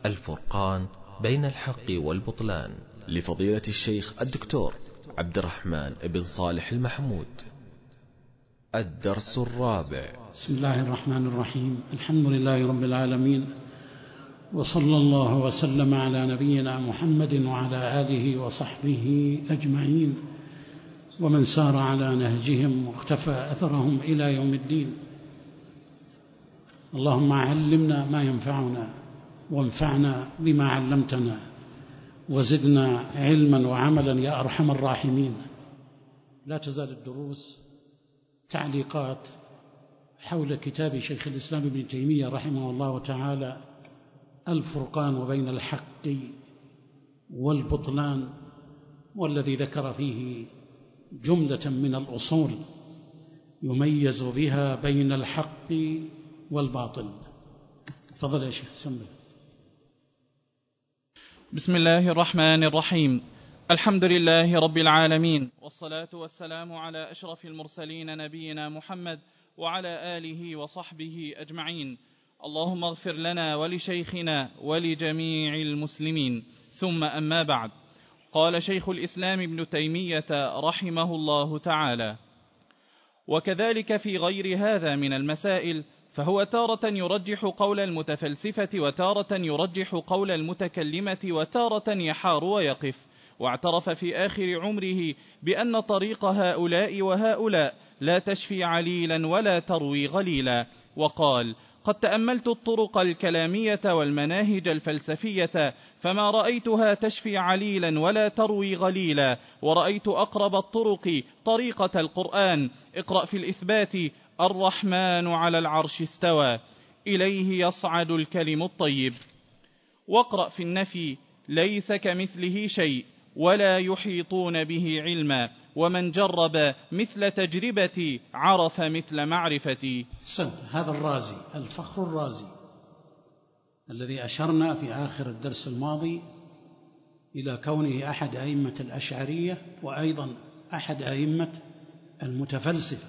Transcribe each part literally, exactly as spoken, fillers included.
الفرقان بين الحق والبطلان، لفضيلة الشيخ الدكتور عبد الرحمن بن صالح المحمود. الدرس الرابع. بسم الله الرحمن الرحيم. الحمد لله رب العالمين، وصلى الله وسلم على نبينا محمد وعلى آله وصحبه أجمعين، ومن سار على نهجهم واختفى أثرهم إلى يوم الدين. اللهم علمنا ما ينفعنا، وانفعنا بما علمتنا، وزدنا علما وعملا يا أرحم الراحمين. لا تزال الدروس تعليقات حول كتاب شيخ الإسلام ابن تيمية رحمه الله تعالى الفرقان بين الحق والبطلان، والذي ذكر فيه جملة من الأصول يميز بها بين الحق والباطل. تفضل يا شيخ سمي. بسم الله الرحمن الرحيم. الحمد لله رب العالمين، والصلاة والسلام على أشرف المرسلين نبينا محمد وعلى آله وصحبه أجمعين. اللهم اغفر لنا ولشيخنا ولجميع المسلمين، ثم أما بعد. قال شيخ الإسلام ابن تيمية رحمه الله تعالى: وكذلك في غير هذا من المسائل، فهو تارة يرجح قول المتفلسفة، وتارة يرجح قول المتكلمة، وتارة يحار ويقف. واعترف في آخر عمره بأن طريق هؤلاء وهؤلاء لا تشفي عليلا ولا تروي غليلا، وقال: قد تأملت الطرق الكلامية والمناهج الفلسفية، فما رأيتها تشفي عليلا ولا تروي غليلا، ورأيت أقرب الطرق طريقة القرآن. اقرأ في الإثبات: الرحمن على العرش استوى، إليه يصعد الكلم الطيب. واقرأ في النفي: ليس كمثله شيء ولا يحيطون به علما، ومن جرب مثل تجربتي عرف مثل معرفتي. سن هذا الرازي الفخر الرازي الذي أشرنا في آخر الدرس الماضي إلى كونه أحد أئمة الأشعرية، وأيضا أحد أئمة المتفلسفة،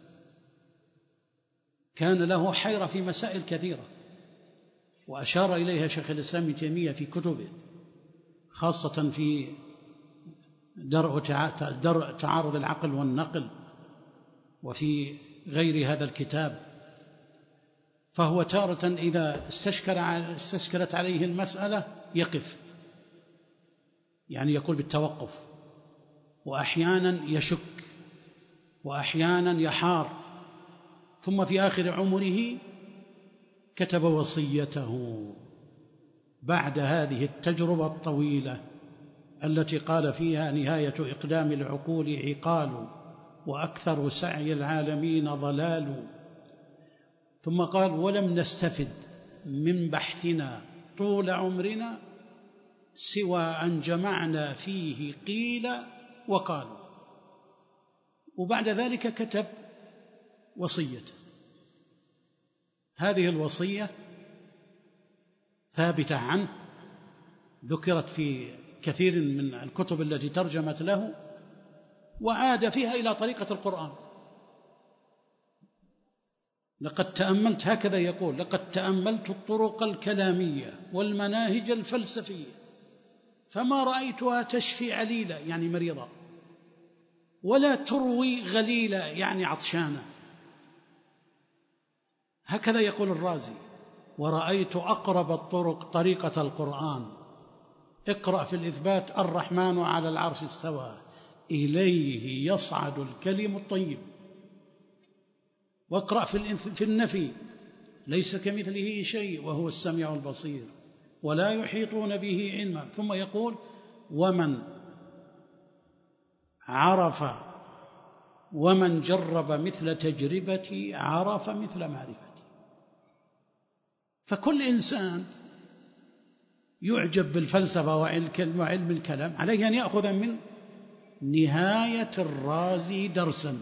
كان له حيرة في مسائل كثيرة، وأشار إليها شيخ الإسلام ابن تيمية في كتبه، خاصة في درء تعارض العقل والنقل، وفي غير هذا الكتاب. فهو تارة إذا استشكلت عليه المسألة يقف، يعني يقول بالتوقف، وأحيانا يشك، وأحيانا يحار. ثم في آخر عمره كتب وصيته بعد هذه التجربة الطويلة التي قال فيها: نهاية إقدام العقول عقال، وأكثر سعي العالمين ضلال. ثم قال: ولم نستفد من بحثنا طول عمرنا سوى أن جمعنا فيه قيل وقالوا. وبعد ذلك كتب وصيته. هذه الوصية ثابتة عنه، ذكرت في كثير من الكتب التي ترجمت له، وعاد فيها إلى طريقة القرآن. لقد تأملت، هكذا يقول: لقد تأملت الطرق الكلامية والمناهج الفلسفية، فما رأيتها تشفي عليلة يعني مريضة، ولا تروي غليلة يعني عطشانة. هكذا يقول الرازي: ورأيت أقرب الطرق طريقة القرآن. اقرأ في الإثبات: الرحمن على العرش استوى، إليه يصعد الكلم الطيب. واقرأ في النفي: ليس كمثله شيء وهو السميع البصير، ولا يحيطون به علما. ثم يقول: ومن عرف ومن جرب مثل تجربتي عرف مثل معرفتي. فكل إنسان يعجب بالفلسفة وعلم الكلام عليه أن يأخذ من نهاية الرازي درسا،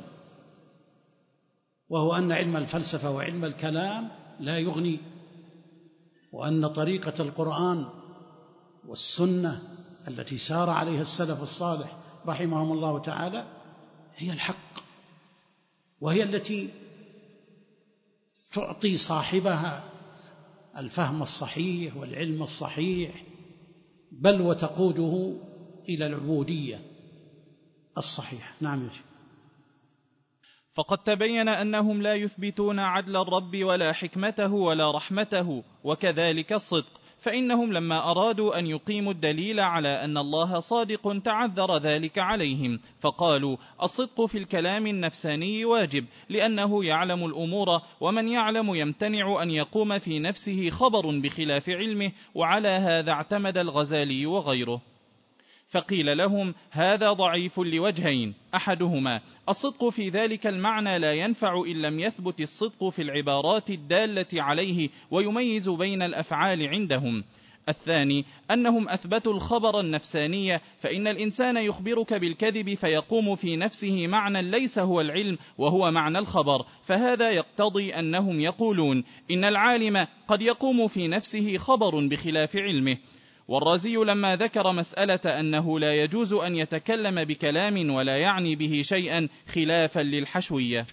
وهو أن علم الفلسفة وعلم الكلام لا يغني، وأن طريقة القرآن والسنة التي سار عليها السلف الصالح رحمهم الله تعالى هي الحق، وهي التي تعطي صاحبها الفهم الصحيح والعلم الصحيح، بل وتقوده إلى العبودية الصحيحة. نعم يا شيخ. فقد تبين أنهم لا يثبتون عدل الرب ولا حكمته ولا رحمته، وكذلك الصدق، فإنهم لما أرادوا أن يقيموا الدليل على أن الله صادق تعذر ذلك عليهم، فقالوا الصدق في الكلام النفساني واجب لأنه يعلم الأمور، ومن يعلم يمتنع أن يقوم في نفسه خبر بخلاف علمه، وعلى هذا اعتمد الغزالي وغيره. فقيل لهم هذا ضعيف لوجهين: أحدهما الصدق في ذلك المعنى لا ينفع إن لم يثبت الصدق في العبارات الدالة عليه ويميز بين الأفعال عندهم. الثاني أنهم أثبتوا الخبر النفساني، فإن الإنسان يخبرك بالكذب فيقوم في نفسه معنى ليس هو العلم وهو معنى الخبر، فهذا يقتضي أنهم يقولون إن العالم قد يقوم في نفسه خبر بخلاف علمه. والرازي لما ذكر مسألة أنه لا يجوز أن يتكلم بكلام ولا يعني به شيئا خلافا للحشوية،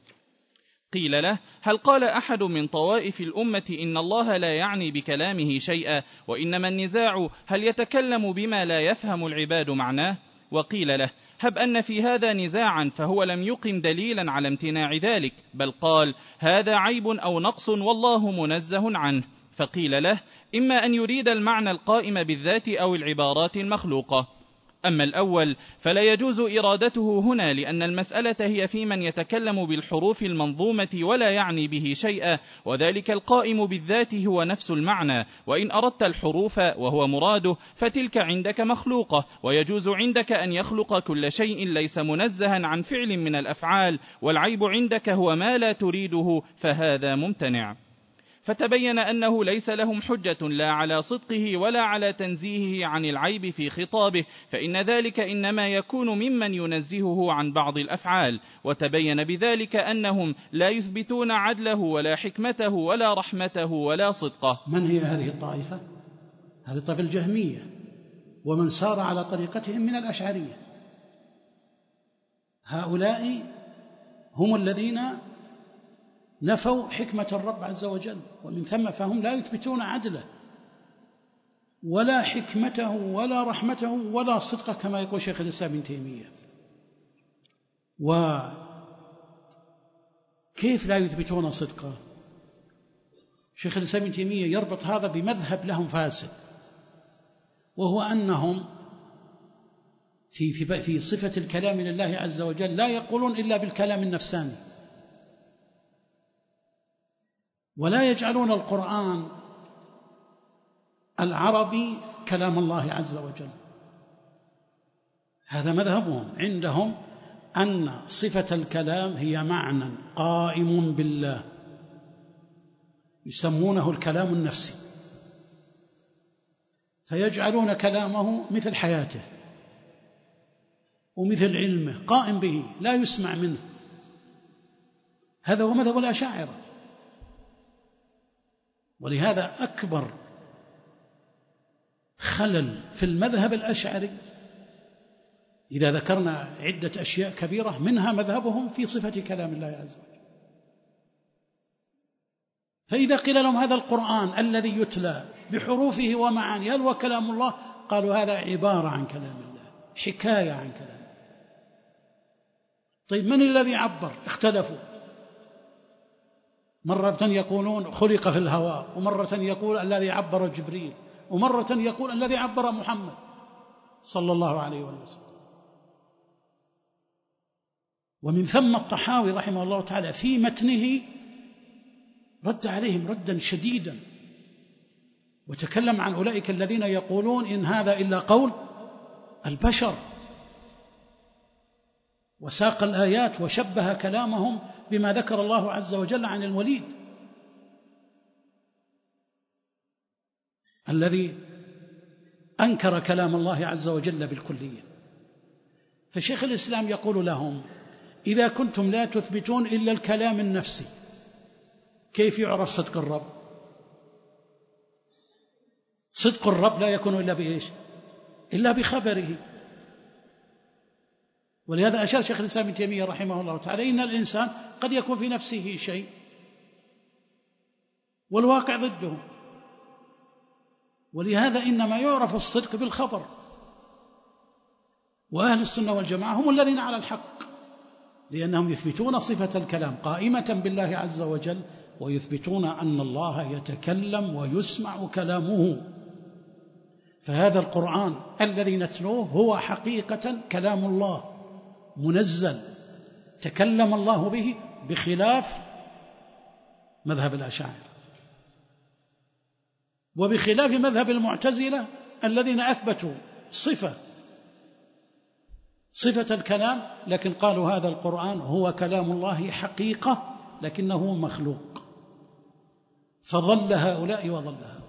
قيل له هل قال أحد من طوائف الأمة إن الله لا يعني بكلامه شيئا، وإنما النزاع هل يتكلم بما لا يفهم العباد معناه؟ وقيل له هب أن في هذا نزاعا فهو لم يقم دليلا على امتناع ذلك، بل قال هذا عيب أو نقص والله منزه عنه. فقيل له إما أن يريد المعنى القائم بالذات أو العبارات المخلوقة. أما الأول فلا يجوز إرادته هنا، لأن المسألة هي في من يتكلم بالحروف المنظومة ولا يعني به شيئا، وذلك القائم بالذات هو نفس المعنى، وإن أردت الحروف وهو مراده فتلك عندك مخلوقة، ويجوز عندك أن يخلق كل شيء ليس منزها عن فعل من الأفعال، والعيب عندك هو ما لا تريده، فهذا ممتنع. فتبين أنه ليس لهم حجة لا على صدقه ولا على تنزيهه عن العيب في خطابه، فإن ذلك إنما يكون ممن ينزهه عن بعض الأفعال. وتبين بذلك أنهم لا يثبتون عدله ولا حكمته ولا رحمته ولا صدقه. من هي هذه الطائفة؟ هذه الطائفة الجهمية، ومن سار على طريقتهم من الأشعرية. هؤلاء هم الذين نفوا حكمة الرب عز وجل، ومن ثم فهم لا يثبتون عدله ولا حكمته ولا رحمته ولا صدقه، كما يقول شيخ الإسلام ابن تيمية. وكيف لا يثبتون صدقه؟ شيخ الإسلام ابن تيمية يربط هذا بمذهب لهم فاسد، وهو أنهم في في صفة الكلام لله عز وجل لا يقولون إلا بالكلام النفساني، ولا يجعلون القرآن العربي كلام الله عز وجل. هذا مذهبهم، عندهم أن صفة الكلام هي معنى قائم بالله، يسمونه الكلام النفسي، فيجعلون كلامه مثل حياته ومثل علمه، قائم به لا يسمع منه. هذا هو مذهب الأشاعرة. ولهذا أكبر خلل في المذهب الأشعري، إذا ذكرنا عدة أشياء كبيرة منها مذهبهم في صفة كلام الله عز وجل. فإذا قيل لهم هذا القرآن الذي يتلى بحروفه ومعانيه هل هو كلام الله؟ قالوا هذا عبارة عن كلام الله، حكاية عن كلام الله. طيب من الذي عبر؟ اختلفوا، مرة يقولون خلق في الهواء، ومرة يقول الذي عبر جبريل، ومرة يقول الذي عبر محمد صلى الله عليه وسلم. ومن ثم الطحاوي رحمه الله تعالى في متنه رد عليهم ردا شديدا، وتكلم عن أولئك الذين يقولون إن هذا إلا قول البشر، وساق الآيات وشبه كلامهم بما ذكر الله عز وجل عن الوليد الذي أنكر كلام الله عز وجل بالكلية. فشيخ الإسلام يقول لهم إذا كنتم لا تثبتون إلا الكلام النفسي، كيف يعرف صدق الرب؟ صدق الرب لا يكون إلا بإيش؟ إلا بخبره. ولهذا أشار شيخ الإسلام ابن تيمية رحمه الله تعالى إن الإنسان قد يكون في نفسه شيء والواقع ضده، ولهذا إنما يعرف الصدق بالخبر، وأهل السنة والجماعة هم الذين على الحق، لأنهم يثبتون صفة الكلام قائمة بالله عز وجل، ويثبتون أن الله يتكلم ويسمع كلامه. فهذا القرآن الذي نتلوه هو حقيقة كلام الله منزل تكلم الله به، بخلاف مذهب الأشاعرة وبخلاف مذهب المعتزلة الذين أثبتوا صفة صفة الكلام، لكن قالوا هذا القرآن هو كلام الله حقيقة لكنه مخلوق، فضل هؤلاء وضل هؤلاء.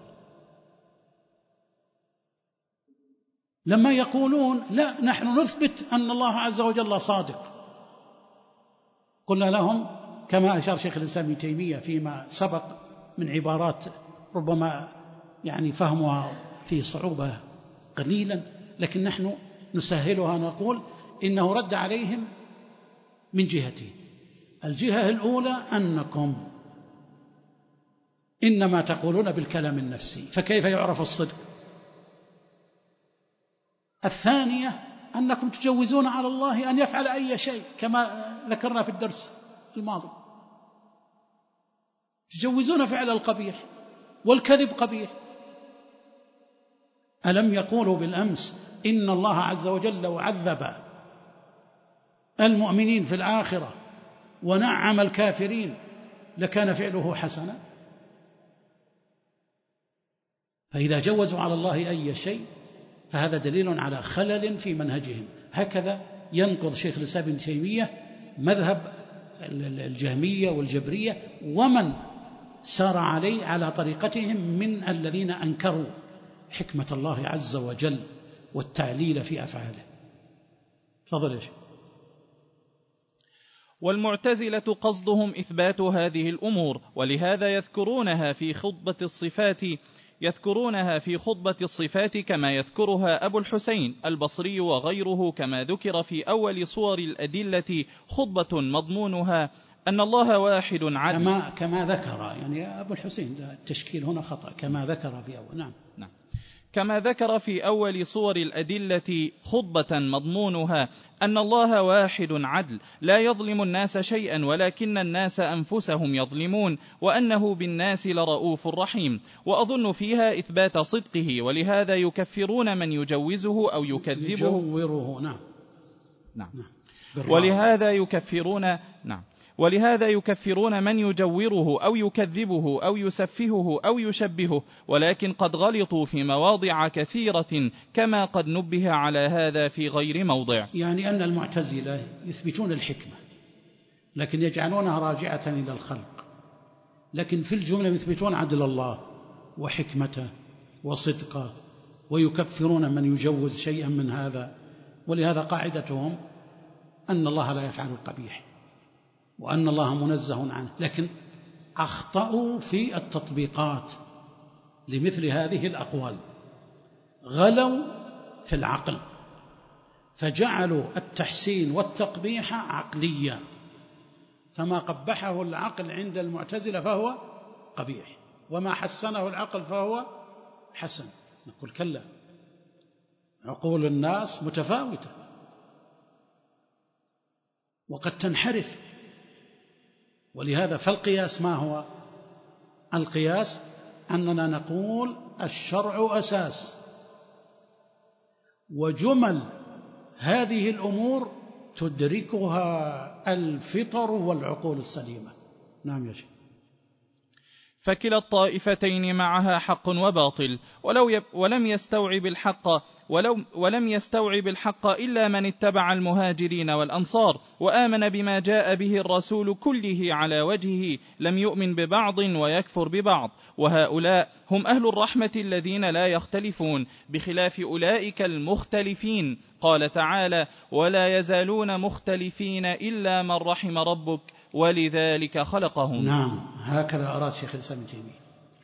لما يقولون لا نحن نثبت أن الله عز وجل صادق، قلنا لهم كما أشار شيخ الإسلام ابن تيمية فيما سبق من عبارات ربما يعني فهمها في صعوبة قليلا، لكن نحن نسهلها نقول إنه رد عليهم من جهتين. الجهة الأولى أنكم إنما تقولون بالكلام النفسي، فكيف يعرف الصدق؟ الثانية أنكم تجوزون على الله أن يفعل أي شيء كما ذكرنا في الدرس الماضي، تجوزون فعل القبيح والكذب قبيح. ألم يقولوا بالأمس إن الله عز وجل لو عذب المؤمنين في الآخرة ونعم الكافرين لكان فعله حسنا؟ فإذا جوزوا على الله أي شيء فهذا دليل على خلل في منهجهم. هكذا ينقض شيخ الإسلام ابن تيمية مذهب الجهمية والجبرية ومن سار عليه على طريقتهم من الذين أنكروا حكمة الله عز وجل والتعليل في أفعاله. تفضل يا شيخ. والمعتزلة قصدهم إثبات هذه الأمور، ولهذا يذكرونها في خطبة الصفات يذكرونها في خطبة الصفات كما يذكرها أبو الحسين البصري وغيره، كما ذكر في أول صور الأدلة خطبة مضمونها أن الله واحد عدل. كما, كما ذكر يعني أبو الحسين، التشكيل هنا خطأ، كما ذكر في أول. نعم. نعم. كما ذكر في أول صور الأدلة خطبة مضمونها أن الله واحد عدل لا يظلم الناس شيئا ولكن الناس أنفسهم يظلمون، وأنه بالناس لرؤوف رحيم، وأظن فيها إثبات صدقه، ولهذا يكفرون من يجوزه أو يكذبه. يجوره. نعم. نعم. نعم. ولهذا يكفرون نعم ولهذا يكفرون من يجوره أو يكذبه أو يسفهه أو يشبهه، ولكن قد غلطوا في مواضع كثيرة كما قد نبه على هذا في غير موضع. يعني أن المعتزلة يثبتون الحكمة لكن يجعلونها راجعة إلى الخلق، لكن في الجملة يثبتون عدل الله وحكمته وصدقه، ويكفرون من يجوز شيئا من هذا. ولهذا قاعدتهم أن الله لا يفعل القبيح وأن الله منزه عنه، لكن أخطأوا في التطبيقات لمثل هذه الأقوال، غلوا في العقل فجعلوا التحسين والتقبيح عقليا، فما قبحه العقل عند المعتزلة فهو قبيح، وما حسنه العقل فهو حسن. نقول كلا، عقول الناس متفاوتة وقد تنحرف، ولهذا فالقياس ما هو؟ القياس أننا نقول الشرع أساس، وجمل هذه الأمور تدركها الفطر والعقول السليمة. نعم يا شيخ. فكلا الطائفتين معها حق وباطل، ولو يب ولم يستوعب الحق ولو ولم يستوعب الحق إلا من اتبع المهاجرين والأنصار وآمن بما جاء به الرسول كله على وجهه، لم يؤمن ببعض ويكفر ببعض، وهؤلاء هم أهل الرحمة الذين لا يختلفون، بخلاف أولئك المختلفين. قال تعالى: ولا يزالون مختلفين إلا من رحم ربك ولذلك خلقهم. نعم، هكذا أراد شيخ الإسلام ابن تيمية.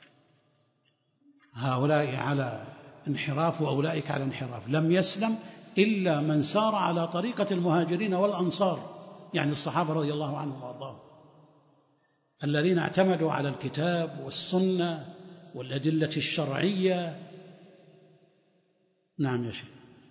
هؤلاء على انحراف وأولئك على انحراف، لم يسلم إلا من سار على طريقة المهاجرين والأنصار، يعني الصحابة رضي الله عنهم وأرضاهم، الذين اعتمدوا على الكتاب والسنة والأدلة الشرعية نعم يا شيخ.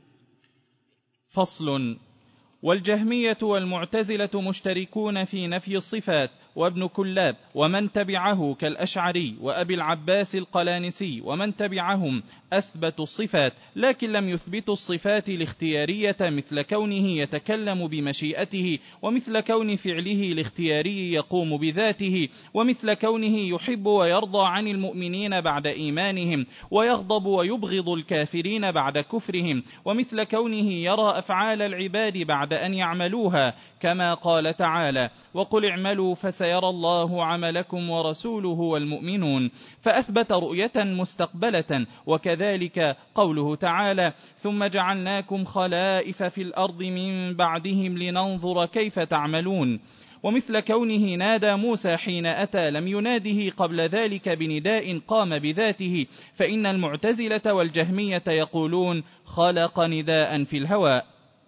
فصل. والجهمية والمعتزلة مشتركون في نفي الصفات، وابن كلاب ومن تبعه كالأشعري وأبي العباس القلانسي ومن تبعهم أثبتوا الصفات، لكن لم يثبتوا الصفات الاختيارية، مثل كونه يتكلم بمشيئته، ومثل كون فعله الاختياري يقوم بذاته، ومثل كونه يحب ويرضى عن المؤمنين بعد إيمانهم، ويغضب ويبغض الكافرين بعد كفرهم، ومثل كونه يرى أفعال العباد بعد أن يعملوها، كما قال تعالى: وقل اعملوا فسيرى الله عملكم ورسوله والمؤمنون، فأثبت رؤية مستقبلة. وكذلك قوله تعالى: ثم جعلناكم خلائف في الأرض من بعدهم لننظر كيف تعملون. ومثل كونه نادى موسى حين أتى لم يناده قبل ذلك بنداء قام بذاته، فإن المعتزلة والجهمية يقولون خلق نداء في الهواء.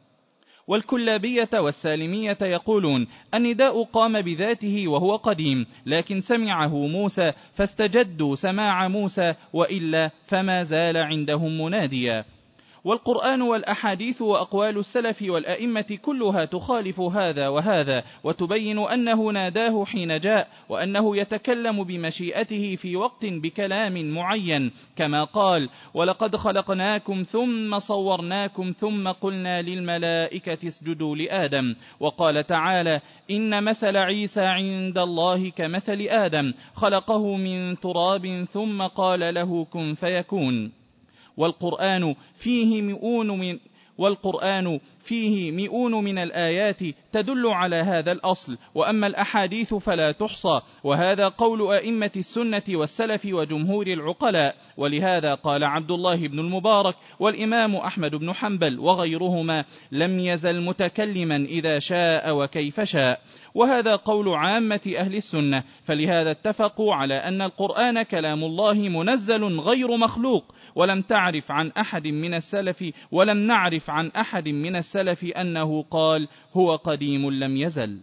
والكلابية والسالمية يقولون النداء قام بذاته وهو قديم، لكن سمعه موسى فاستجدوا سماع موسى، وإلا فما زال عندهم مناديا. والقرآن والأحاديث وأقوال السلف والأئمة كلها تخالف هذا وهذا، وتبين أنه ناداه حين جاء، وأنه يتكلم بمشيئته في وقت بكلام معين، كما قال: ولقد خلقناكم ثم صورناكم ثم قلنا للملائكة اسجدوا لآدم. وقال تعالى: إن مثل عيسى عند الله كمثل آدم، خلقه من تراب ثم قال له كن فيكون. والقرآن فيه مئون من والقرآن فيه مئون من الآيات تدل على هذا الأصل، وأما الأحاديث فلا تحصى، وهذا قول أئمة السنة والسلف وجمهور العقلاء. ولهذا قال عبد الله بن المبارك والإمام أحمد بن حنبل وغيرهما: لم يزل متكلما إذا شاء وكيف شاء. وهذا قول عامة أهل السنة، فلهذا اتفقوا على أن القرآن كلام الله منزل غير مخلوق. ولم تعرف عن أحد من السلف ولم نعرف عن أحد من السلف أنه قال هو قديم لم يزل.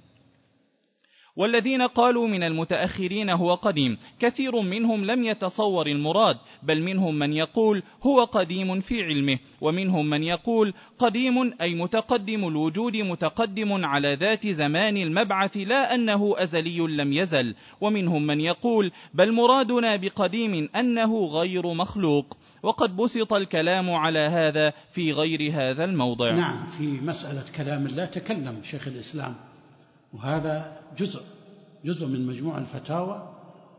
والذين قالوا من المتأخرين هو قديم كثير منهم لم يتصور المراد، بل منهم من يقول هو قديم في علمه، ومنهم من يقول قديم أي متقدم الوجود، متقدم على ذات زمان المبعث، لا أنه أزلي لم يزل. ومنهم من يقول بل مرادنا بقديم أنه غير مخلوق. وقد بسط الكلام على هذا في غير هذا الموضع. نعم، في مسألة كلام الله تكلم شيخ الإسلام، وهذا جزء جزء من مجموع الفتاوى،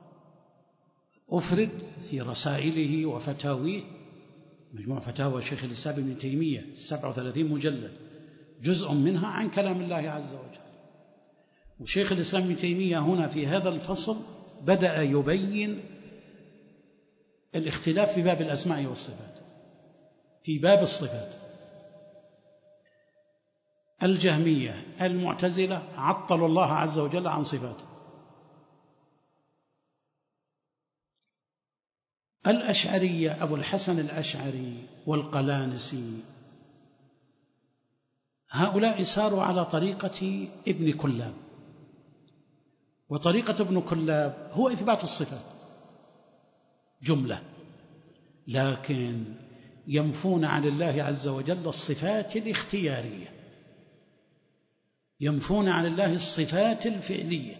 أفرد في رسائله وفتاويه، مجموع فتاوى شيخ الإسلام ابن تيمية سبعة وثلاثين مجلد، جزء منها عن كلام الله عز وجل. وشيخ الإسلام ابن تيمية هنا في هذا الفصل بدأ يبين الاختلاف في باب الأسماء والصفات، في باب الصفات. الجهمية المعتزلة عطلوا الله عز وجل عن صفاته، الأشعرية أبو الحسن الأشعري والقلانسي، هؤلاء ساروا على طريقة ابن كلاب. وطريقة ابن كلاب هو إثبات الصفات جملة، لكن ينفون عن الله عز وجل الصفات الاختيارية، ينفون عن الله الصفات الفعلية،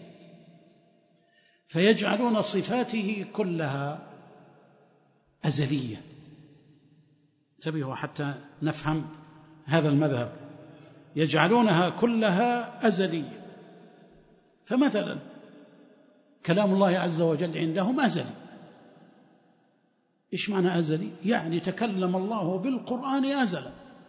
فيجعلون صفاته كلها أزلية. انتبهوا حتى نفهم هذا المذهب، يجعلونها كلها أزلية. فمثلا كلام الله عز وجل عندهم أزلي. إيش معنى أزلي؟ يعني تكلم الله بالقرآن أزلا.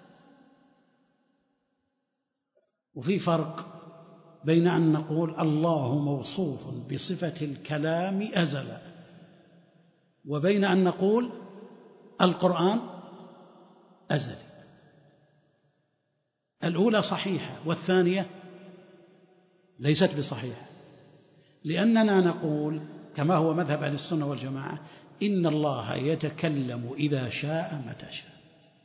وفي فرق بين أن نقول الله موصوف بصفة الكلام أزلا، وبين أن نقول القرآن أزلي. الأولى صحيحة والثانية ليست بصحيحة، لأننا نقول كما هو مذهب أهل السنة والجماعة إن الله يتكلم إذا شاء متى شاء،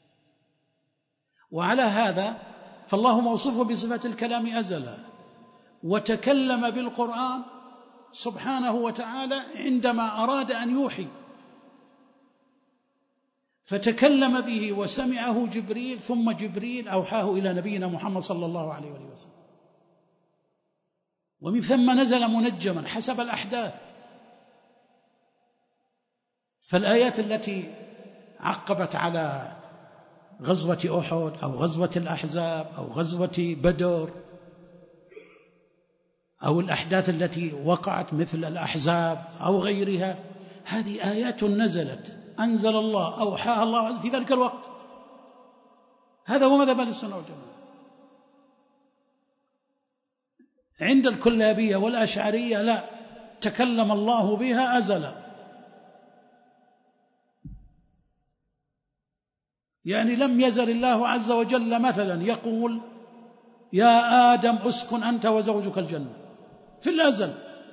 وعلى هذا فالله موصوف بصفة الكلام أزلا، وتكلم بالقرآن سبحانه وتعالى عندما أراد أن يوحي. فتكلم به وسمعه جبريل، ثم جبريل أوحاه إلى نبينا محمد صلى الله عليه وسلم، ومن ثم نزل منجما حسب الأحداث. فالآيات التي عقبت على غزوة أحد أو غزوة الأحزاب أو غزوة بدر أو الأحداث التي وقعت مثل الأحزاب أو غيرها، هذه آيات نزلت أنزل الله أوحاها الله في ذلك الوقت. هذا هو مذهب أهل السنة والجماعة. عند الكلابية والأشعرية لا، تكلم الله بها أزلا، يعني لم يزل الله عز وجل مثلا يقول يا آدم اسكن أنت وزوجك الجنة في الأزل،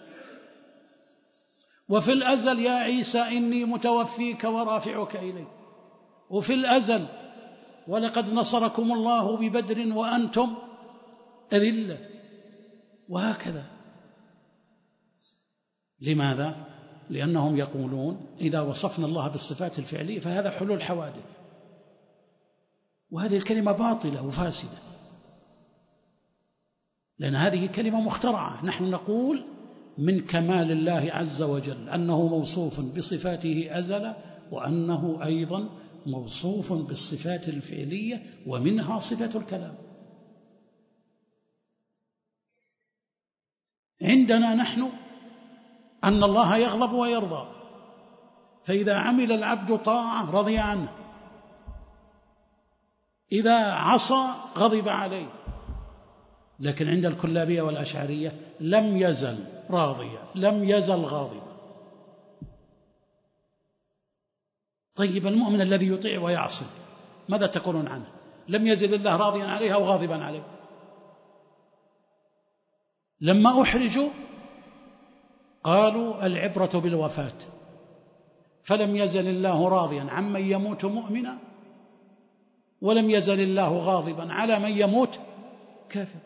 وفي الأزل يا عيسى إني متوفيك ورافعك إلي، وفي الأزل ولقد نصركم الله ببدر وأنتم أذلة، وهكذا. لماذا؟ لأنهم يقولون إذا وصفنا الله بالصفات الفعلية فهذا حلول حوادث، وهذه الكلمة باطلة وفاسدة، لأن هذه كلمة مخترعة. نحن نقول من كمال الله عز وجل أنه موصوف بصفاته أزلا، وأنه أيضا موصوف بالصفات الفعلية، ومنها صفة الكلام. عندنا نحن أن الله يغضب ويرضى، فإذا عمل العبد طاعة رضي عنه، إذا عصى غضب عليه. لكن عند الكلابية والأشعرية لم يزل راضيا، لم يزل غاضبا. طيب المؤمن الذي يطيع ويعصي ماذا تقولون عنه؟ لم يزل الله راضيا عليه أو غاضبا عليه؟ لما أحرجوا قالوا العبرة بالوفاة، فلم يزل الله راضيا عمن يموت مؤمنا، ولم يزل الله غاضبا على من يموت كافر.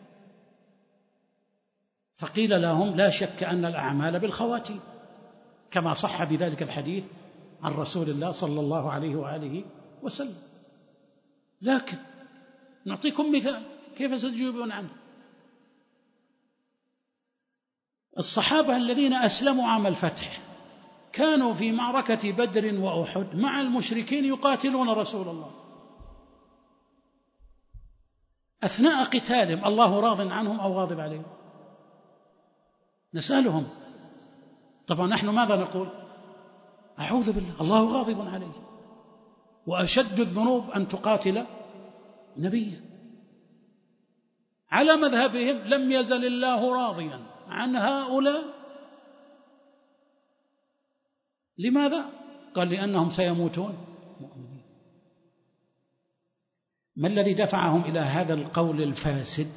فقيل لهم لا شك أن الأعمال بالخواتيم، كما صح بذلك الحديث عن رسول الله صلى الله عليه وآله وسلم. لكن نعطيكم مثال كيف ستجيبون عنه. الصحابة الذين أسلموا عام الفتح كانوا في معركة بدر وأحد مع المشركين يقاتلون رسول الله. أثناء قتالهم الله راض عنهم أو غاضب عليهم؟ نسألهم. طبعا نحن ماذا نقول؟ أعوذ بالله، الله غاضب عليه، وأشد الذنوب أن تقاتل نبيا. على مذهبهم لم يزل الله راضيا عن هؤلاء. لماذا؟ قال لأنهم سيموتون مؤمنين. ما الذي دفعهم إلى هذا القول الفاسد؟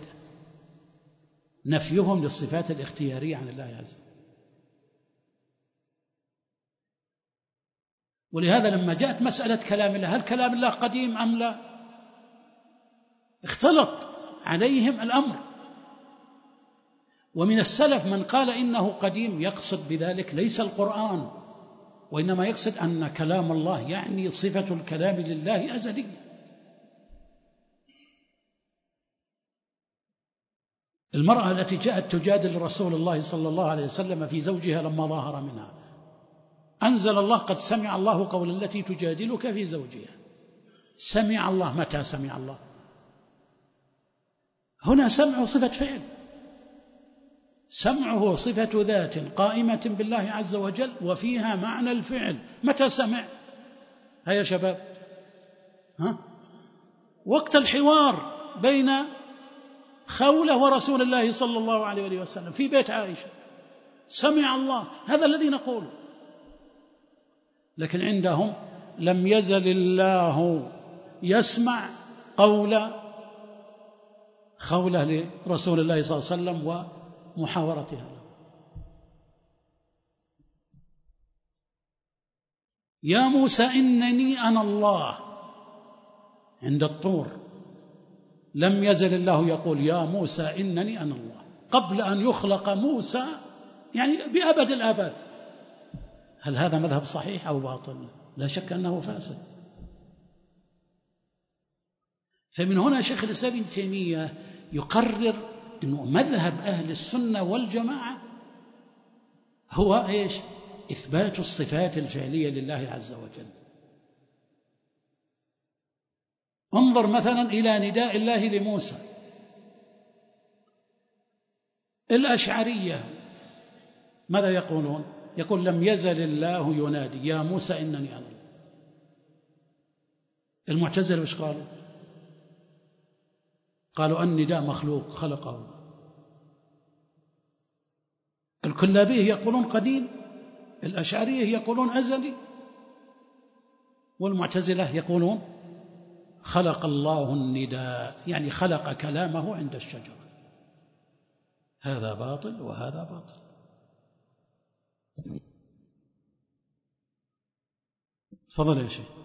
نفيهم للصفات الاختيارية عن الله عز وجل. ولهذا لما جاءت مسألة كلام الله، هل كلام الله قديم أم لا؟ اختلط عليهم الأمر. ومن السلف من قال إنه قديم يقصد بذلك ليس القرآن، وإنما يقصد أن كلام الله يعني صفة الكلام لله أزلية. المرأة التي جاءت تجادل رسول الله صلى الله عليه وسلم في زوجها لما ظاهر منها، أنزل الله قد سمع الله قول التي تجادلك في زوجها. سمع الله، متى سمع الله؟ هنا سمع صفة فعل، سمعه صفة ذات قائمة بالله عز وجل وفيها معنى الفعل. متى سمع؟ هيا شباب، ها؟ وقت الحوار بين خولة ورسول الله صلى الله عليه وسلم في بيت عائشة، سمع الله، هذا الذي نقوله. لكن عندهم لم يزل الله يسمع قول خولة لرسول الله صلى الله عليه وسلم ومحاورتها له. يا موسى إنني أنا الله عند الطور، لم يزل الله يقول يا موسى إنني أنا الله قبل أن يخلق موسى، يعني بأبد الآباد. هل هذا مذهب صحيح أو باطل؟ لا شك أنه فاسد. فمن هنا شيخ الإسلام ابن تيمية يقرر أنه مذهب أهل السنة والجماعة هو إيش؟ إثبات الصفات الفعلية لله عز وجل. انظر مثلا إلى نداء الله لموسى. الأشعرية ماذا يقولون؟ يقول لم يزل الله ينادي يا موسى إنني أنا. المعتزلة وش قالوا؟ قالوا النداء مخلوق خلقه. الكلابية يقولون قديم، الأشعرية يقولون أزلي، والمعتزلة يقولون خلق الله النداء، يعني خلق كلامه عند الشجرة. هذا باطل وهذا باطل. تفضل يا شيخ.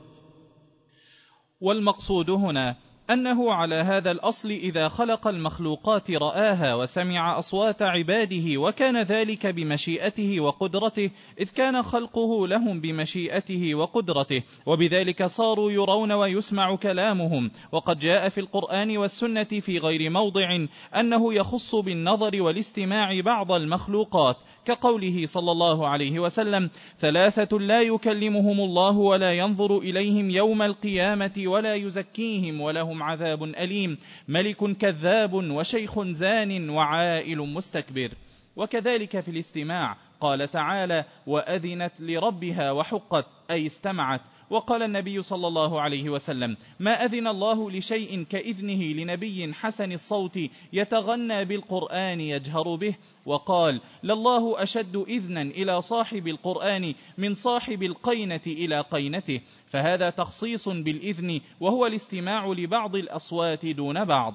والمقصود هنا أنه على هذا الأصل إذا خلق المخلوقات رآها وسمع أصوات عباده، وكان ذلك بمشيئته وقدرته، إذ كان خلقه لهم بمشيئته وقدرته، وبذلك صاروا يرون ويسمع كلامهم. وقد جاء في القرآن والسنة في غير موضع أنه يخص بالنظر والاستماع بعض المخلوقات، كقوله صلى الله عليه وسلم: ثلاثة لا يكلمهم الله ولا ينظر إليهم يوم القيامة ولا يزكيهم ولهم عذاب أليم، ملك كذاب وشيخ زان وعائل مستكبر. وكذلك في الاستماع قال تعالى: وأذنت لربها وحقت، أي استمعت. وقال النبي صلى الله عليه وسلم: ما أذن الله لشيء كإذنه لنبي حسن الصوت يتغنى بالقرآن يجهر به. وقال: لله أشد إذنا إلى صاحب القرآن من صاحب القينة إلى قينته. فهذا تخصيص بالإذن، وهو الاستماع لبعض الأصوات دون بعض.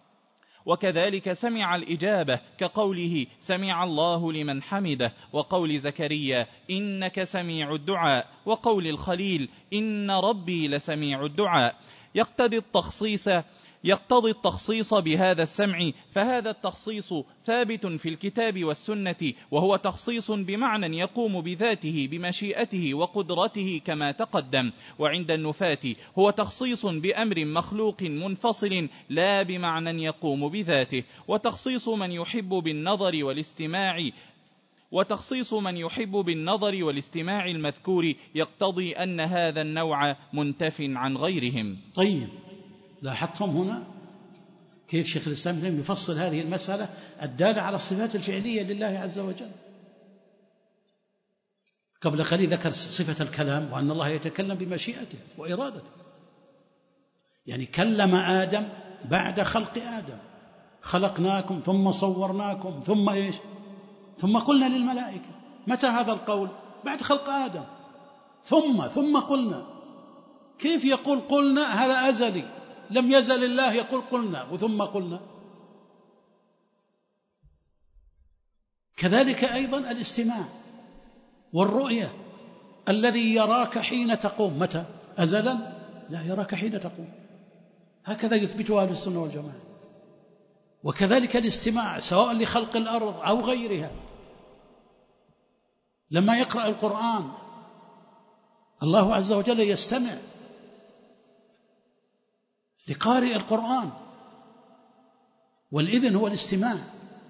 وكذلك سمع الإجابة، كقوله: سمع الله لمن حمده، وقول زكريا: إنك سميع الدعاء، وقول الخليل: إن ربي لسميع الدعاء. يقتضي التخصيص يقتضي التخصيص بهذا السمع، فهذا التخصيص ثابت في الكتاب والسنة، وهو تخصيص بمعنى يقوم بذاته بمشيئته وقدرته كما تقدم. وعند النفاة هو تخصيص بأمر مخلوق منفصل لا بمعنى يقوم بذاته. وتخصيص من يحب بالنظر والاستماع وتخصيص من يحب بالنظر والاستماع المذكور يقتضي أن هذا النوع منتف عن غيرهم. طيب، لاحظتم هنا كيف شيخ الإسلام ابن يفصل هذه المسألة الدالة على الصفات الفعلية لله عز وجل. قبل قليل ذكر صفة الكلام، وأن الله يتكلم بمشيئته وإرادته، يعني كلم آدم بعد خلق آدم. خلقناكم ثم صورناكم ثم إيش؟ ثم قلنا للملائكة. متى هذا القول؟ بعد خلق آدم. ثم ثم قلنا. كيف يقول قلنا؟ هذا أزلي، لم يزل الله يقول قلنا وثم قلنا. كذلك أيضا الاستماع والرؤية، الذي يراك حين تقوم. متى؟ أزلا؟ لا، يراك حين تقوم. هكذا يثبتها أهل السنة والجماعة. وكذلك الاستماع سواء لخلق الأرض أو غيرها. لما يقرأ القرآن الله عز وجل يستمع لقارئ القرآن، والإذن هو الاستماع.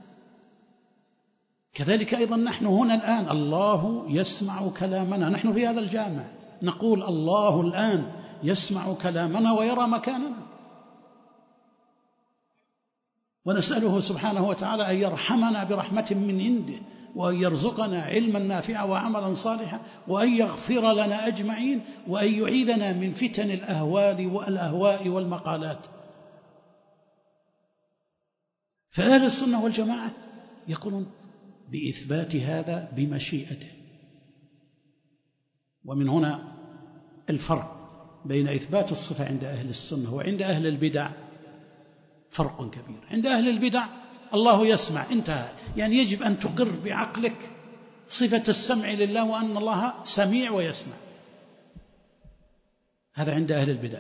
كذلك أيضا نحن هنا الآن الله يسمع كلامنا، نحن في هذا الجامع نقول الله الآن يسمع كلامنا ويرى مكاننا، ونسأله سبحانه وتعالى أن يرحمنا برحمة من عنده، وأن يرزقنا علما نافعا وعملا صالحا، وأن يغفر لنا أجمعين، وأن يعيذنا من فتن الأهوال والأهواء والمقالات. فأهل السنة والجماعة يقولون بإثبات هذا بمشيئته. ومن هنا الفرق بين إثبات الصفة عند أهل السنة وعند أهل البدع فرق كبير. عند أهل البدع الله يسمع، انتهى، يعني يجب أن تقر بعقلك صفة السمع لله، وأن الله سميع ويسمع. هذا عند أهل البدع.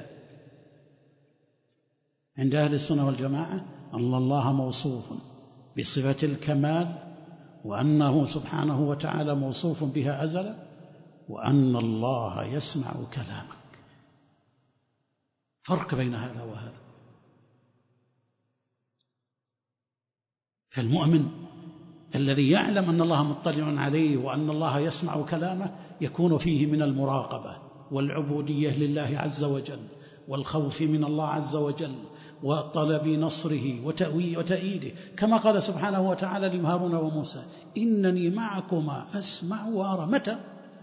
عند أهل السنة والجماعة أن الله موصوف بصفة الكمال، وأنه سبحانه وتعالى موصوف بها أزلا، وأن الله يسمع كلامك. فرق بين هذا وهذا. فالمؤمن الذي يعلم أن الله مطلع عليه وأن الله يسمع كلامه يكون فيه من المراقبة والعبودية لله عز وجل والخوف من الله عز وجل وطلب نصره وتأييده، كما قال سبحانه وتعالى لهارون وموسى: إنني معكما أسمع وأرى. متى؟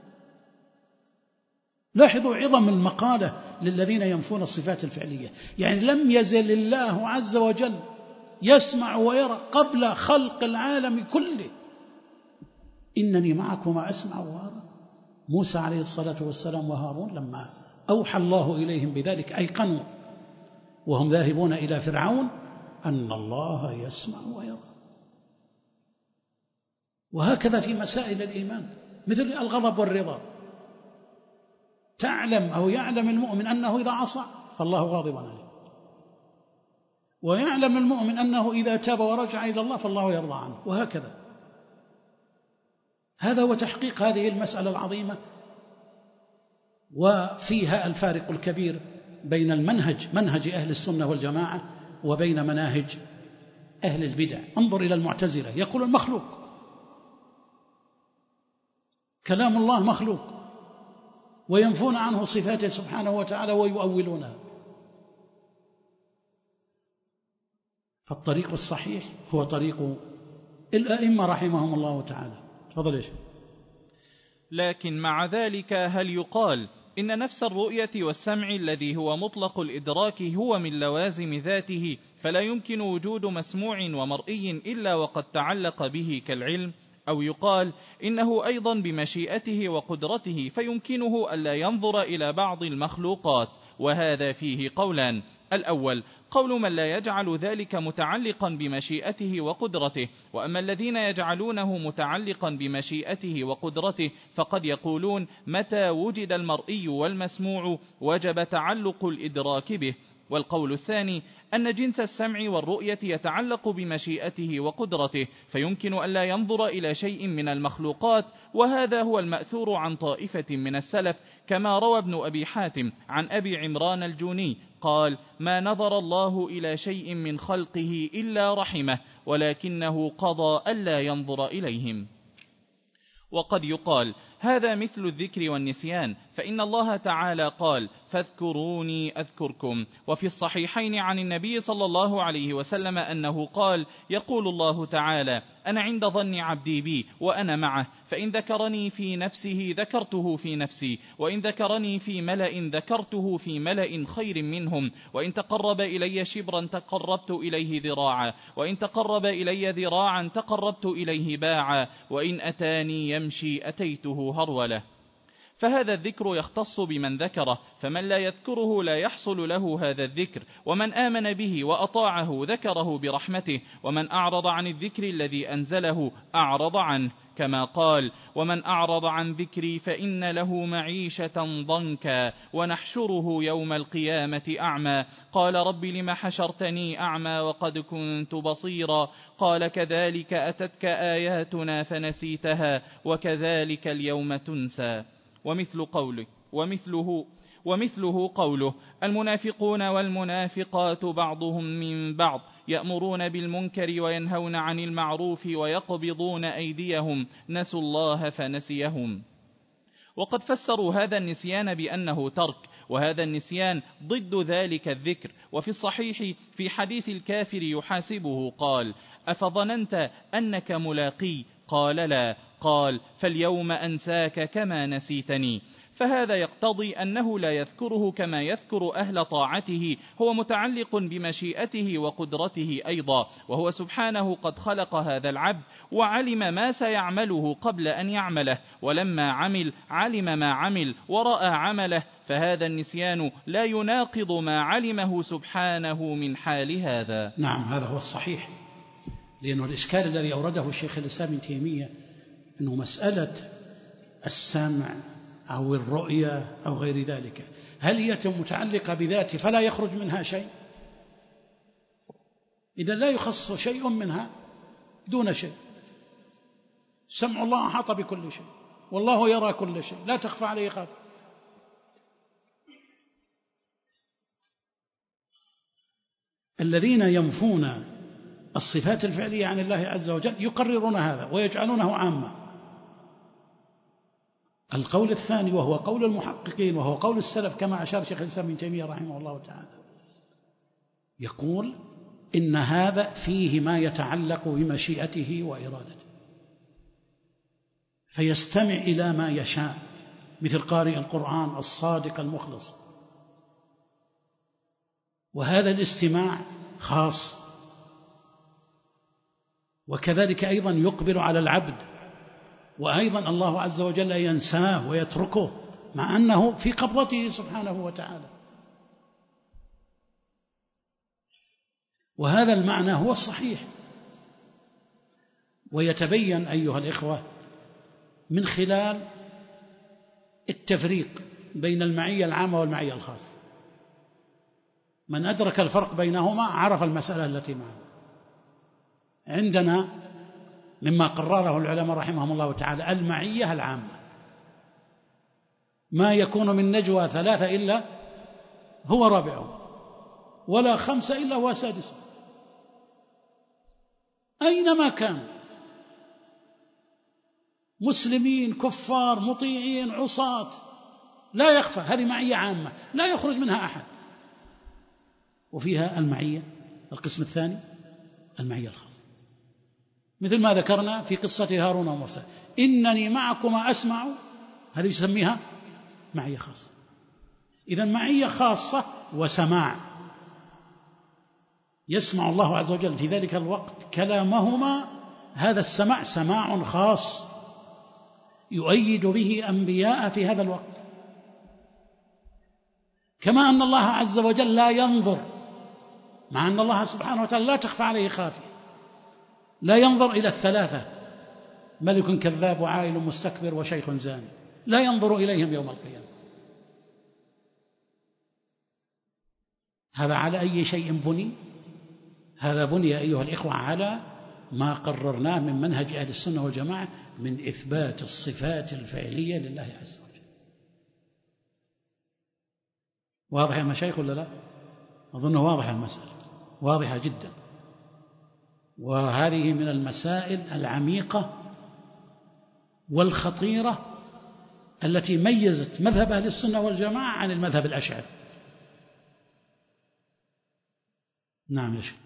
لاحظوا عظم المقالة للذين ينفون الصفات الفعلية، يعني لم يزل الله عز وجل يسمع ويرى قبل خلق العالم كله. إنني معكما أسمع وأرى. موسى عليه الصلاة والسلام وهارون لما أوحى الله إليهم بذلك أيقنوا وهم ذاهبون إلى فرعون أن الله يسمع ويرى. وهكذا في مسائل الإيمان مثل الغضب والرضا، تعلم أو يعلم المؤمن أنه إذا عصى فالله غاضب عليه، ويعلم المؤمن أنه إذا تاب ورجع إلى الله فالله يرضى عنه، وهكذا. هذا هو تحقيق هذه المسألة العظيمة، وفيها الفارق الكبير بين المنهج منهج أهل السنة والجماعة وبين مناهج أهل البدع. انظر إلى المعتزلة، يقولون مخلوق، كلام الله مخلوق، وينفون عنه صفاته سبحانه وتعالى ويؤولونها. فالطريق الصحيح هو طريق الأئمة رحمهم الله تعالى. تفضل. إيش؟ لكن مع ذلك هل يقال إن نفس الرؤية والسمع الذي هو مطلق الإدراك هو من لوازم ذاته، فلا يمكن وجود مسموع ومرئي إلا وقد تعلق به كالعلم؟ أو يقال إنه أيضا بمشيئته وقدرته، فيمكنه ألا ينظر إلى بعض المخلوقات؟ وهذا فيه قولان: الأول قول من لا يجعل ذلك متعلقا بمشيئته وقدرته، وأما الذين يجعلونه متعلقا بمشيئته وقدرته فقد يقولون متى وجد المرئي والمسموع وجب تعلق الإدراك به. والقول الثاني أن جنس السمع والرؤية يتعلق بمشيئته وقدرته، فيمكن ألا ينظر إلى شيء من المخلوقات، وهذا هو المأثور عن طائفة من السلف، كما روى ابن أبي حاتم عن أبي عمران الجوني قال: ما نظر الله إلى شيء من خلقه إلا رحمه، ولكنه قضى ألا ينظر إليهم. وقد يقال هذا مثل الذكر والنسيان، فإن الله تعالى قال: فاذكروني أذكركم. وفي الصحيحين عن النبي صلى الله عليه وسلم أنه قال: يقول الله تعالى: أنا عند ظن عبدي بي وأنا معه، فإن ذكرني في نفسه ذكرته في نفسي، وإن ذكرني في ملأ ذكرته في ملأ خير منهم، وإن تقرب إلي شبرا تقربت إليه ذراعا، وإن تقرب إلي ذراعا تقربت إليه باعا، وإن أتاني يمشي أتيته هرولة. فهذا الذكر يختص بمن ذكره، فمن لا يذكره لا يحصل له هذا الذكر، ومن آمن به وأطاعه ذكره برحمته، ومن أعرض عن الذكر الذي أنزله أعرض عنه، كما قال: ومن أعرض عن ذكري فإن له معيشة ضنكا ونحشره يوم القيامة أعمى، قال رب لم حشرتني أعمى وقد كنت بصيرا، قال كذلك أتتك آياتنا فنسيتها وكذلك اليوم تنسى. ومثل قوله ومثله ومثله قوله: المنافقون والمنافقات بعضهم من بعض يأمرون بالمنكر وينهون عن المعروف ويقبضون أيديهم نسوا الله فنسيهم. وقد فسروا هذا النسيان بأنه ترك، وهذا النسيان ضد ذلك الذكر. وفي الصحيح في حديث الكافر يحاسبه قال: أفظننت أنك ملاقي؟ قال لا، قال: فاليوم أنساك كما نسيتني. فهذا يقتضي أنه لا يذكره كما يذكر أهل طاعته، هو متعلق بمشيئته وقدرته أيضا، وهو سبحانه قد خلق هذا العبد وعلم ما سيعمله قبل أن يعمله، ولما عمل علم ما عمل ورأى عمله، فهذا النسيان لا يناقض ما علمه سبحانه من حال هذا. نعم، هذا هو الصحيح، لأنه الإشكال الذي أورده الشيخ الإسلام ابن تيمية أنه مسألة السمع أو الرؤية أو غير ذلك هل هي متعلقة بذاته فلا يخرج منها شيء؟ إذا لا يخص شيء منها دون شيء. سمع الله أحاط بكل شيء، والله يرى كل شيء، لا تخفى عليه خافية. الذين ينفون الصفات الفعلية عن الله عز وجل يقررون هذا ويجعلونه عامة. القول الثاني وهو قول المحققين وهو قول السلف كما أشار شيخ الإسلام ابن تيمية رحمه الله تعالى، يقول إن هذا فيه ما يتعلق بمشيئته وإرادته، فيستمع إلى ما يشاء، مثل قارئ القرآن الصادق المخلص، وهذا الاستماع خاص. وكذلك أيضا يقبل على العبد، وأيضا الله عز وجل ينساه ويتركه مع أنه في قبضته سبحانه وتعالى. وهذا المعنى هو الصحيح. ويتبين أيها الإخوة من خلال التفريق بين المعية العامة والمعية الخاصة. من أدرك الفرق بينهما عرف المسألة التي معه. عندنا مما قرره العلماء رحمهم الله تعالى المعية العامة، ما يكون من نجوى ثلاثة إلا هو رابعهم، ولا خمسة إلا هو سادسهم، أينما كان، مسلمين كفار مطيعين عصاة، لا يخفى، هذه معية عامة لا يخرج منها أحد. وفيها المعية القسم الثاني المعية الخاصة، مثل ما ذكرنا في قصة هارون وموسى، إنني معكما أسمع، هذه يسميها معية خاصة. إذن معية خاصة وسماع، يسمع الله عز وجل في ذلك الوقت كلامهما، هذا السماع سماع خاص يؤيد به أنبياء في هذا الوقت. كما أن الله عز وجل لا ينظر، مع أن الله سبحانه وتعالى لا تخفى عليه خافية، لا ينظر إلى الثلاثة، ملك كذاب وعائل مستكبر وشيخ زاني، لا ينظر إليهم يوم القيامة. هذا على أي شيء بني؟ هذا بني أيها الإخوة على ما قررناه من منهج أهل السنة والجماعة من إثبات الصفات الفعلية لله عز وجل. واضح يا مشايخ ولا لا؟ أظن واضح المسألة، واضحة جدا. وهذه من المسائل العميقة والخطيرة التي ميزت مذهب أهل السنة والجماعة عن المذهب الأشعري. نعم يا شيخ.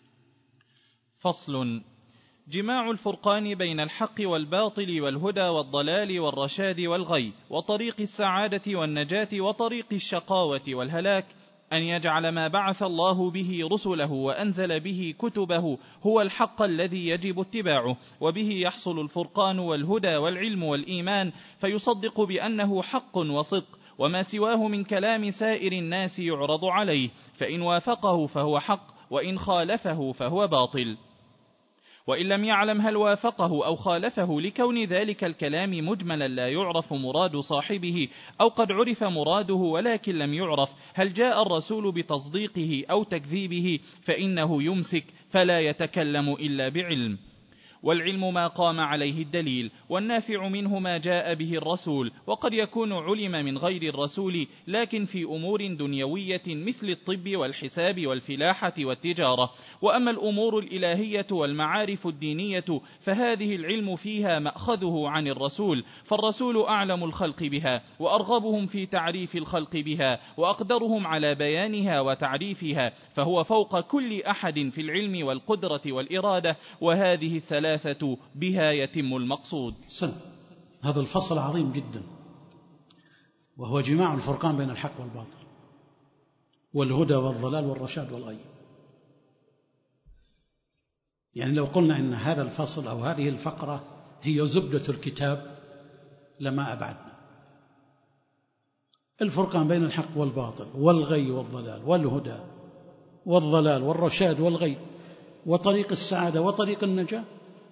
فصل: جماع الفرقان بين الحق والباطل والهدى والضلال والرشاد والغي وطريق السعادة والنجاة وطريق الشقاوة والهلاك أن يجعل ما بعث الله به رسله وأنزل به كتبه هو الحق الذي يجب اتباعه، وبه يحصل الفرقان والهدى والعلم والإيمان، فيصدق بأنه حق وصدق، وما سواه من كلام سائر الناس يعرض عليه، فإن وافقه فهو حق، وإن خالفه فهو باطل. وإن لم يعلم هل وافقه أو خالفه لكون ذلك الكلام مجملا لا يعرف مراد صاحبه، أو قد عرف مراده ولكن لم يعرف هل جاء الرسول بتصديقه أو تكذيبه، فإنه يمسك فلا يتكلم إلا بعلم. والعلم ما قام عليه الدليل، والنافع منه ما جاء به الرسول، وقد يكون علم من غير الرسول لكن في أمور دنيوية مثل الطب والحساب والفلاحة والتجارة. وأما الأمور الإلهية والمعارف الدينية فهذه العلم فيها مأخذه عن الرسول، فالرسول أعلم الخلق بها وأرغبهم في تعريف الخلق بها وأقدرهم على بيانها وتعريفها، فهو فوق كل أحد في العلم والقدرة والإرادة، وهذه الثلاثة بها يتم المقصود. سن. هذا الفصل عظيم جدا، وهو جماع الفرقان بين الحق والباطل والهدى والضلال والرشاد والغي. يعني لو قلنا إن هذا الفصل أو هذه الفقرة هي زبدة الكتاب لما أبعدنا. الفرقان بين الحق والباطل والغي والضلال والهدى والضلال والرشاد والغي وطريق السعادة وطريق النجاة،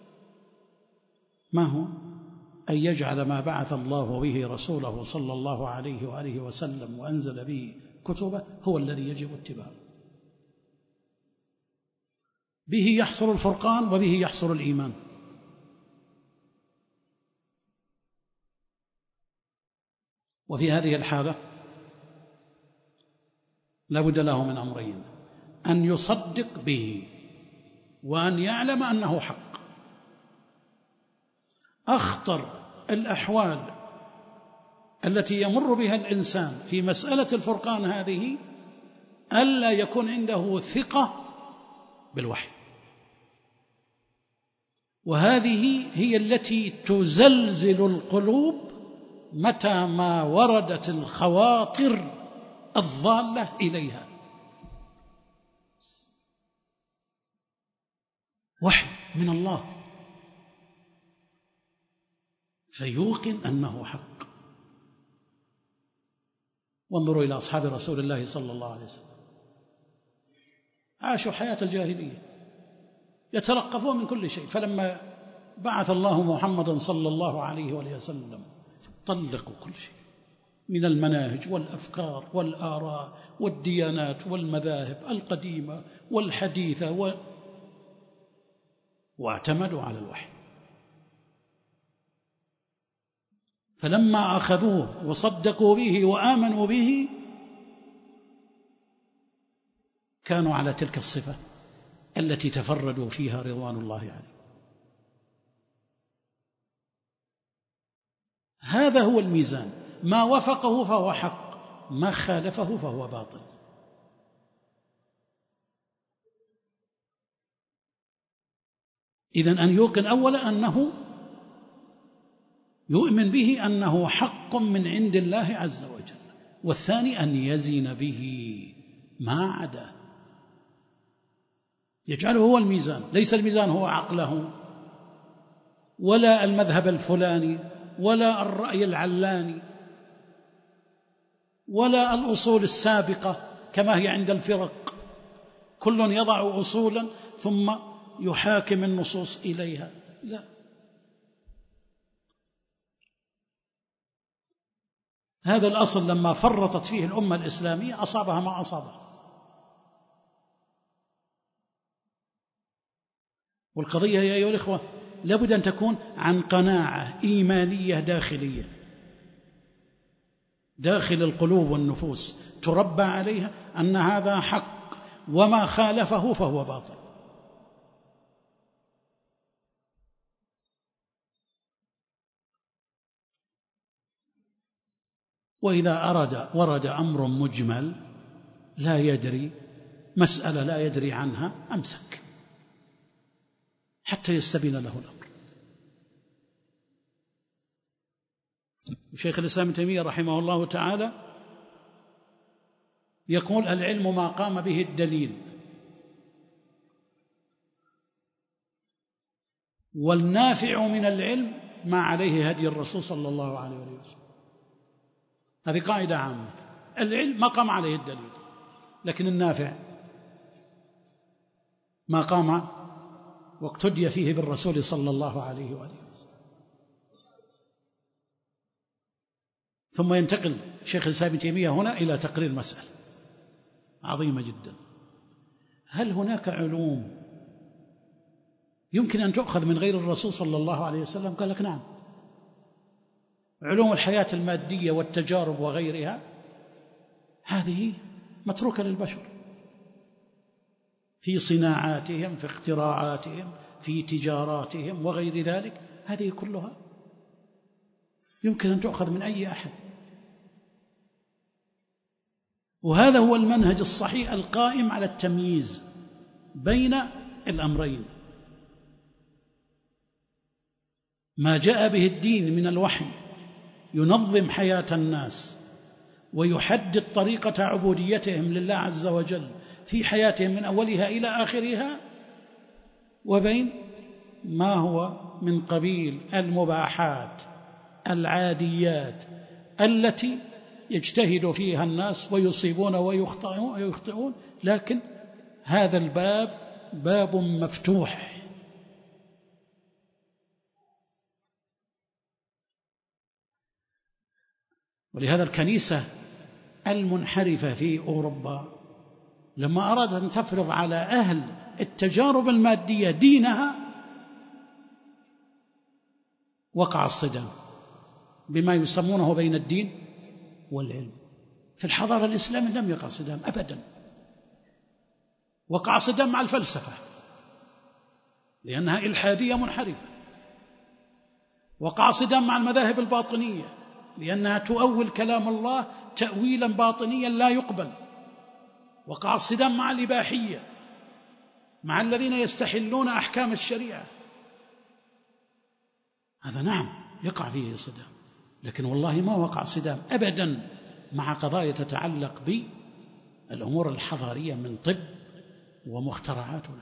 ما هو؟ أن يجعل ما بعث الله به رسوله صلى الله عليه وآله وسلم وأنزل به كتبه هو الذي يجب اتباعه. به يحصل الفرقان وبه يحصل الإيمان. وفي هذه الحالة لا بد له من أمرين: أن يصدق به وأن يعلم أنه حق. أخطر الأحوال التي يمر بها الإنسان في مسألة الفرقان هذه ألا يكون عنده ثقة بالوحي، وهذه هي التي تزلزل القلوب متى ما وردت الخواطر الضالة إليها. وحي من الله فيوقن أنه حق. وانظروا إلى أصحاب رسول الله صلى الله عليه وسلم، عاشوا حياة الجاهلية يترقبون من كل شيء، فلما بعث الله محمدا صلى الله عليه وسلم طلقوا كل شيء من المناهج والأفكار والآراء والديانات والمذاهب القديمة والحديثة و... واعتمدوا على الوحي. فلما أخذوه وصدقوا به وآمنوا به كانوا على تلك الصفة التي تفردوا فيها رضوان الله عليه. هذا هو الميزان، ما وفقه فهو حق، ما خالفه فهو باطل. إذن أن يوقن أولا أنه يؤمن به أنه حق من عند الله عز وجل، والثاني أن يزن به ما عدا، يجعله هو الميزان، ليس الميزان هو عقله ولا المذهب الفلاني ولا الرأي العلاني ولا الأصول السابقة كما هي عند الفرق، كل يضع أصولا ثم يحاكم النصوص إليها. لا، هذا الأصل لما فرطت فيه الأمة الإسلامية أصابها ما أصابها. والقضية يا أيها الإخوة لابد أن تكون عن قناعة إيمانية داخلية داخل القلوب والنفوس تربى عليها أن هذا حق وما خالفه فهو باطل. وإذا أراد ورد أمر مجمل لا يدري مسألة لا يدري عنها أمسك حتى يستبين له الأمر. شيخ الإسلام ابن تيمية رحمه الله تعالى يقول: العلم ما قام به الدليل، والنافع من العلم ما عليه هدي الرسول صلى الله عليه وسلم. هذه قاعدة عامة، العلم ما قام عليه الدليل، لكن النافع ما قام واقتدي فيه بالرسول صلى الله عليه وآله وسلم. ثم ينتقل شيخ الإسلام ابن تيمية هنا إلى تقرير مسألة عظيمة جدا: هل هناك علوم يمكن أن تؤخذ من غير الرسول صلى الله عليه وسلم؟ قال لك نعم، علوم الحياة المادية والتجارب وغيرها هذه متروكة للبشر في صناعاتهم، في اختراعاتهم، في تجاراتهم وغير ذلك، هذه كلها يمكن أن تؤخذ من أي أحد. وهذا هو المنهج الصحيح القائم على التمييز بين الأمرين: ما جاء به الدين من الوحي ينظم حياة الناس ويحدد طريقة عبوديتهم لله عز وجل في حياتهم من أولها إلى آخرها، وبين ما هو من قبيل المباحات العاديات التي يجتهد فيها الناس ويصيبون ويخطئون، لكن هذا الباب باب مفتوح. ولهذا الكنيسة المنحرفة في أوروبا لما أرادت أن تفرض على أهل التجارب المادية دينها وقع الصدام بما يسمونه بين الدين والعلم. في الحضارة الإسلامية لم يقع صدام أبدا، وقع صدام مع الفلسفة لأنها إلحادية منحرفة. وقع صدام مع المذاهب الباطنية لأنها تؤول كلام الله تأويلا باطنيا لا يقبل. وقع الصدام مع الإباحية، مع الذين يستحلون أحكام الشريعة. هذا نعم يقع فيه صدام، لكن والله ما وقع صدام أبدا مع قضايا تتعلق بالأمور الحضارية من طب ومخترعاتنا.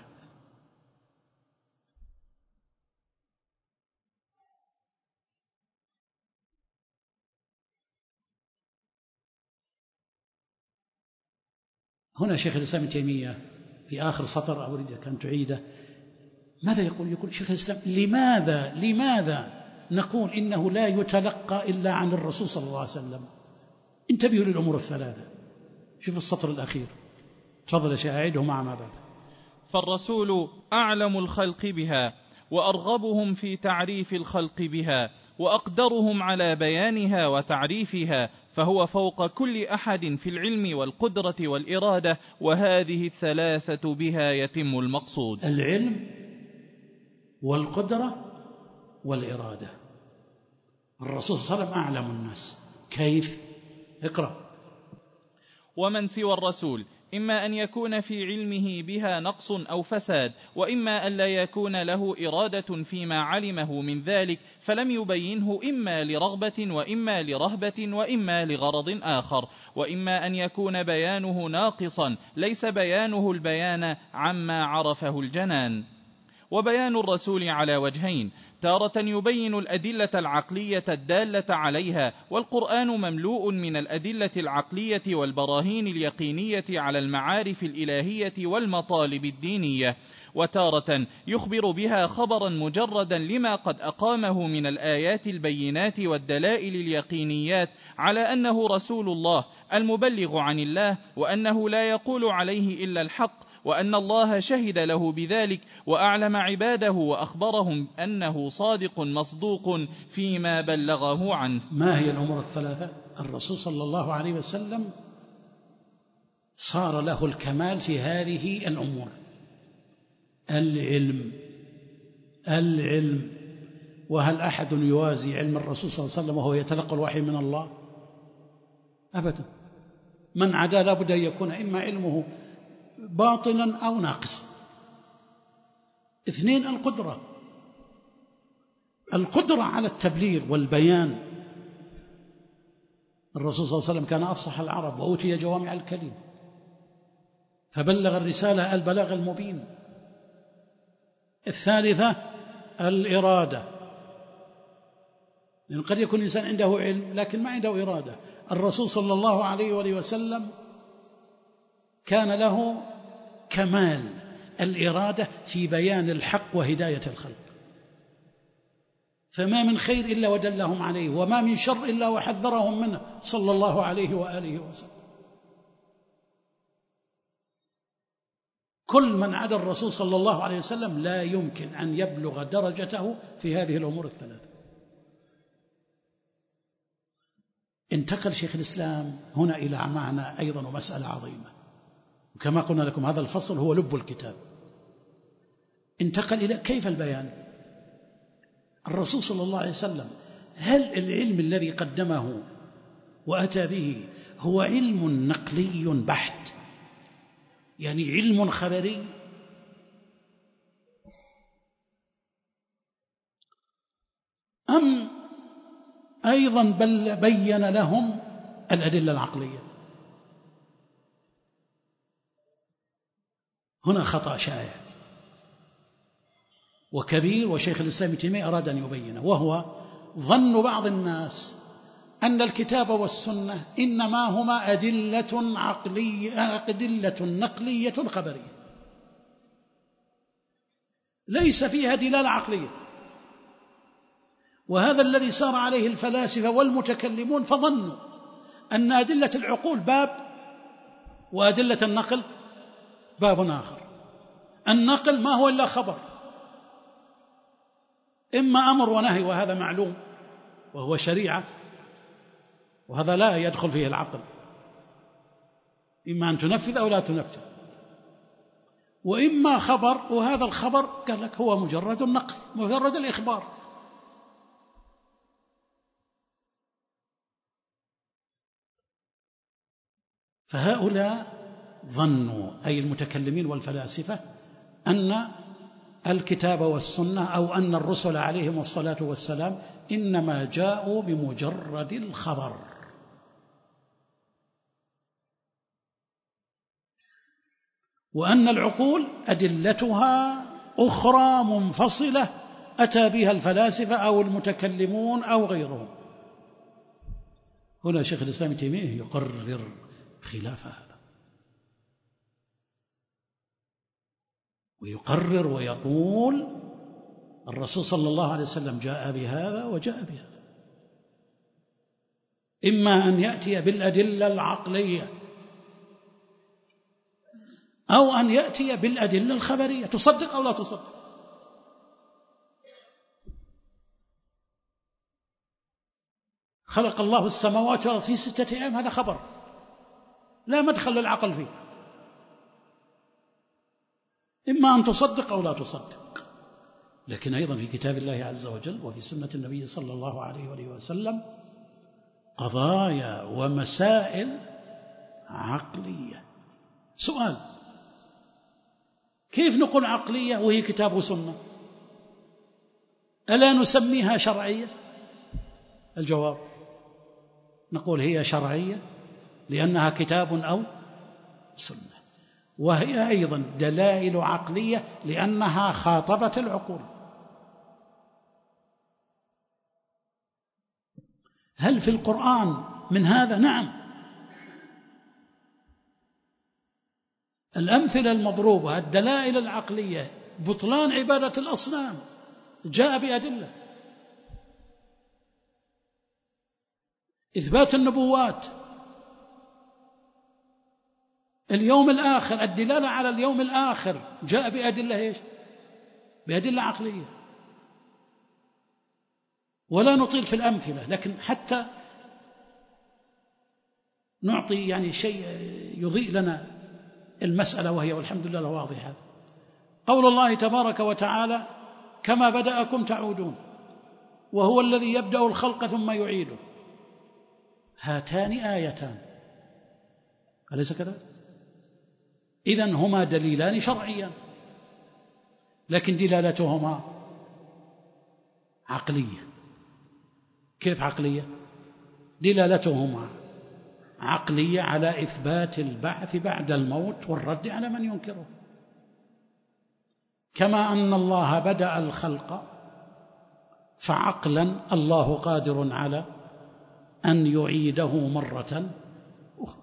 هنا شيخ الإسلام ابن تيمية في آخر سطر أريدك أن تعيده، ماذا يقول؟ يقول شيخ الإسلام: لماذا لماذا نقول إنه لا يتلقى إلا عن الرسول صلى الله عليه وسلم؟ انتبهوا للأمور الثلاثة. شوف السطر الأخير، تفضل يا شيخ أعيده مع ما بعد. فالرسول أعلم الخلق بها، وأرغبهم في تعريف الخلق بها، وأقدرهم على بيانها وتعريفها، فهو فوق كل أحد في العلم والقدرة والإرادة، وهذه الثلاثة بها يتم المقصود. العلم والقدرة والإرادة. الرسول صلى الله عليه وسلم أعلم الناس. كيف؟ اقرأ. ومن سوى الرسول إما أن يكون في علمه بها نقص أو فساد، وإما أن لا يكون له إرادة فيما علمه من ذلك، فلم يبينه إما لرغبة وإما لرهبة وإما لغرض آخر، وإما أن يكون بيانه ناقصا ليس بيانه البيان عما عرفه الجنان. وبيان الرسول على وجهين: تارة يبين الأدلة العقلية الدالة عليها، والقرآن مملوء من الأدلة العقلية والبراهين اليقينية على المعارف الإلهية والمطالب الدينية، وتارة يخبر بها خبرا مجردا لما قد أقامه من الآيات البينات والدلائل اليقينيات على أنه رسول الله المبلغ عن الله، وأنه لا يقول عليه إلا الحق، وأن الله شهد له بذلك وأعلم عباده وأخبرهم أنه صادق مصدوق فيما بلغه عنه. ما هي الأمور الثلاثة؟ الرسول صلى الله عليه وسلم صار له الكمال في هذه الأمور: العلم العلم وهل أحد يوازي علم الرسول صلى الله عليه وسلم وهو يتلقى الوحي من الله؟ أبدا. من عدا لابد أن يكون إما علمه باطلا أو ناقصا. اثنين: القدرة القدرة على التبليغ والبيان. الرسول صلى الله عليه وسلم كان أفصح العرب وأوتي جوامع الكلم، فبلغ الرسالة البلاغ المبين. الثالثة: الإرادة، لأن قد يكون الإنسان عنده علم لكن ما عنده إرادة. الرسول صلى الله عليه وآله وسلم كان له كمال الإرادة في بيان الحق وهداية الخلق، فما من خير إلا ودلهم عليه، وما من شر إلا وحذرهم منه صلى الله عليه وآله وسلم. كل من عدا الرسول صلى الله عليه وسلم لا يمكن أن يبلغ درجته في هذه الأمور الثلاثة. انتقل شيخ الإسلام هنا إلى معنى أيضا ومسألة عظيمة، وكما قلنا لكم هذا الفصل هو لب الكتاب. انتقل إلى كيف البيان. الرسول صلى الله عليه وسلم هل العلم الذي قدمه وأتى به هو علم نقلي بحت، يعني علم خبري، أم أيضا بل بين لهم الأدلة العقلية؟ هنا خطأ شائع وكبير، وشيخ الإسلام ابن تيمية أراد أن يبينه، وهو ظن بعض الناس أن الكتاب والسنة إنما هما أدلة عقلية أدلة نقلية خبرية ليس فيها دلالة عقلية. وهذا الذي سار عليه الفلاسفة والمتكلمون، فظنوا أن أدلة العقول باب وأدلة النقل باب آخر. النقل ما هو إلا خبر، إما أمر ونهي وهذا معلوم وهو شريعة وهذا لا يدخل فيه العقل، إما أن تنفذ أو لا تنفذ، وإما خبر، وهذا الخبر قال لك هو مجرد النقل، مجرد الإخبار. فهؤلاء ظنوا، أي المتكلمين والفلاسفة، أن الكتاب والسنة أو أن الرسل عليهم الصلاة والسلام إنما جاءوا بمجرد الخبر. وأن العقول أدلتها أخرى منفصلة أتى بها الفلاسفة أو المتكلمون أو غيرهم. هنا شيخ الإسلام ابن تيمية يقرر خلاف هذا، ويقرر ويقول الرسول صلى الله عليه وسلم جاء بهذا وجاء بهذا، إما أن يأتي بالأدلة العقلية أو أن يأتي بالأدلة الخبرية، تصدق أو لا تصدق. خلق الله السماوات والأرض في ستة أيام، هذا خبر لا مدخل للعقل فيه، إما أن تصدق أو لا تصدق. لكن أيضا في كتاب الله عز وجل وفي سنة النبي صلى الله عليه وآله وسلم قضايا ومسائل عقلية. سؤال: كيف نقول عقلية وهي كتاب وسنة؟ ألا نسميها شرعية؟ الجواب: نقول هي شرعية لأنها كتاب أو سنة، وهي أيضا دلائل عقلية لأنها خاطبت العقول. هل في القرآن من هذا؟ نعم. الأمثلة المضروبة، الدلائل العقلية، بطلان عبادة الأصنام جاء بأدلة. إثبات النبوات، اليوم الآخر، الدلالة على اليوم الآخر جاء بأدلة إيش؟ بأدلة عقلية. ولا نطيل في الأمثلة، لكن حتى نعطي يعني شيء يضيء لنا المسألة، وهي والحمد لله واضحة. قول الله تبارك وتعالى: كما بدأكم تعودون وهو الذي يبدأ الخلق ثم يعيده. هاتان آيتان، أليس كذلك؟ إذن هما دليلان شرعيان، لكن دلالتهما عقلية. كيف عقلية؟ دلالتهما عقلية على إثبات البعث بعد الموت والرد على من ينكره. كما أن الله بدأ الخلق، فعقلا الله قادر على أن يعيده مرة أخرى.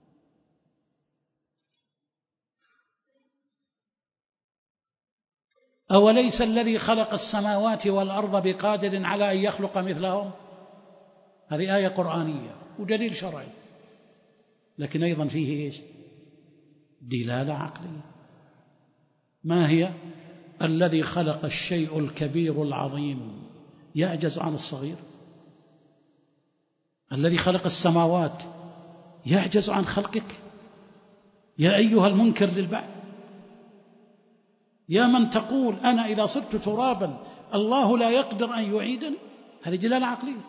أوليس الذي خلق السماوات والأرض بقادر على أن يخلق مثلهم؟ هذه آية قرآنية ودليل شرعي، لكن أيضا فيه إيش؟ دلالة عقلية. ما هي؟ الذي خلق الشيء الكبير العظيم يعجز عن الصغير؟ الذي خلق السماوات يعجز عن خلقك؟ يا أيها المنكر للبعث، يا من تقول أنا إذا صرت ترابا الله لا يقدر أن يعيدني، هذه دلالة عقلية.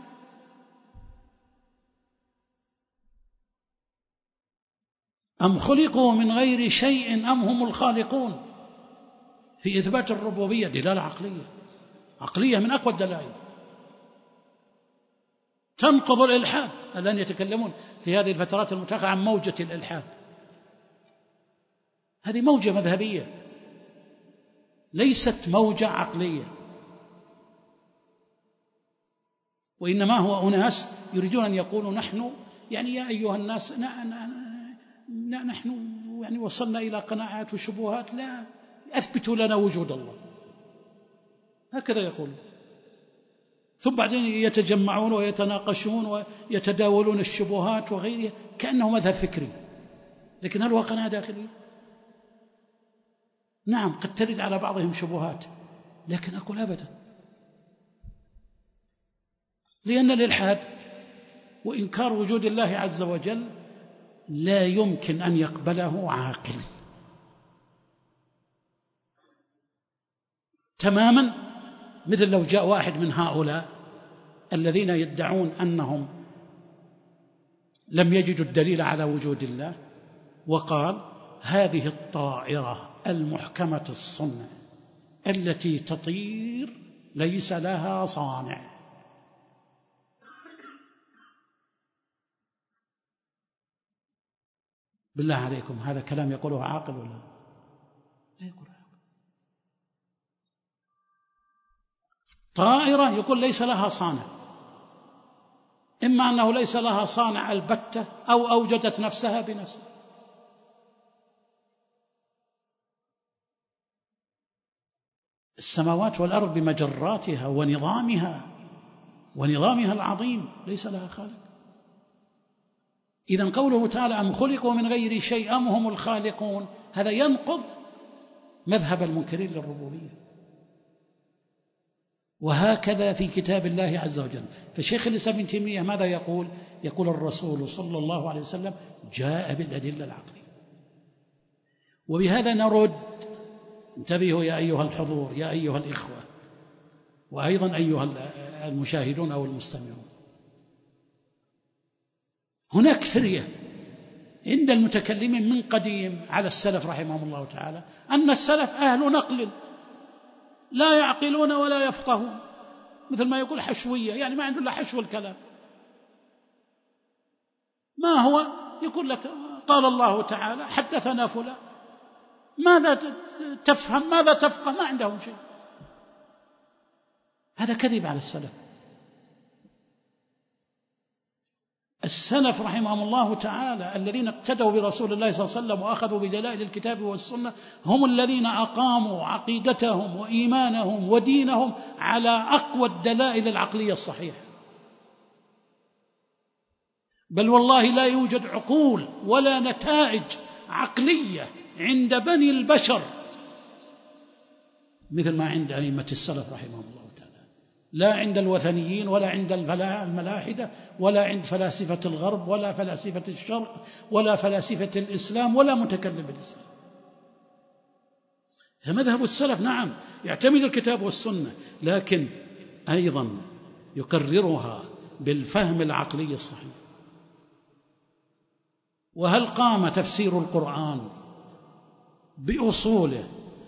أم خلقوا من غير شيء أم هم الخالقون، في إثبات الربوبية دلالة عقلية، عقلية من أقوى الدلائل تنقض الإلحاد. الآن يتكلمون في هذه الفترات المتأخرة عن موجة الإلحاد، هذه موجة مذهبية ليست موجة عقلية، وإنما هو أناس يريدون أن يقولوا نحن يعني يا أيها الناس نحن يعني وصلنا إلى قناعات وشبهات، لا أثبتوا لنا وجود الله، هكذا يقول. ثم بعدين يتجمعون ويتناقشون ويتداولون الشبهات وغيرها كأنه مذهب فكري، لكن هل هو قناعة داخلية؟ نعم قد ترد على بعضهم شبهات، لكن أقول أبدا، لأن الإلحاد وإنكار وجود الله عز وجل لا يمكن أن يقبله عاقل. تماما، مثل لو جاء واحد من هؤلاء الذين يدعون أنهم لم يجدوا الدليل على وجود الله وقال هذه الطائرة المحكمة الصنع التي تطير ليس لها صانع. بالله عليكم هذا كلام يقوله عاقل ولا لا يقول عاقل؟ طائرة يقول ليس لها صانع، إما أنه ليس لها صانع البتة أو أوجدت نفسها بنفسها. السماوات والأرض بمجراتها ونظامها ونظامها العظيم ليس لها خالق. إذن قوله تعالى أم خلقوا من غير شيء أم هم الخالقون، هذا ينقض مذهب المنكرين للربوبية. وهكذا في كتاب الله عز وجل. فشيخ الإسلام ابن تيمية ماذا يقول؟ يقول الرسول صلى الله عليه وسلم جاء بالأدلة العقلية. وبهذا نرد، انتبهوا يا أيها الحضور يا أيها الإخوة وأيضا أيها المشاهدون أو المستمعون، هناك فرية عند المتكلمين من قديم على السلف رحمهم الله تعالى أن السلف أهل نقل لا يعقلون ولا يفقهون، مثل ما يقول حشوية، يعني ما عنده إلا حشو الكلام. ما هو يقول لك قال الله تعالى حدثنا فلان، ماذا تفهم ماذا تفقه؟ ما عندهم شيء. هذا كذب على السلف. السلف رحمهم الله تعالى الذين اقتدوا برسول الله صلى الله عليه وسلم وأخذوا بدلائل الكتاب والسنة هم الذين أقاموا عقيدتهم وإيمانهم ودينهم على أقوى الدلائل العقلية الصحيحة. بل والله لا يوجد عقول ولا نتائج عقلية عند بني البشر مثل ما عند أئمة السلف رحمهم الله تعالى، لا عند الوثنيين ولا عند الملاحدة ولا عند فلاسفة الغرب ولا فلاسفة الشرق ولا فلاسفة الإسلام ولا متكلم بالإسلام. فمذهب السلف نعم يعتمد الكتاب والسنة، لكن أيضا يكررها بالفهم العقلي الصحيح. وهل قام تفسير القرآن بأصوله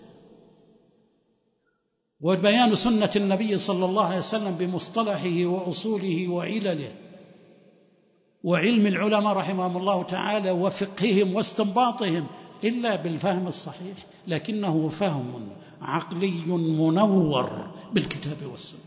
وبيان سنة النبي صلى الله عليه وسلم بمصطلحه وأصوله وعلله وعلم العلماء رحمهم الله تعالى وفقههم واستنباطهم إلا بالفهم الصحيح؟ لكنه فهم عقلي منور بالكتاب والسنة.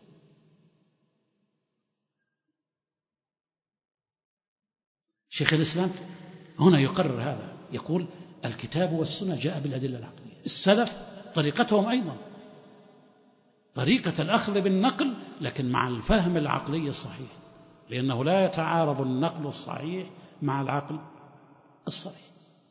شيخ الإسلام هنا يقرر هذا، يقول الكتاب والسنة جاء بالأدلة العقلية. السلف طريقتهم أيضا طريقة الأخذ بالنقل لكن مع الفهم العقلي الصحيح، لأنه لا يتعارض النقل الصحيح مع العقل الصحيح.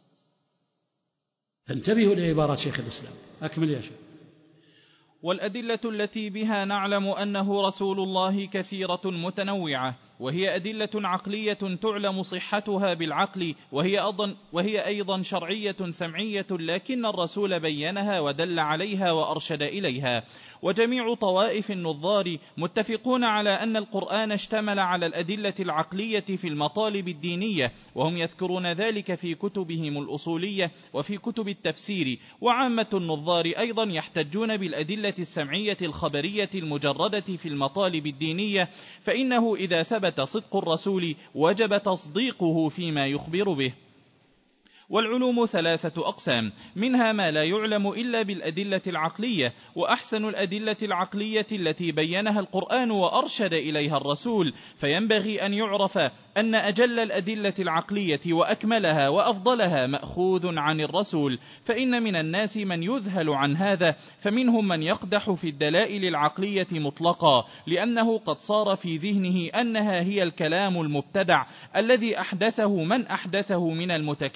فانتبهوا لعبارات شيخ الإسلام. أكمل يا شيخ. والأدلة التي بها نعلم أنه رسول الله كثيرة متنوعة، وهي أدلة عقلية تعلم صحتها بالعقل، وهي أيضا, وهي أيضا شرعية سمعية، لكن الرسول بينها ودل عليها وأرشد إليها. وجميع طوائف النظار متفقون على أن القرآن اشتمل على الأدلة العقلية في المطالب الدينية، وهم يذكرون ذلك في كتبهم الأصولية وفي كتب التفسير. وعامة النظار أيضا يحتجون بالأدلة السمعية الخبرية المجردة في المطالب الدينية، فإنه إذا ثبت صدق الرسول وجب تصديقه فيما يخبر به. والعلوم ثلاثة أقسام، منها ما لا يعلم إلا بالأدلة العقلية، وأحسن الأدلة العقلية التي بينها القرآن وأرشد إليها الرسول. فينبغي أن يعرف أن أجل الأدلة العقلية وأكملها وأفضلها مأخوذ عن الرسول، فإن من الناس من يذهل عن هذا، فمنهم من يقدح في الدلائل العقلية مطلقا، لأنه قد صار في ذهنه أنها هي الكلام المبتدع الذي أحدثه من أحدثه من المتكلمين،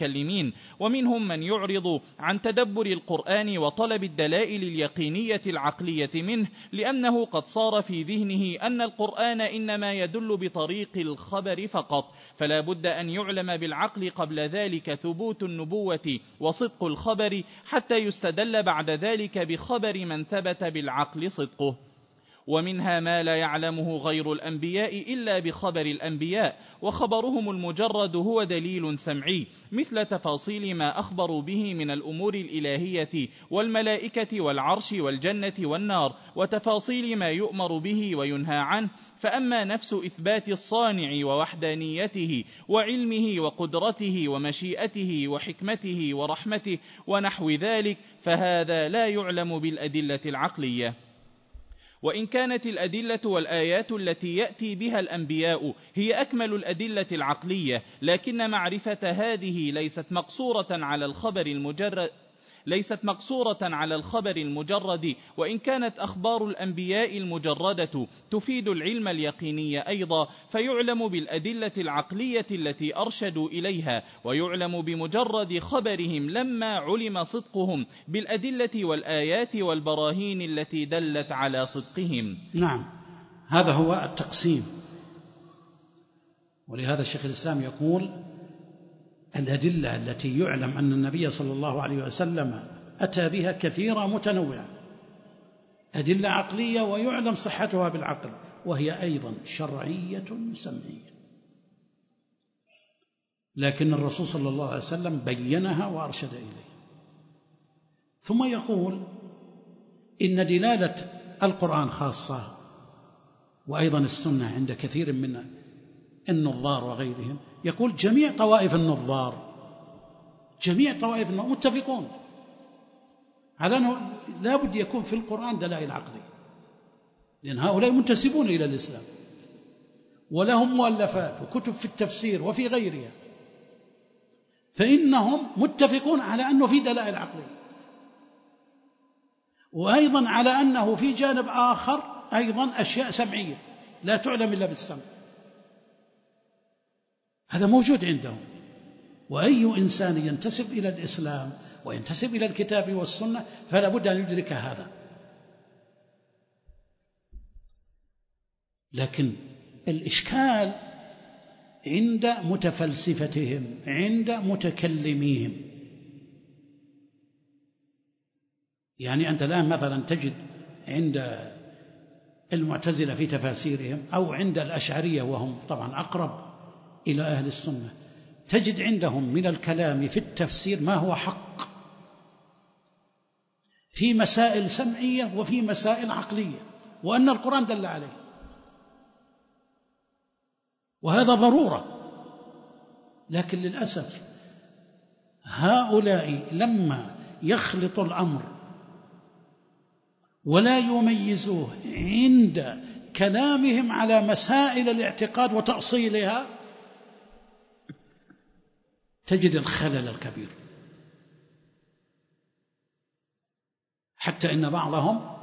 المسلمين، ومنهم من يعرض عن تدبر القرآن وطلب الدلائل اليقينية العقلية منه، لأنه قد صار في ذهنه أن القرآن إنما يدل بطريق الخبر فقط، فلا بد أن يعلم بالعقل قبل ذلك ثبوت النبوة وصدق الخبر، حتى يستدل بعد ذلك بخبر من ثبت بالعقل صدقه. ومنها ما لا يعلمه غير الأنبياء إلا بخبر الأنبياء، وخبرهم المجرد هو دليل سمعي، مثل تفاصيل ما أخبروا به من الأمور الإلهية والملائكة والعرش والجنة والنار، وتفاصيل ما يؤمر به وينهى عنه. فأما نفس إثبات الصانع ووحدانيته وعلمه وقدرته ومشيئته وحكمته ورحمته ونحو ذلك، فهذا لا يعلم بالأدلة العقلية. وإن كانت الأدلة والآيات التي يأتي بها الأنبياء هي أكمل الأدلة العقلية، لكن معرفة هذه ليست مقصورة على الخبر المجرد ليست مقصورة على الخبر المجرد، وإن كانت أخبار الأنبياء المجردة تفيد العلم اليقيني أيضا، فيعلم بالأدلة العقلية التي أرشدوا إليها، ويعلم بمجرد خبرهم لما علم صدقهم بالأدلة والآيات والبراهين التي دلت على صدقهم. نعم، هذا هو التقسيم. ولهذا الشيخ الإسلام يقول: الأدلة التي يعلم أن النبي صلى الله عليه وسلم أتى بها كثيرة متنوعة، أدلة عقلية ويعلم صحتها بالعقل، وهي أيضا شرعية سمعية، لكن الرسول صلى الله عليه وسلم بينها وأرشد إليه. ثم يقول: إن دلالة القرآن خاصة، وأيضا السنة عند كثير من النظار وغيرهم. يقول: جميع طوائف النظار جميع طوائف النظار متفقون على أنه لا بد يكون في القرآن دلائل عقلية، لأن هؤلاء منتسبون إلى الإسلام ولهم مؤلفات وكتب في التفسير وفي غيرها، فإنهم متفقون على أنه في دلائل عقلية، وأيضا على أنه في جانب آخر أيضا أشياء سمعية لا تعلم إلا بالسمع. هذا موجود عندهم. وأي إنسان ينتسب إلى الإسلام وينتسب إلى الكتاب والسنة فلا بد أن يدرك هذا. لكن الإشكال عند متفلسفتهم، عند متكلميهم. يعني أنت الآن مثلا تجد عند المعتزلة في تفاسيرهم، أو عند الأشعرية وهم طبعا أقرب إلى أهل السنة، تجد عندهم من الكلام في التفسير ما هو حق في مسائل سمعية وفي مسائل عقلية، وأن القرآن دل عليه، وهذا ضرورة. لكن للأسف هؤلاء لما يخلط الأمر ولا يميزوه عند كلامهم على مسائل الاعتقاد وتأصيلها، تجد الخلل الكبير. حتى إن بعضهم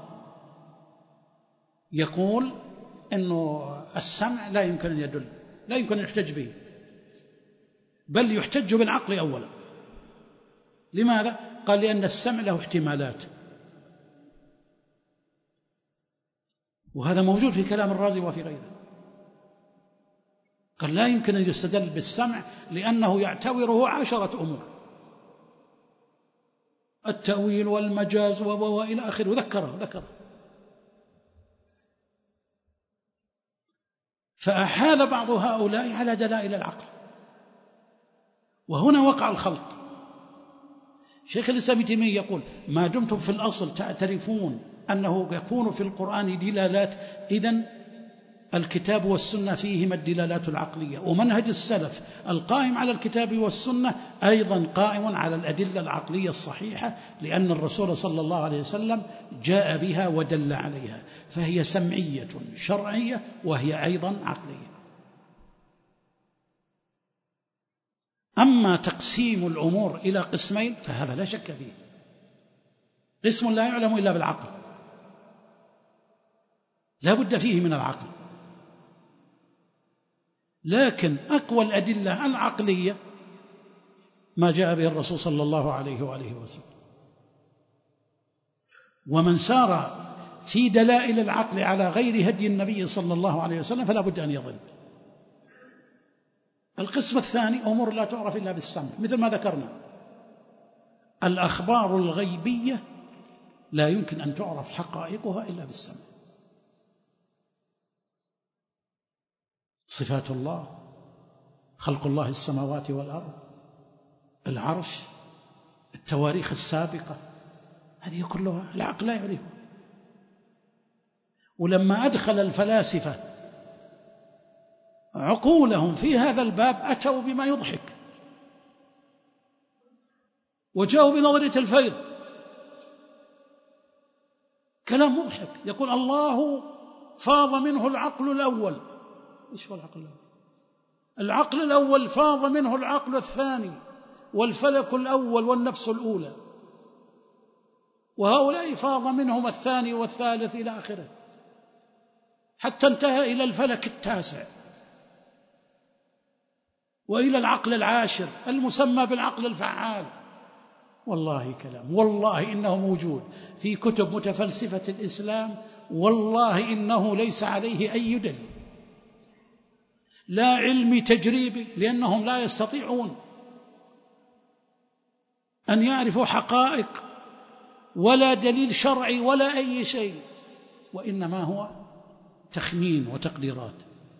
يقول أنه السمع لا يمكن أن يدل، لا يمكن أن يحتج به، بل يحتج بالعقل أولا. لماذا؟ قال: لأن السمع له احتمالات، وهذا موجود في كلام الرازي وفي غيره. قال: لا يمكن أن يستدل بالسمع لأنه يعتبره عشرة أمور، التأويل والمجاز وإلى آخره، ذكره ذكره فأحال بعض هؤلاء على دلائل العقل، وهنا وقع الخلط. شيخ الإسلام ابن تيمية يقول: ما دمتم في الأصل تعترفون أنه يكون في القرآن دلالات، إذن الكتاب والسنة فيهما الدلالات العقلية، ومنهج السلف القائم على الكتاب والسنة أيضا قائم على الأدلة العقلية الصحيحة، لأن الرسول صلى الله عليه وسلم جاء بها ودل عليها، فهي سمعية شرعية وهي أيضا عقلية. أما تقسيم الأمور إلى قسمين فهذا لا شك فيه. قسم لا يعلم إلا بالعقل، لا بد فيه من العقل، لكن أقوى الأدلة العقلية ما جاء به الرسول صلى الله عليه وآله وسلم. ومن سار في دلائل العقل على غير هدي النبي صلى الله عليه وسلم فلا بد أن يضل. القسم الثاني أمور لا تعرف إلا بالسمع، مثل ما ذكرنا الأخبار الغيبية لا يمكن أن تعرف حقائقها إلا بالسمع. صفات الله، خلق الله السماوات والأرض، العرش، التواريخ السابقة، هذه كلها العقل لا يعرفها. ولما أدخل الفلاسفة عقولهم في هذا الباب أتوا بما يضحك، وجاءوا بنظرية الفيض، كلام مضحك. يقول الله فاض منه العقل الأول. إيش هو العقل الأول؟ العقل الأول فاض منه العقل الثاني والفلك الأول والنفس الأولى، وهؤلاء فاض منهم الثاني والثالث إلى آخره حتى انتهى إلى الفلك التاسع وإلى العقل العاشر المسمى بالعقل الفعال. والله كلام، والله إنه موجود في كتب متفلسفة الإسلام، والله إنه ليس عليه أي دليل، لا علمي تجريبي، لأنهم لا يستطيعون أن يعرفوا حقائق ولا دليل شرعي ولا أي شيء، وإنما هو تخمين وتقديرات.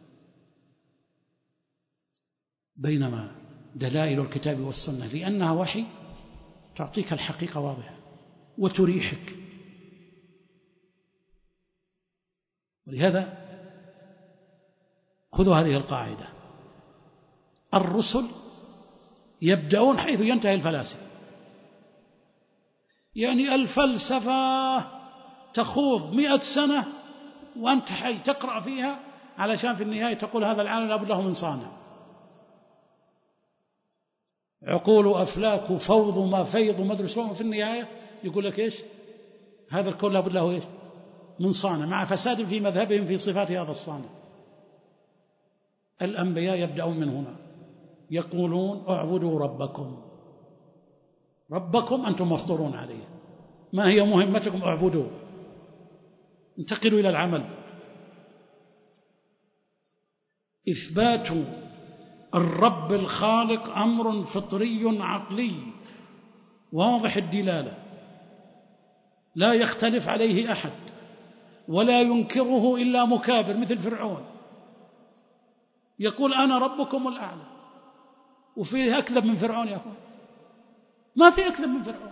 بينما دلائل الكتاب والسنة لأنها وحي تعطيك الحقيقة واضحة وتريحك. ولهذا خذوا هذه القاعدة: الرسل يبدأون حيث ينتهي الفلاسفة. يعني الفلسفة تخوض مئة سنة وأنت حي تقرأ فيها علشان في النهاية تقول هذا العالم لا بد له من صانع. عقول أفلاك فوض ما فيض مدرسون، في النهاية يقول لك إيش؟ هذا الكون لا بد له إيش؟ من صانع، مع فساد في مذهبهم في صفات هذا الصانع. الأنبياء يبدأون من هنا، يقولون اعبدوا ربكم. ربكم أنتم مفطورون عليه، ما هي مهمتكم؟ اعبدوا، انتقلوا إلى العمل. إثبات الرب الخالق أمر فطري عقلي واضح الدلالة، لا يختلف عليه أحد ولا ينكره إلا مكابر مثل فرعون، يقول أنا ربكم الأعلى. وفيه أكذب من فرعون يا أخوان؟ ما في أكذب من فرعون.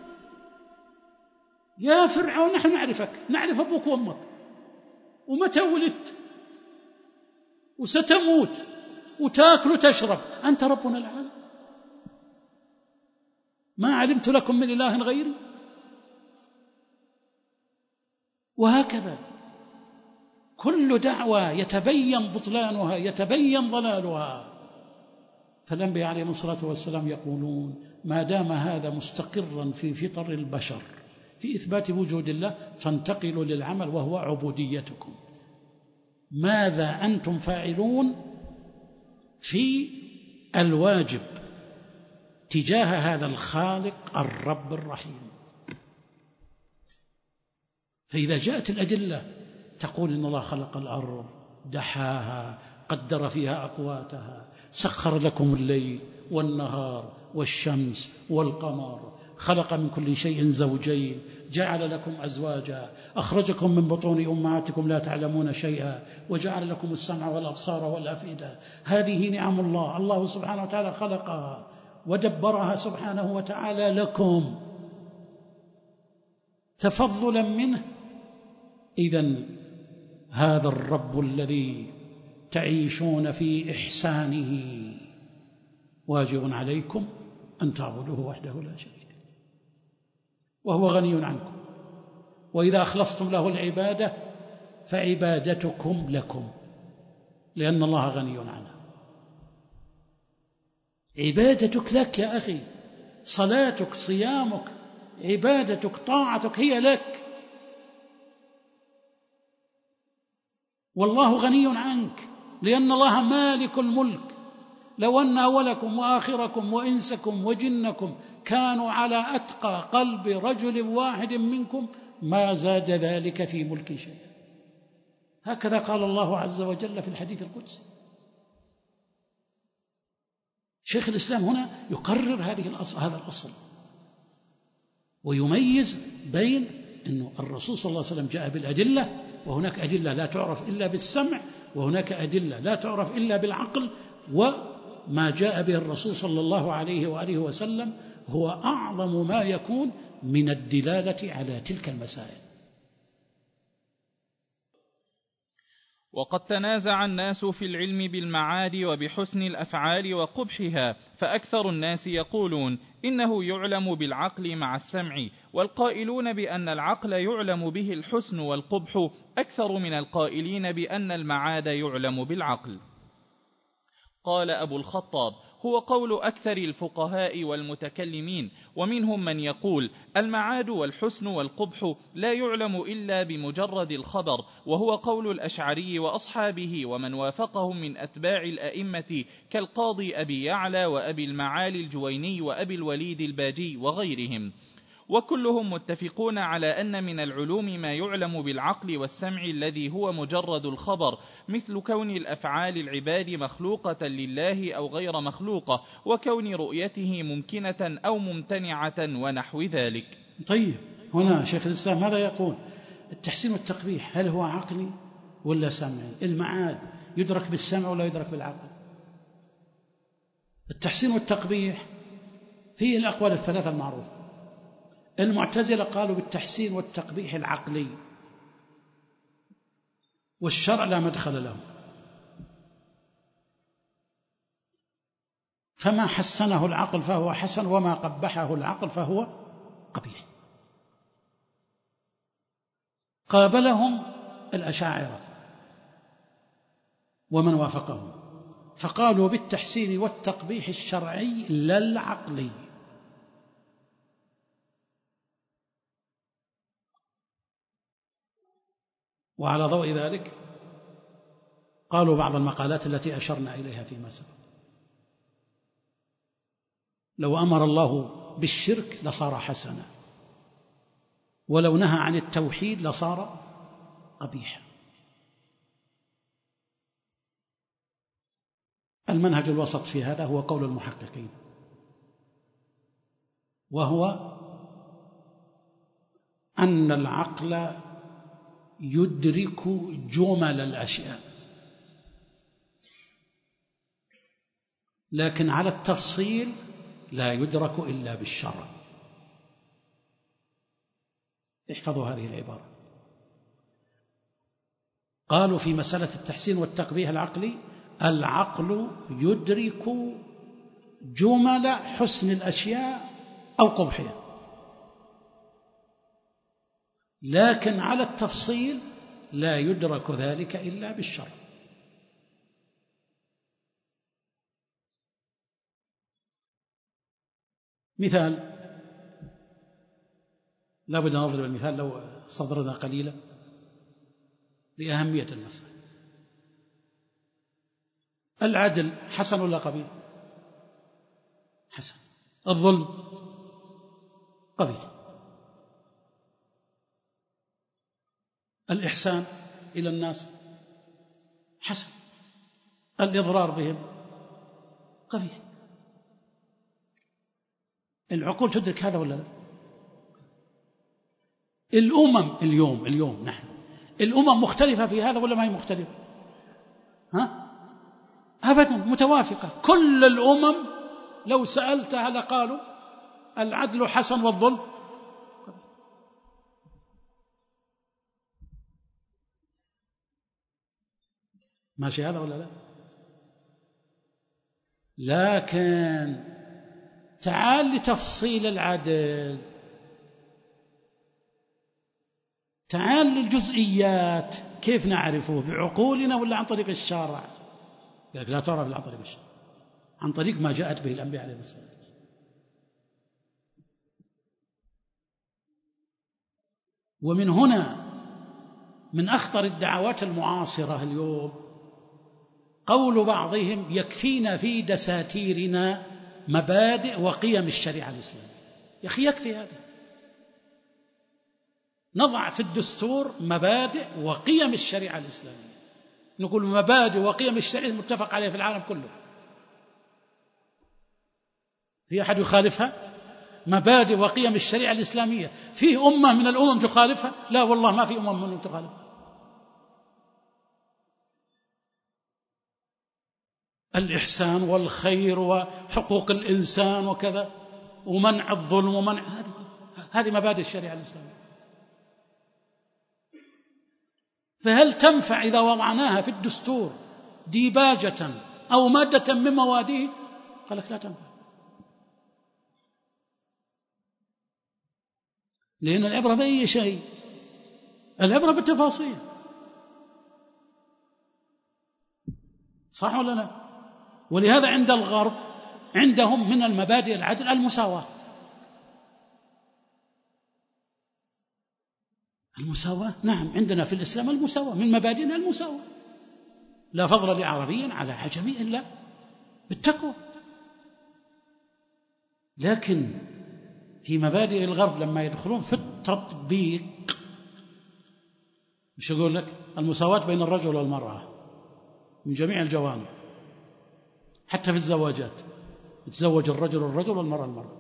يا فرعون نحن نعرفك، نعرف أبوك وأمك ومتى ولدت وستموت وتاكل وتشرب، أنت ربنا الأعلى، ما علمت لكم من إله غيري. وهكذا كل دعوة يتبين بطلانها، يتبين ضلالها. فالأنبياء عليهم الصلاة والسلام يقولون ما دام هذا مستقرا في فطر البشر في إثبات وجود الله فانتقلوا للعمل وهو عبوديتكم. ماذا أنتم فاعلون في الواجب تجاه هذا الخالق الرب الرحيم؟ فإذا جاءت الأدلة تقول إن الله خلق الأرض، دحاها، قدر فيها أقواتها، سخر لكم الليل والنهار والشمس والقمر، خلق من كل شيء زوجين، جعل لكم أزواجا، أخرجكم من بطون أمهاتكم لا تعلمون شيئا، وجعل لكم السمع والأبصار والأفئدة. هذه نعم الله، الله سبحانه وتعالى خلقها ودبرها سبحانه وتعالى لكم تفضلا منه. إذن هذا الرب الذي تعيشون في إحسانه واجب عليكم أن تعبدوه وحده لا شريك له، وهو غني عنكم. وإذا أخلصتم له العبادة فعبادتكم لكم، لأن الله غني عنها. عبادتك لك يا أخي، صلاتك، صيامك، عبادتك، طاعتك هي لك، والله غني عنك، لأن الله مالك الملك لو أن أولكم وآخركم وإنسكم وجنكم كانوا على أتقى قلب رجل واحد منكم ما زاد ذلك في ملك شيئا. هكذا قال الله عز وجل في الحديث القدسي. شيخ الإسلام هنا يقرر هذه الأصل هذا الأصل ويميز بين أنه الرسول صلى الله عليه وسلم جاء بالأدلة، وهناك أدلة لا تعرف إلا بالسمع، وهناك أدلة لا تعرف إلا بالعقل، وما جاء به الرسول صلى الله عليه وآله وسلم هو أعظم ما يكون من الدلالة على تلك المسائل. وقد تنازع الناس في العلم بالمعاد وبحسن الأفعال وقبحها، فأكثر الناس يقولون إنه يعلم بالعقل مع السمع، والقائلون بأن العقل يعلم به الحسن والقبح أكثر من القائلين بأن المعاد يعلم بالعقل. قال أبو الخطاب: هو قول أكثر الفقهاء والمتكلمين، ومنهم من يقول المعاد والحسن والقبح لا يعلم إلا بمجرد الخبر، وهو قول الأشعري وأصحابه ومن وافقهم من أتباع الأئمة كالقاضي أبي يعلى وأبي المعالي الجويني وأبي الوليد الباجي وغيرهم، وكلهم متفقون على أن من العلوم ما يعلم بالعقل والسمع الذي هو مجرد الخبر، مثل كون الأفعال العباد مخلوقة لله أو غير مخلوقة، وكون رؤيته ممكنة أو ممتنعة ونحو ذلك. طيب، هنا شيخ الإسلام ماذا يقول؟ التحسين والتقبيح هل هو عقلي ولا سمعي؟ المعاد يدرك بالسمع ولا يدرك بالعقل؟ التحسين والتقبيح هي الأقوال الثلاثة المعروفة. المعتزلة قالوا بالتحسين والتقبيح العقلي، والشرع لا مدخل له، فما حسنه العقل فهو حسن، وما قبحه العقل فهو قبيح. قابلهم الأشاعرة ومن وافقهم، فقالوا بالتحسين والتقبيح الشرعي لا العقلي. وعلى ضوء ذلك قالوا بعض المقالات التي أشرنا إليها فيما سبق: لو أمر الله بالشرك لصار حسنا، ولو نهى عن التوحيد لصار قبيحا. المنهج الوسط في هذا هو قول المحققين، وهو أن العقل يدرك جمل الأشياء، لكن على التفصيل لا يدرك إلا بالشرع. احفظوا هذه العبارة. قالوا في مسألة التحسين والتقبيح العقلي: العقل يدرك جمل حسن الأشياء أو قبحها، لكن على التفصيل لا يدرك ذلك إلا بالشرع. مثال، لا بد أن نضرب المثال لو صدرنا قليلا لأهمية المسألة. العدل حسن ولا قبيح؟ حسن. الظلم قبيح. الإحسان إلى الناس حسن. الإضرار بهم قبيح. العقول تدرك هذا ولا لا؟ الأمم اليوم اليوم نحن الأمم مختلفة في هذا ولا ما هي مختلفة؟ ها؟ أبدا، متوافقة. كل الأمم لو سألتها لقالوا العدل حسن والظلم ماشي هذا ولا لا؟ لكن تعال لتفصيل العدل، تعال للجزئيات، كيف نعرفه؟ بعقولنا ولا عن طريق الشارع؟ قال لا تعرف إلا عن طريق الشارع، عن طريق ما جاءت به الأنبياء عليهم السلام. ومن هنا من أخطر الدعوات المعاصرة اليوم قول بعضهم يكفينا في دساتيرنا مبادئ وقيم الشريعة الإسلامية. يا أخي يكفي هذا، نضع في الدستور مبادئ وقيم الشريعة الإسلامية، نقول مبادئ وقيم الشريعة المتفق عليها في العالم كله، في أحد يخالفها؟ مبادئ وقيم الشريعة الإسلامية فيه أمة من الأمم تخالفها؟ لا والله ما في أمم من الأمم تخالفها. الإحسان والخير وحقوق الإنسان وكذا ومنع الظلم ومنع، هذه هذه مبادئ الشريعة الإسلامية. فهل تنفع إذا وضعناها في الدستور ديباجة أو مادة من مواديه؟ قال لك لا تنفع، لأن العبرة بأي شيء، العبرة بالتفاصيل، صح ولا لا؟ ولهذا عند الغرب عندهم من المبادئ العدل المساواة. المساواة نعم، عندنا في الإسلام المساواة، من مبادئنا المساواة، لا فضل لعربي على عجمي إلا بالتقوى. لكن في مبادئ الغرب لما يدخلون في التطبيق مش يقول لك المساواة بين الرجل والمرأة من جميع الجوانب، حتى في الزواجات يتزوج الرجل الرجل والمرأة المرأة.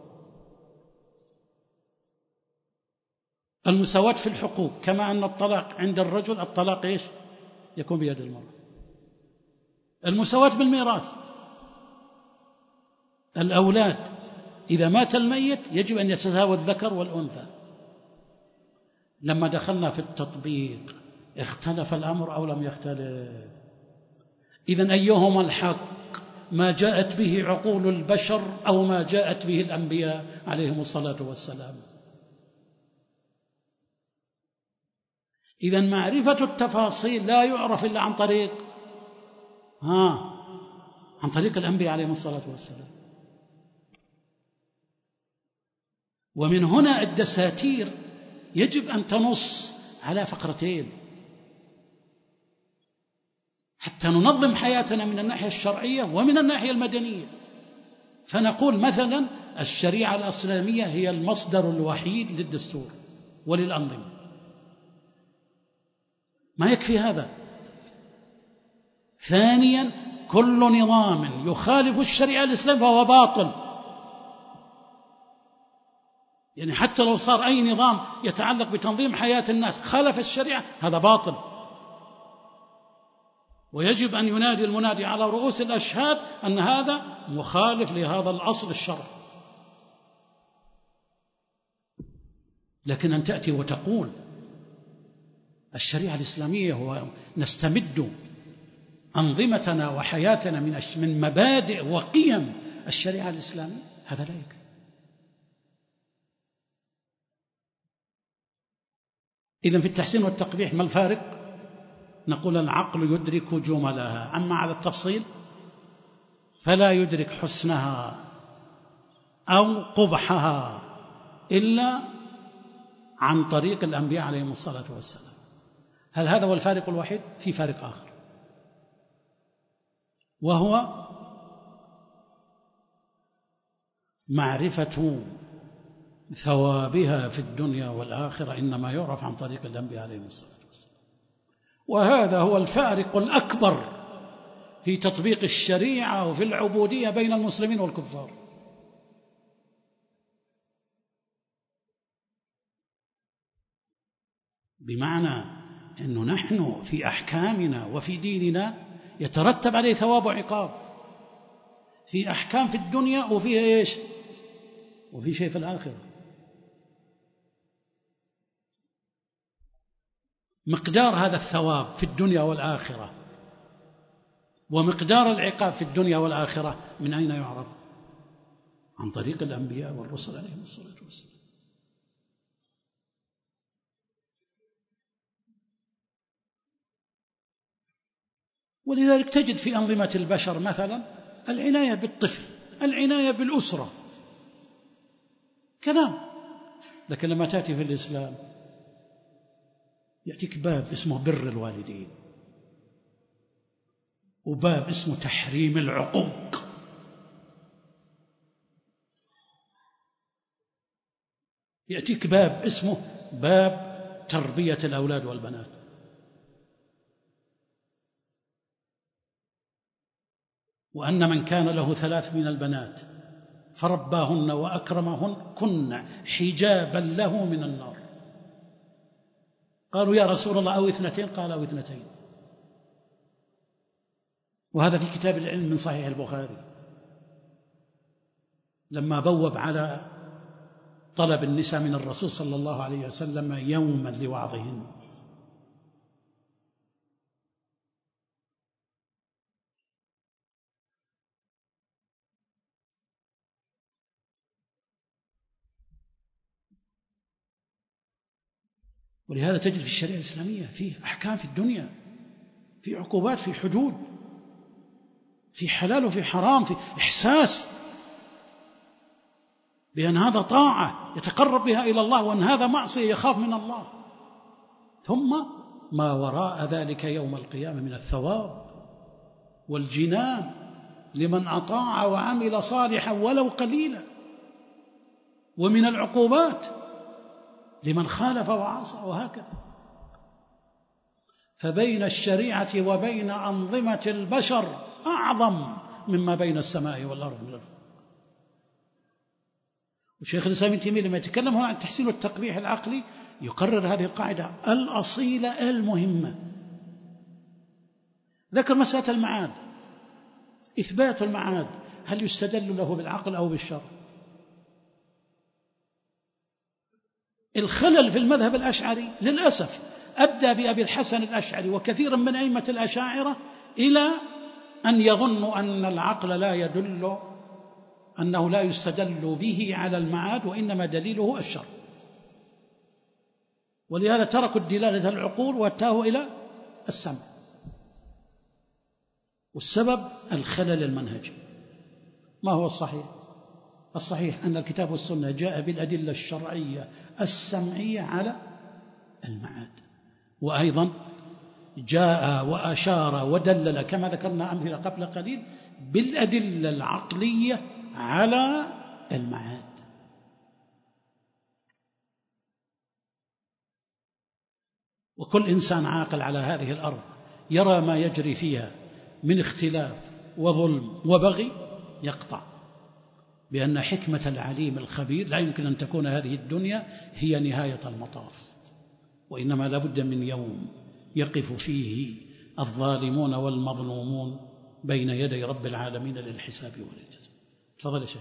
المساواة في الحقوق، كما أن الطلاق عند الرجل الطلاق إيش يكون بيد المرأة. المساواة بالميراث، الأولاد إذا مات الميت يجب أن يتساوى الذكر والأنثى. لما دخلنا في التطبيق اختلف الأمر أو لم يختلف؟ إذن أيهما الحق، ما جاءت به عقول البشر أو ما جاءت به الأنبياء عليهم الصلاة والسلام؟ إذن معرفة التفاصيل لا يعرف إلا عن طريق ها عن طريق الأنبياء عليهم الصلاة والسلام. ومن هنا الدساتير يجب أن تنص على فقرتين حتى ننظم حياتنا من الناحية الشرعية ومن الناحية المدنية. فنقول مثلا الشريعة الإسلامية هي المصدر الوحيد للدستور وللأنظمة. ما يكفي هذا. ثانيا، كل نظام يخالف الشريعة الإسلامية فهو باطل. يعني حتى لو صار أي نظام يتعلق بتنظيم حياة الناس خالف الشريعة هذا باطل، ويجب أن ينادي المنادي على رؤوس الأشهاد أن هذا مخالف لهذا الأصل الشرعي. لكن أن تأتي وتقول الشريعة الإسلامية هو نستمد أنظمتنا وحياتنا من من مبادئ وقيم الشريعة الإسلامية، هذا لا يكفي. إذن في التحسين والتقبيح ما الفارق؟ نقول العقل يدرك جملها، أما على التفصيل فلا يدرك حسنها أو قبحها إلا عن طريق الأنبياء عليهم الصلاة والسلام. هل هذا هو الفارق الوحيد؟ في فارق آخر، وهو معرفة ثوابها في الدنيا والآخرة إنما يعرف عن طريق الأنبياء عليهم الصلاة والسلام. وهذا هو الفارق الأكبر في تطبيق الشريعة وفي العبودية بين المسلمين والكفار. بمعنى أنه نحن في أحكامنا وفي ديننا يترتب عليه ثواب وعقاب، في أحكام في الدنيا وفيها إيش؟ وفي شيء في الآخرة. مقدار هذا الثواب في الدنيا والآخرة ومقدار العقاب في الدنيا والآخرة من أين يعرف؟ عن طريق الأنبياء والرسل عليهم الصلاة والسلام. ولذلك تجد في أنظمة البشر مثلا العناية بالطفل، العناية بالأسرة، كلام. لكن لما تأتي في الإسلام يأتيك باب اسمه بر الوالدين، وباب اسمه تحريم العقوق. يأتيك باب اسمه باب تربية الأولاد والبنات. وأن من كان له ثلاث من البنات فرباهن وأكرمهن كن حجابا له من النار. قالوا يا رسول الله أو اثنتين؟ قال أو اثنتين. وهذا في كتاب العلم من صحيح البخاري، لما بوب على طلب النساء من الرسول صلى الله عليه وسلم يوما لوعظهن. ولهذا تجد في الشريعة الإسلامية فيه أحكام في الدنيا، في عقوبات، في حدود، في حلال وفي حرام، في إحساس بأن هذا طاعة يتقرب بها إلى الله وأن هذا معصية يخاف من الله. ثم ما وراء ذلك يوم القيامة من الثواب والجنان لمن أطاع وعمل صالحا ولو قليلا، ومن العقوبات لمن خالف وعصى، وهكذا. فبين الشريعة وبين أنظمة البشر أعظم مما بين السماء والأرض من الفرق. والشيخ الإسلام ابن تيمية لما يتكلم هنا عن التحسين والتقبيح العقلي يقرر هذه القاعدة الأصيلة المهمة. ذكر مسألة المعاد، إثبات المعاد هل يستدل له بالعقل أو بالشرع؟ الخلل في المذهب الأشعري للأسف أدى بأبي الحسن الأشعري وكثيرا من أئمة الأشاعرة إلى أن يظنوا أن العقل لا يدل، أنه لا يستدل به على المعاد، وإنما دليله الشرع. ولهذا تركوا الدلالة العقول واتجهوا إلى السمع. والسبب الخلل المنهجي. ما هو الصحيح؟ الصحيح أن الكتاب والسنة جاء بالأدلة الشرعية السمعية على المعاد، وأيضا جاء وأشار ودلل كما ذكرنا أمثلة قبل قليل بالأدلة العقلية على المعاد. وكل إنسان عاقل على هذه الأرض يرى ما يجري فيها من اختلاف وظلم وبغي يقطع بأن حكمة العليم الخبير لا يمكن أن تكون هذه الدنيا هي نهاية المطاف، وإنما لابد من يوم يقف فيه الظالمون والمظلومون بين يدي رب العالمين للحساب والجزاء. تفضل يا شيخ.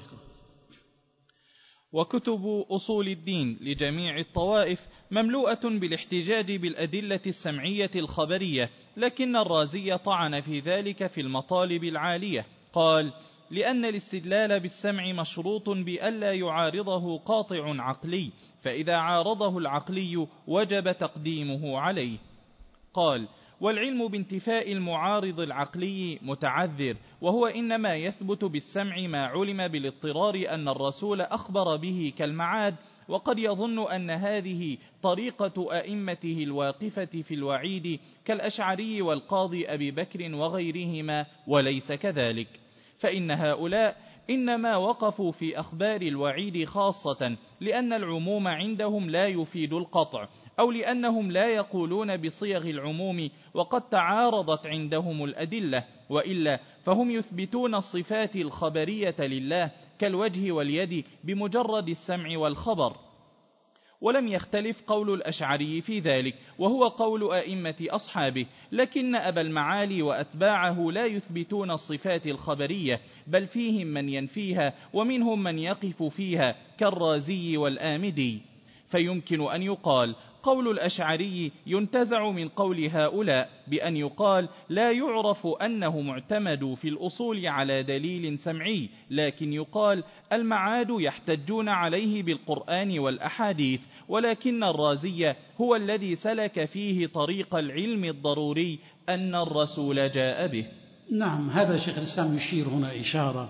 وكتب أصول الدين لجميع الطوائف مملوءة بالاحتجاج بالأدلة السمعية الخبرية، لكن الرازي طعن في ذلك في المطالب العالية. قال: لأن الاستدلال بالسمع مشروط بألا يعارضه قاطع عقلي، فإذا عارضه العقلي وجب تقديمه عليه. قال: والعلم بانتفاء المعارض العقلي متعذر، وهو إنما يثبت بالسمع ما علم بالاضطرار أن الرسول أخبر به كالمعاد، وقد يظن أن هذه طريقة أئمته الواقفة في الوعيد كالأشعري والقاضي أبي بكر وغيرهما، وليس كذلك، فإن هؤلاء إنما وقفوا في أخبار الوعيد خاصة لأن العموم عندهم لا يفيد القطع، أو لأنهم لا يقولون بصيغ العموم وقد تعارضت عندهم الأدلة، وإلا فهم يثبتون الصفات الخبرية لله كالوجه واليد بمجرد السمع والخبر. ولم يختلف قول الأشعري في ذلك، وهو قول أئمة أصحابه، لكن أبا المعالي وأتباعه لا يثبتون الصفات الخبرية، بل فيهم من ينفيها ومنهم من يقف فيها كالرازي والآمدي. فيمكن أن يقال قول الأشعري ينتزع من قول هؤلاء بأن يقال لا يعرف أنه معتمد في الأصول على دليل سمعي، لكن يقال المعاد يحتجون عليه بالقرآن والأحاديث، ولكن الرازي هو الذي سلك فيه طريق العلم الضروري أن الرسول جاء به. نعم، هذا شيخ الإسلام يشير هنا إشارة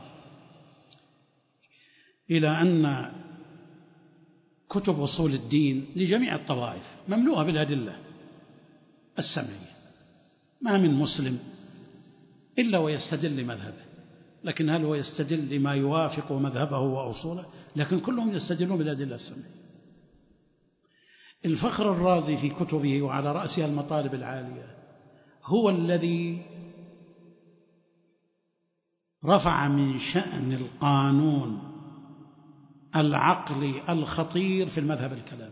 إلى أن كتب أصول الدين لجميع الطوائف مملوءة بالأدلة السمعية. ما من مسلم إلا ويستدل لمذهبه، لكن هل هو يستدل لما يوافق مذهبه وأصوله؟ لكن كلهم يستدلون بالأدلة السمعية. الفخر الرازي في كتبه وعلى رأسها المطالب العالية هو الذي رفع من شأن القانون العقلي الخطير في المذهب الكلامي،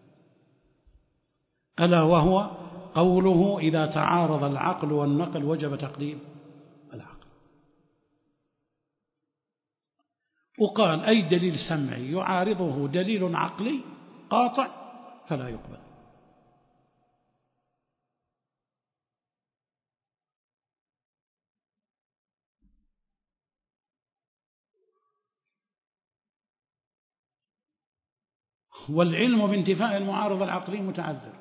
ألا وهو قوله إذا تعارض العقل والنقل وجب تقديم العقل. وقال أي دليل سمعي يعارضه دليل عقلي قاطع فلا يقبل. والعلم بانتفاء المعارض العقلي متعذر،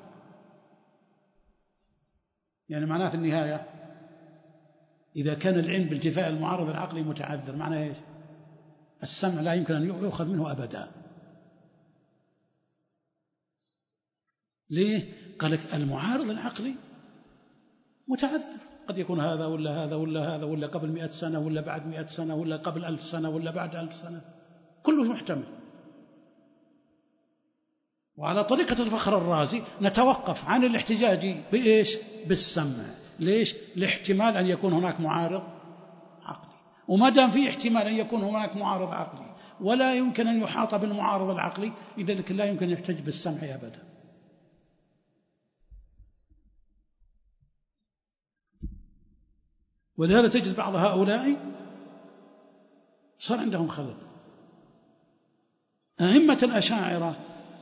يعني معناه في النهاية إذا كان العلم بانتفاء المعارض العقلي متعذر معناه إيش؟ السمع لا يمكن أن يؤخذ منه أبدا. ليه؟ قال لك المعارض العقلي متعذر، قد يكون هذا ولا هذا ولا هذا ولا قبل مئة سنة ولا بعد مئة سنة ولا قبل ألف سنة ولا بعد ألف سنة، كله محتمل. وعلى طريقة الفخر الرازي نتوقف عن الاحتجاج بإيش؟ بالسمع. ليش؟ لاحتمال أن يكون هناك معارض عقلي، وما دام في احتمال أن يكون هناك معارض عقلي ولا يمكن أن يحاط بالمعارض العقلي، إذا لكن لا يمكن أن يحتج بالسمع أبدا. ولهذا تجد بعض هؤلاء صار عندهم خلل. أئمة الأشاعرة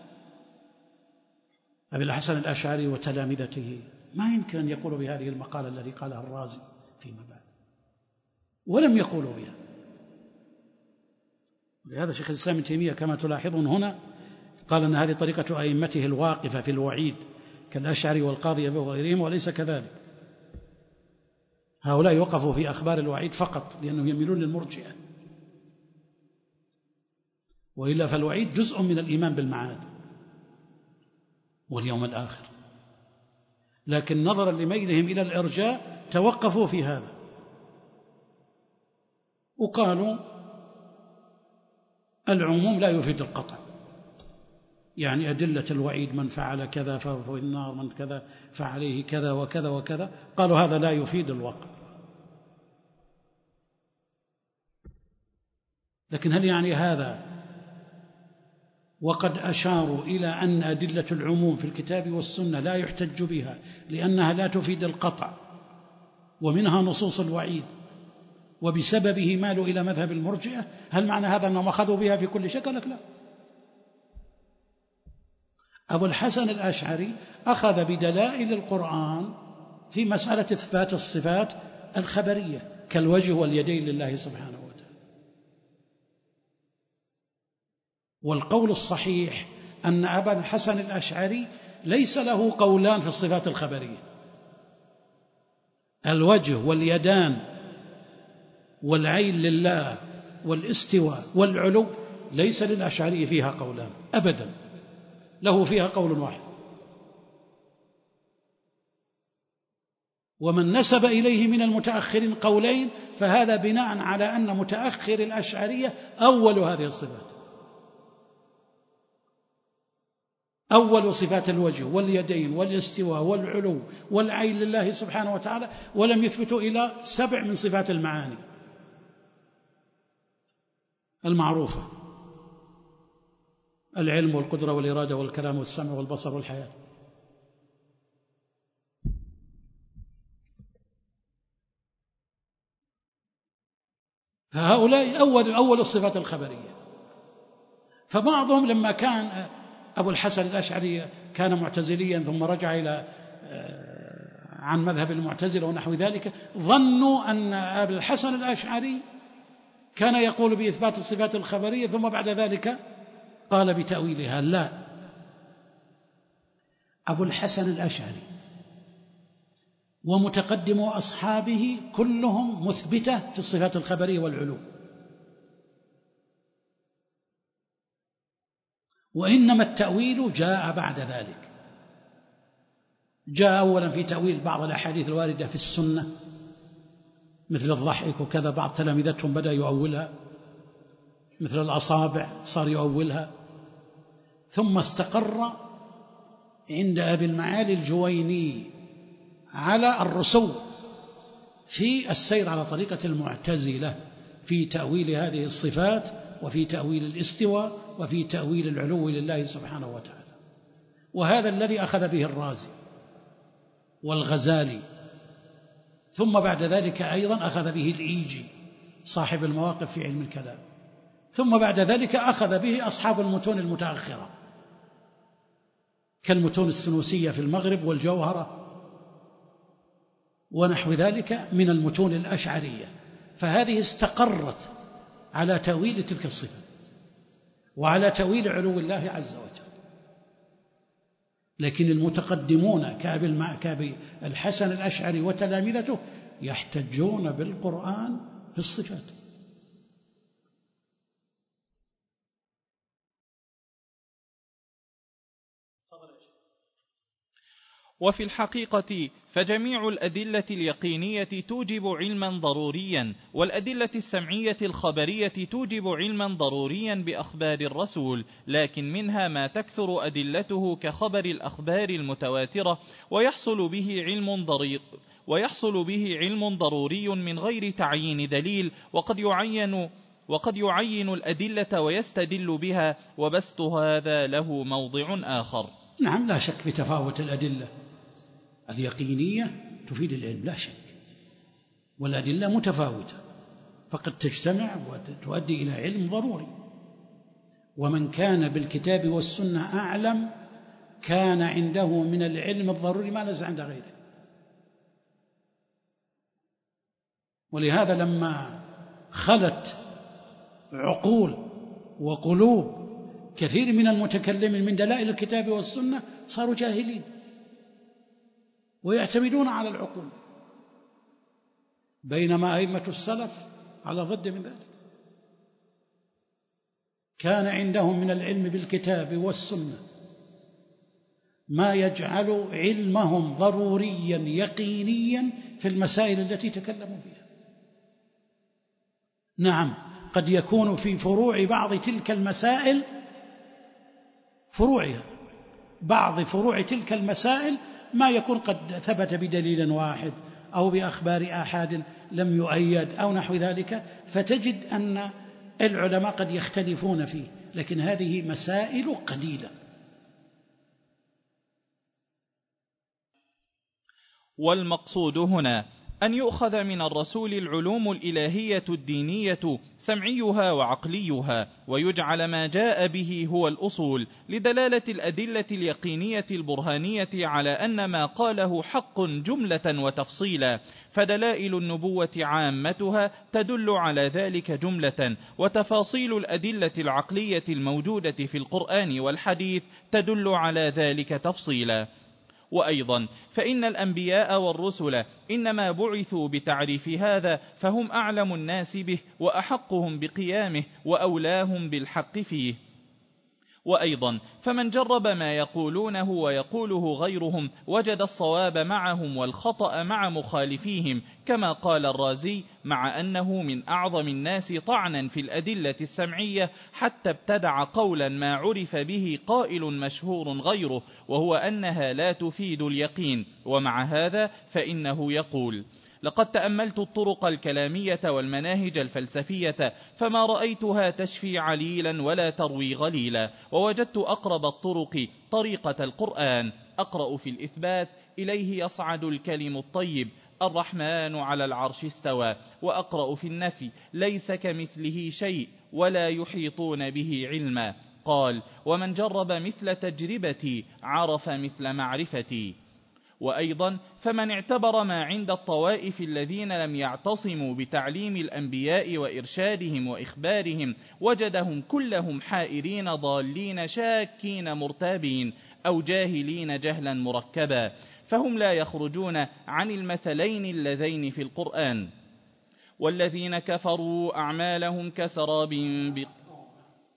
أبي الحسن الأشعري وتلامذته ما يمكن أن يقولوا بهذه المقالة التي قالها الرازي فيما بعد، ولم يقولوا بها. ولهذا شيخ الإسلام ابن تيمية كما تلاحظون هنا قال أن هذه طريقة أئمته الواقفة في الوعيد كالأشعري والقاضي وغيرهم، وليس كذلك. هؤلاء وقفوا في أخبار الوعيد فقط لأنهم يميلون للمرجئة، وإلا فالوعيد جزء من الإيمان بالمعاد واليوم الآخر، لكن نظرا لميلهم إلى الإرجاء توقفوا في هذا وقالوا العموم لا يفيد القطع، يعني أدلة الوعيد من فعل كذا فهو في النار، من كذا فعليه كذا وكذا وكذا، قالوا هذا لا يفيد الوقع. لكن هل يعني هذا وقد أشاروا إلى أن أدلة العموم في الكتاب والسنة لا يحتج بها لأنها لا تفيد القطع ومنها نصوص الوعيد وبسببه مالوا إلى مذهب المرجئة، هل معنى هذا أنهم أخذوا بها في كل شيء؟ لك لا. أبو الحسن الأشعري أخذ بدلائل القرآن في مسألة إثبات الصفات الخبرية كالوجه واليدين لله سبحانه وتعالى. والقول الصحيح أن أبا الحسن الأشعري ليس له قولان في الصفات الخبرية، الوجه واليدان والعين لله والاستواء والعلو ليس للأشعري فيها قولان أبدا، له فيها قول واحد. ومن نسب إليه من المتأخرين قولين فهذا بناء على أن متأخر الأشعرية أول هذه الصفات، أول صفات الوجه واليدين والاستواء والعلو والعين لله سبحانه وتعالى، ولم يثبتوا إلى سبع من صفات المعاني المعروفة: العلم والقدرة والإرادة والكلام والسمع والبصر والحياة. فهؤلاء أول أول الصفات الخبرية. فبعضهم لما كان أبو الحسن الأشعري كان معتزليا ثم رجع إلى عن مذهب المعتزلة ونحو ذلك، ظنوا أن أبو الحسن الأشعري كان يقول بإثبات الصفات الخبرية ثم بعد ذلك قال بتأويلها. لا، أبو الحسن الأشعري ومتقدم أصحابه كلهم مثبتة في الصفات الخبرية والعلو، وإنما التأويل جاء بعد ذلك. جاء أولا في تأويل بعض الأحاديث الواردة في السنة مثل الضحك وكذا، بعض تلامذتهم بدأ يؤولها، مثل الأصابع صار يؤولها. ثم استقر عند أبي المعالي الجويني على الرسو في السير على طريقة المعتزلة في تأويل هذه الصفات، وفي تأويل الاستواء، وفي تأويل العلو لله سبحانه وتعالى. وهذا الذي أخذ به الرازي والغزالي، ثم بعد ذلك أيضا أخذ به الإيجي صاحب المواقف في علم الكلام، ثم بعد ذلك أخذ به أصحاب المتون المتأخرة كالمتون السنوسية في المغرب والجوهرة ونحو ذلك من المتون الأشعرية. فهذه استقرت على تأويل تلك الصفة وعلى تأويل علو الله عز وجل. لكن المتقدمون كأبي الحسن الأشعري وتلامذته يحتجون بالقرآن في الصفات. وفي الحقيقة فجميع الأدلة اليقينية توجب علما ضروريا، والأدلة السمعية الخبرية توجب علما ضروريا بأخبار الرسول، لكن منها ما تكثر أدلته كخبر الأخبار المتواترة ويحصل به علم ضريق ويحصل به علم ضروري من غير تعيين دليل، وقد يعين وقد يعين الأدلة ويستدل بها، وبسط هذا له موضع آخر. نعم، لا شك في تفاوت الأدلة اليقينية تفيد العلم، لا شك، والأدلة متفاوتة فقد تجتمع وتؤدي إلى علم ضروري. ومن كان بالكتاب والسنة أعلم كان عنده من العلم الضروري ما ليس عند غيره. ولهذا لما خلت عقول وقلوب كثير من المتكلمين من دلائل الكتاب والسنة صاروا جاهلين ويعتمدون على العقول، بينما أئمة السلف على ضد من ذلك، كان عندهم من العلم بالكتاب والسنة ما يجعل علمهم ضروريا يقينيا في المسائل التي تكلموا فيها. نعم، قد يكون في فروع بعض تلك المسائل فروعها بعض فروع تلك المسائل ما يكون قد ثبت بدليل واحد أو بأخبار آحاد لم يؤيد أو نحو ذلك، فتجد أن العلماء قد يختلفون فيه، لكن هذه مسائل قليلة. والمقصود هنا أن يؤخذ من الرسول العلوم الإلهية الدينية سمعيها وعقليها، ويجعل ما جاء به هو الأصول لدلالة الأدلة اليقينية البرهانية على أن ما قاله حق جملة وتفصيلا، فدلائل النبوة عامتها تدل على ذلك جملة، وتفاصيل الأدلة العقلية الموجودة في القرآن والحديث تدل على ذلك تفصيلا. وأيضا فإن الأنبياء والرسل إنما بعثوا بتعريف هذا، فهم أعلم الناس به وأحقهم بقيامه وأولاهم بالحق فيه. وأيضا فمن جرب ما يقولونه ويقوله غيرهم وجد الصواب معهم والخطأ مع مخالفيهم، كما قال الرازي: مع أنه من أعظم الناس طعنا في الأدلة السمعية حتى ابتدع قولا ما عرف به قائل مشهور غيره، وهو أنها لا تفيد اليقين، ومع هذا فإنه يقول: لقد تأملت الطرق الكلامية والمناهج الفلسفية فما رأيتها تشفي عليلا ولا تروي غليلا، ووجدت أقرب الطرق طريقة القرآن، أقرأ في الإثبات: إليه يصعد الكلم الطيب، الرحمن على العرش استوى، وأقرأ في النفي: ليس كمثله شيء ولا يحيطون به علما. قال: ومن جرب مثل تجربتي عرف مثل معرفتي. وأيضا فمن اعتبر ما عند الطوائف الذين لم يعتصموا بتعليم الأنبياء وإرشادهم وإخبارهم وجدهم كلهم حائرين ضالين شاكين مرتابين أو جاهلين جهلا مركبا، فهم لا يخرجون عن المثلين اللذين في القرآن. والذين كفروا أعمالهم كسراب بق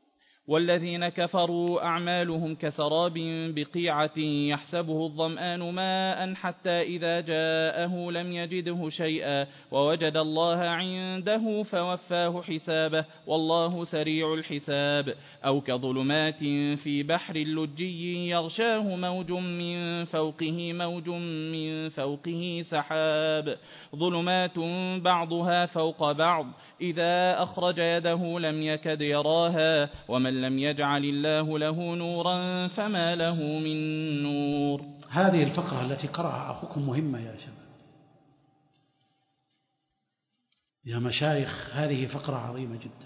والذين كفروا أعمالهم كسراب بقيعة يحسبه الظمآن ماء حتى إذا جاءه لم يجده شيئا ووجد الله عنده فوفاه حسابه والله سريع الحساب. أو كظلمات في بحر لجي يغشاه موج من فوقه موج من فوقه سحاب ظلمات بعضها فوق بعض إذا أخرج يده لم يكد يراها ومن لم يجعل الله له نورا فما له من نور. هذه الفقرة التي قرأها أخوكم مهمة يا شباب يا مشايخ، هذه فقرة عظيمة جدا.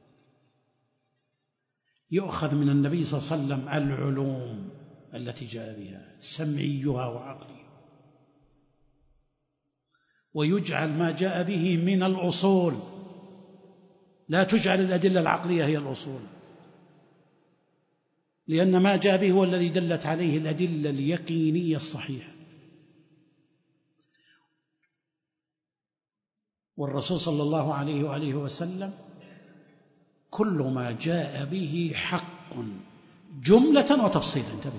يؤخذ من النبي صلى الله عليه وسلم العلوم التي جاء بها سمعيها وعقليها، ويجعل ما جاء به من الأصول، لا تجعل الأدلة العقلية هي الأصول، لأن ما جاء به هو الذي دلت عليه الأدلة اليقينية الصحيحة. والرسول صلى الله عليه وآله وسلم كل ما جاء به حق جملة وتفصيلا. انتبه،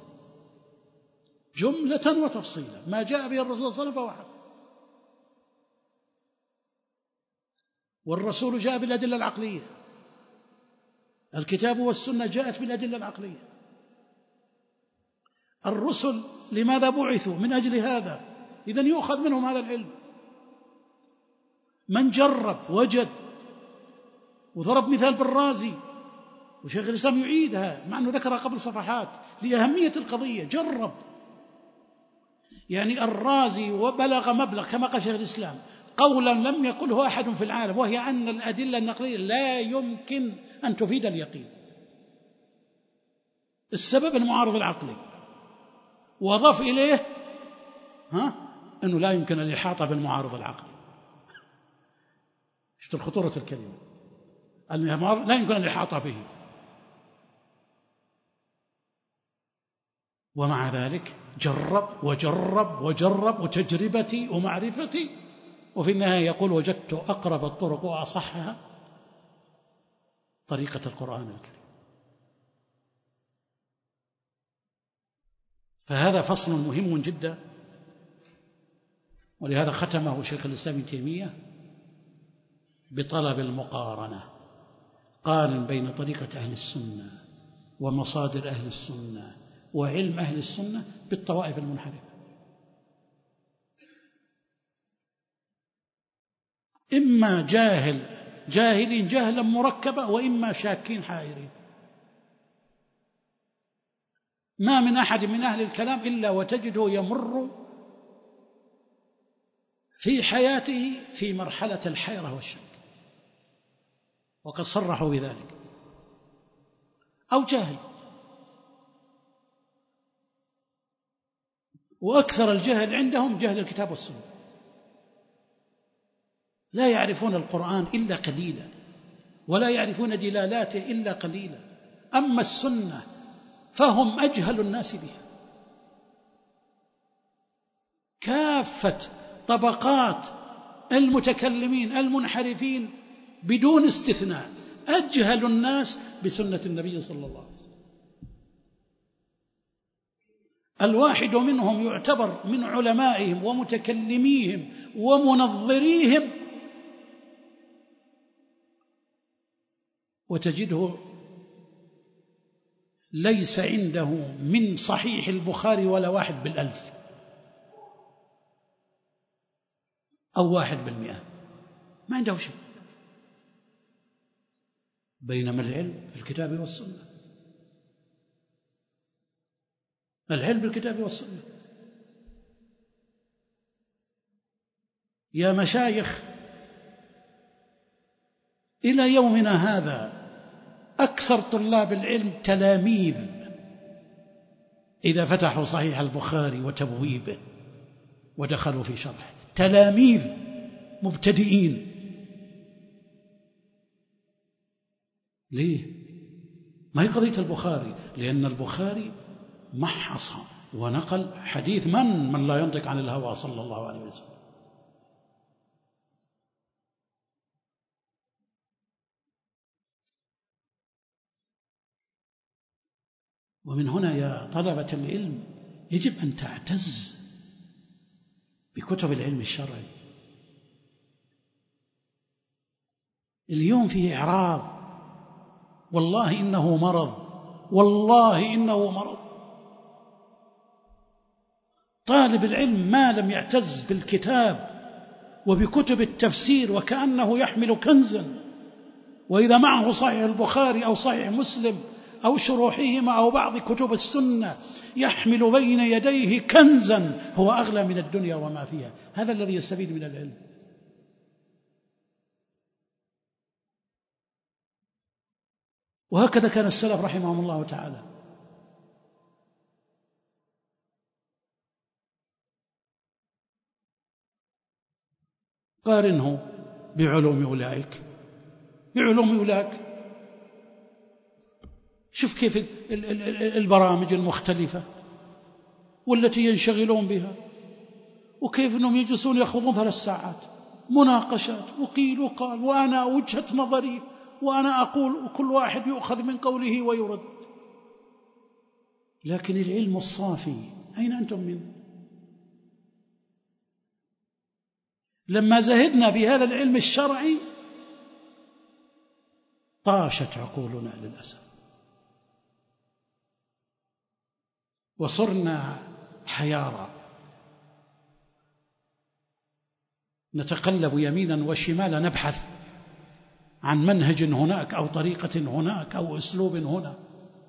جملة وتفصيلا، ما جاء به الرسول صلى الله عليه وسلم فهو حق. والرسول جاء بالأدلة العقلية، الكتاب والسنة جاءت بالأدلة العقلية. الرسل لماذا بعثوا؟ من أجل هذا، إذن يؤخذ منهم هذا العلم. من جرب وجد، وضرب مثال بالرازي، وشيخ الإسلام يعيدها مع أنه ذكرها قبل صفحات لأهمية القضية. جرب، يعني الرازي وبلغ مبلغ كما قال شيخ الإسلام قولا لم يقله أحد في العالم، وهي أن الأدلة النقلية لا يمكن أن تفيد اليقين. السبب المعارض العقلي، وأضاف إليه ها أنه لا يمكن الإحاطة بالمعارض العقلي. شفت الخطورة الكلمة، لا يمكن الإحاطة به. ومع ذلك جرب وجرب وجرب، وتجربتي ومعرفتي، وفي النهاية يقول وجدت أقرب الطرق وأصحها طريقة القرآن الكريم. فهذا فصل مهم جدا، ولهذا ختمه شيخ الإسلام ابن تيمية بطلب المقارنة. قارن بين طريقة أهل السنة ومصادر أهل السنة وعلم أهل السنة بالطوائف المنحرفة، إما جاهل جاهلين جهلا مركبا، وإما شاكين حائرين. ما من أحد من أهل الكلام إلا وتجده يمر في حياته في مرحلة الحيرة والشك، وقد صرحوا بذلك. أو جاهل، وأكثر الجهل عندهم جهل الكتاب والسنة، لا يعرفون القرآن إلا قليلا، ولا يعرفون دلالاته إلا قليلا. أما السنة فهم أجهل الناس بها. كافة طبقات المتكلمين المنحرفين بدون استثناء أجهل الناس بسنة النبي صلى الله عليه وسلم. الواحد منهم يعتبر من علمائهم ومتكلميهم ومنظريهم، وتجده ليس عنده من صحيح البخاري ولا واحد بالألف أو واحد بالمئة، ما عنده شيء. بينما العلم الكتاب والسنة، العلم بالكتاب والسنة. يا مشايخ، إلى يومنا هذا أكثر طلاب العلم تلاميذ إذا فتحوا صحيح البخاري وتبويبه ودخلوا في شرح، تلاميذ مبتدئين. ليه؟ ما هي قضية البخاري، لأن البخاري محص ونقل حديث من من لا ينطق عن الهوى صلى الله عليه وسلم. ومن هنا يا طلبة العلم يجب أن تعتز بكتب العلم الشرعي. اليوم فيه إعراض، والله إنه مرض، والله إنه مرض. طالب العلم ما لم يعتز بالكتاب وبكتب التفسير وكأنه يحمل كنزا، وإذا معه صحيح البخاري أو صحيح مسلم أو شروحهما أو بعض كتب السنة يحمل بين يديه كنزا هو أغلى من الدنيا وما فيها. هذا الذي يستفيد من العلم. وهكذا كان السلف رحمهم الله تعالى. قارنه بعلوم أولئك بعلوم أولئك شوف كيف البرامج المختلفة والتي ينشغلون بها، وكيف أنهم يجلسون يأخذون ثلاث ساعات مناقشات وقيل وقال وأنا وجهة نظري وأنا أقول، وكل واحد يؤخذ من قوله ويرد. لكن العلم الصافي أين أنتم منه؟ لما زهدنا بهذا العلم الشرعي طاشت عقولنا للأسف، وصرنا حيارى نتقلب يمينا وشمالا نبحث عن منهج هناك أو طريقة هناك أو أسلوب هنا.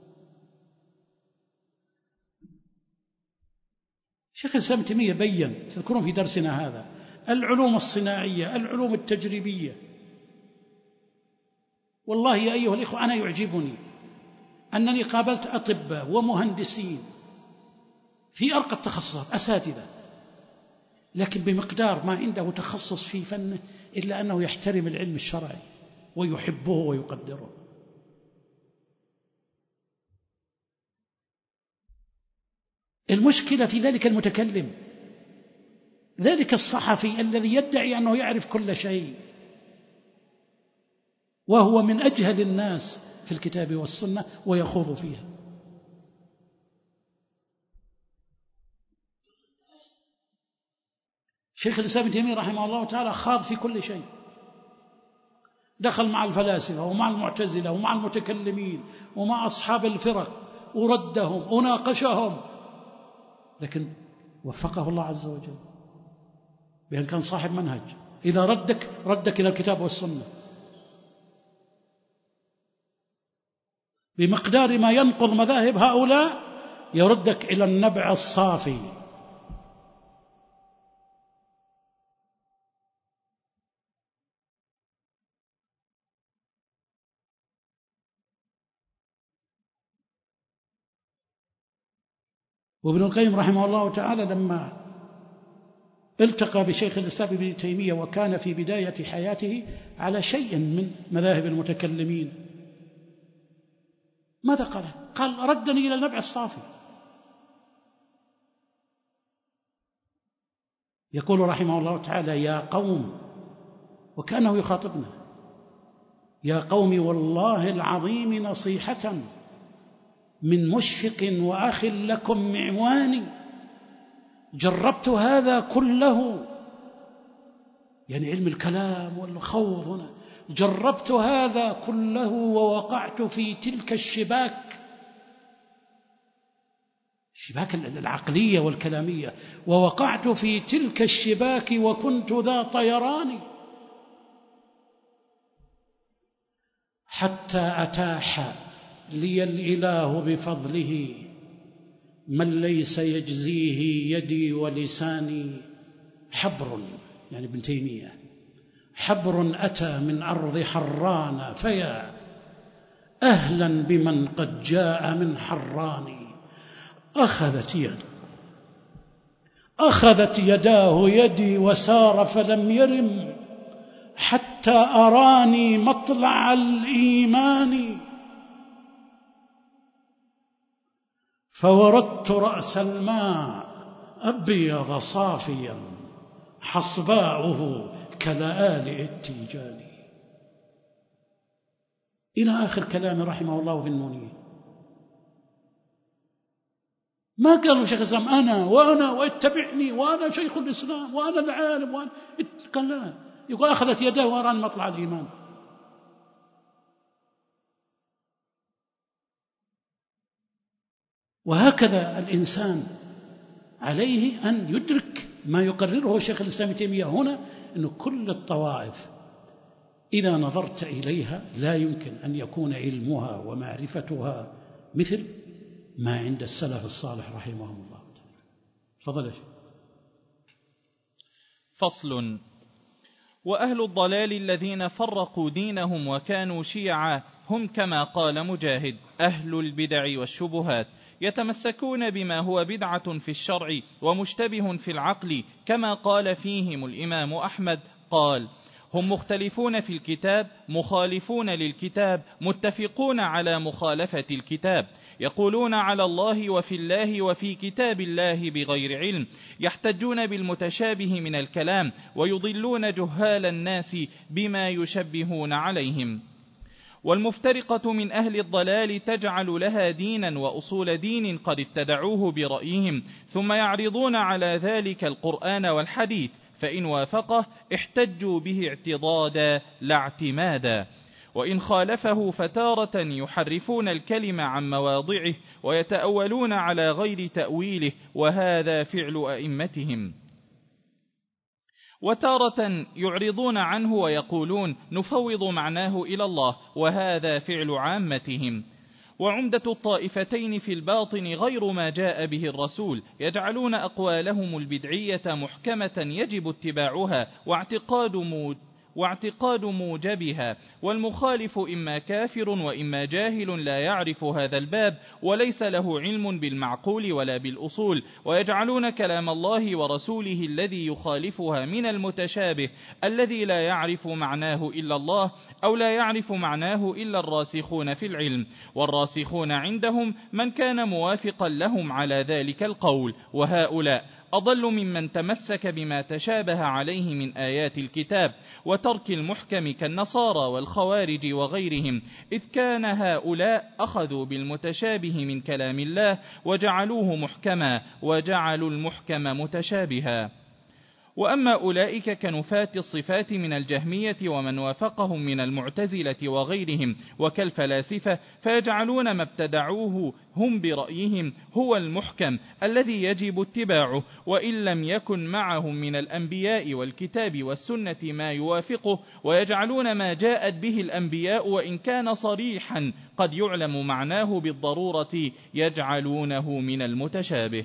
شيخ الإسلام ابن تيمية بيّن، تذكرون في درسنا هذا، العلوم الصناعية، العلوم التجريبية. والله يا أيها الإخوة أنا يعجبني أنني قابلت أطباء ومهندسين في أرقى التخصصات، أساتذة، لكن بمقدار ما عنده تخصص في فنه إلا أنه يحترم العلم الشرعي ويحبه ويقدره. المشكلة في ذلك المتكلم، ذلك الصحفي الذي يدعي أنه يعرف كل شيء وهو من أجهل الناس في الكتاب والسنة ويخوض فيها. شيخ الإسلام ابن تيمية رحمه الله تعالى خاض في كل شيء، دخل مع الفلاسفة ومع المعتزلة ومع المتكلمين ومع أصحاب الفرق وردهم وناقشهم، لكن وفقه الله عز وجل بأن كان صاحب منهج. إذا ردك ردك إلى الكتاب والسنة بمقدار ما ينقض مذاهب هؤلاء، يردك إلى النبع الصافي. وابن القيم رحمه الله تعالى لما التقى بشيخ الإسلام ابن تيمية وكان في بداية حياته على شيء من مذاهب المتكلمين، ماذا قال؟ قال ردني إلى النبع الصافي. يقول رحمه الله تعالى: يا قوم، وكأنه يخاطبنا، يا قوم والله العظيم نصيحة من مشفق وأخ لكم معواني، جربت هذا كله، يعني علم الكلام والخوض هنا، جربت هذا كله ووقعت في تلك الشباك، الشباك العقلية والكلامية، ووقعت في تلك الشباك وكنت ذا طيران، حتى أتاح لي الإله بفضله من ليس يجزيه يدي ولساني. حبر، يعني ابن تيمية، حبر أتى من أرض حران، فيا أهلا بمن قد جاء من حران. أخذت يد أخذت يداه يدي وسار فلم يرم، حتى أراني مطلع الإيمان. فوردت رأس الماء أبيض صافيا، حصباؤه كلآلئ التيجان. إلى آخر كلام رحمه الله في النونية. ما قالوا شيخ الإسلام أنا وأنا واتبعني وأنا شيخ الإسلام وأنا العالم وأنا، قال لا، يقول أخذت يده وأران مطلع الإيمان. وهكذا الإنسان عليه أن يدرك ما يقرره شيخ الإسلام تيمية هنا، أن كل الطوائف إذا نظرت إليها لا يمكن أن يكون علمها ومعرفتها مثل ما عند السلف الصالح رحمهم الله تعالى. تفضل يا شيخ. فصل. وأهل الضلال الذين فرقوا دينهم وكانوا شيعا هم كما قال مجاهد أهل البدع والشبهات، يتمسكون بما هو بدعة في الشرع ومشتبه في العقل، كما قال فيهم الإمام أحمد قال: هم مختلفون في الكتاب مخالفون للكتاب متفقون على مخالفة الكتاب، يقولون على الله وفي الله وفي كتاب الله بغير علم، يحتجون بالمتشابه من الكلام ويضلون جهال الناس بما يشبهون عليهم. والمفترقة من أهل الضلال تجعل لها دينا وأصول دين قد ابتدعوه برأيهم، ثم يعرضون على ذلك القرآن والحديث، فإن وافقه احتجوا به اعتضادا لا اعتمادا، وإن خالفه فتارة يحرفون الكلمة عن مواضعه ويتأولون على غير تأويله، وهذا فعل أئمتهم. وتارة يعرضون عنه ويقولون نفوض معناه إلى الله، وهذا فعل عامتهم. وعمدة الطائفتين في الباطن غير ما جاء به الرسول، يجعلون أقوالهم البدعية محكمة يجب اتباعها واعتقاد موجب واعتقاد موجبها، والمخالف إما كافر وإما جاهل لا يعرف هذا الباب وليس له علم بالمعقول ولا بالأصول، ويجعلون كلام الله ورسوله الذي يخالفها من المتشابه الذي لا يعرف معناه إلا الله أو لا يعرف معناه إلا الراسخون في العلم، والراسخون عندهم من كان موافقا لهم على ذلك القول، وهؤلاء أضل ممن تمسك بما تشابه عليه من آيات الكتاب وترك المحكم كالنصارى والخوارج وغيرهم، إذ كان هؤلاء أخذوا بالمتشابه من كلام الله وجعلوه محكما وجعلوا المحكم متشابها. وأما أولئك كنفاة الصفات من الجهمية ومن وافقهم من المعتزلة وغيرهم وكالفلاسفة، فيجعلون ما ابتدعوه هم برأيهم هو المحكم الذي يجب اتباعه، وإن لم يكن معهم من الأنبياء والكتاب والسنة ما يوافقه، ويجعلون ما جاءت به الأنبياء وإن كان صريحا قد يعلم معناه بالضرورة يجعلونه من المتشابه.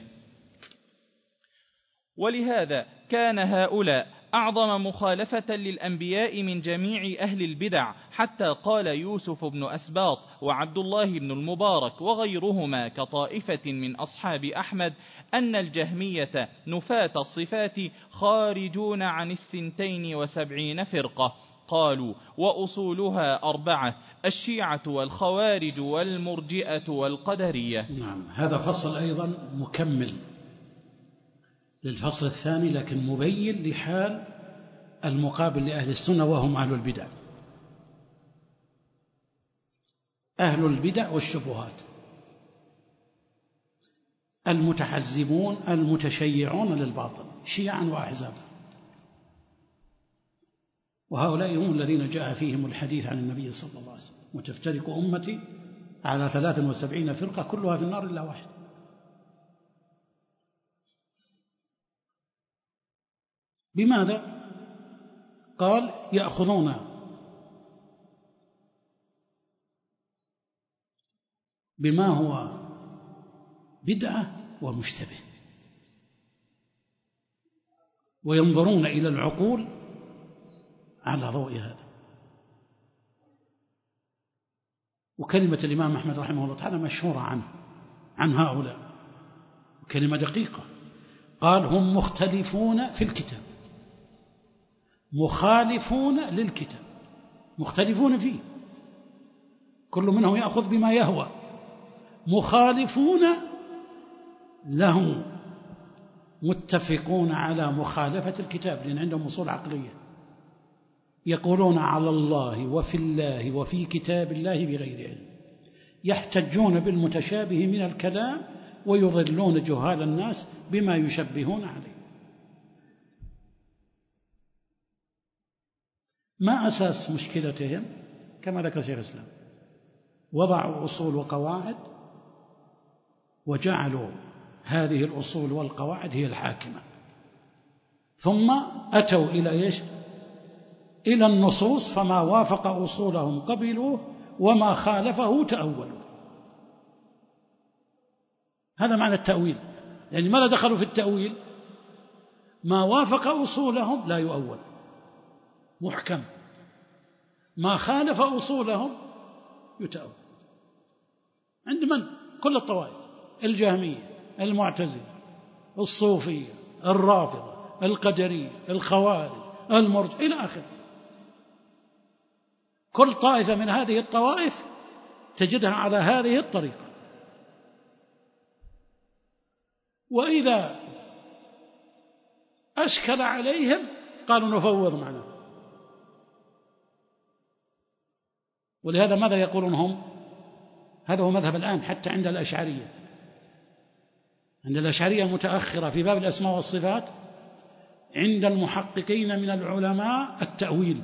ولهذا كان هؤلاء أعظم مخالفة للأنبياء من جميع أهل البدع، حتى قال يوسف بن أسباط وعبد الله بن المبارك وغيرهما كطائفة من أصحاب أحمد أن الجهمية نفاة الصفات خارجون عن الثنتين وسبعين فرقة، قالوا وأصولها أربعة: الشيعة والخوارج والمرجئة والقدرية. نعم، هذا فصل أيضا مكمل للفصل الثاني، لكن مبين لحال المقابل لأهل السنة وهم أهل البدع. أهل البدع والشبهات، المتحزبون المتشيعون للباطل، شيعا وأحزابا، وهؤلاء هم الذين جاء فيهم الحديث عن النبي صلى الله عليه وسلم: وتفترق أمتي على ثلاث وسبعين فرقة كلها في النار إلا واحد. بماذا؟ قال: يأخذون بما هو بدعة ومشتبه، وينظرون إلى العقول على ضوء هذا. وكلمة الإمام أحمد رحمه الله تعالى مشهورة عنه عن هؤلاء، كلمة دقيقة، قال: هم مختلفون في الكتاب مخالفون للكتاب، مختلفون فيه، كل منهم يأخذ بما يهوى، مخالفون له، متفقون على مخالفة الكتاب، لأن عندهم أصول عقلية، يقولون على الله وفي الله وفي كتاب الله بغير علم، يحتجون بالمتشابه من الكلام ويضلون جهال الناس بما يشبهون عليه. ما أساس مشكلتهم؟ كما ذكر شيخ الإسلام، وضعوا أصول وقواعد وجعلوا هذه الأصول والقواعد هي الحاكمة، ثم أتوا إلى إيش؟ إلى النصوص، فما وافق أصولهم قبلوه وما خالفه تأولوا. هذا معنى التأويل. يعني ماذا دخلوا في التأويل؟ ما وافق أصولهم لا يؤول، محكم. ما خالف أصولهم يتأول. عند من؟ كل الطوائف: الجهمية، المعتزلة، الصوفية، الرافضة، القدرية، الخوارج، المرجئة، إلى آخره. كل طائفة من هذه الطوائف تجدها على هذه الطريقة. وإذا أشكل عليهم قالوا نفوض معنا. ولهذا ماذا يقولون هم؟ هذا هو مذهب الآن حتى عند الأشعرية. عند الأشعرية المتأخرة في باب الأسماء والصفات، عند المحققين من العلماء التأويل.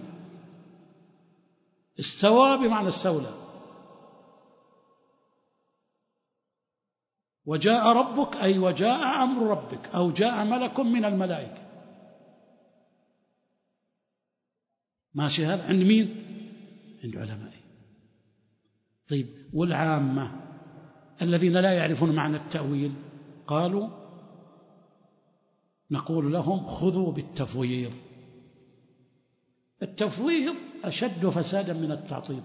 استوى بمعنى استولى. وجاء ربك أي وجاء أمر ربك، أو جاء ملك من الملائكة. ماشي هذا عند مين؟ عند علمائه. طيب، والعامة الذين لا يعرفون معنى التأويل قالوا نقول لهم خذوا بالتفويض. التفويض أشد فسادا من التعطيل.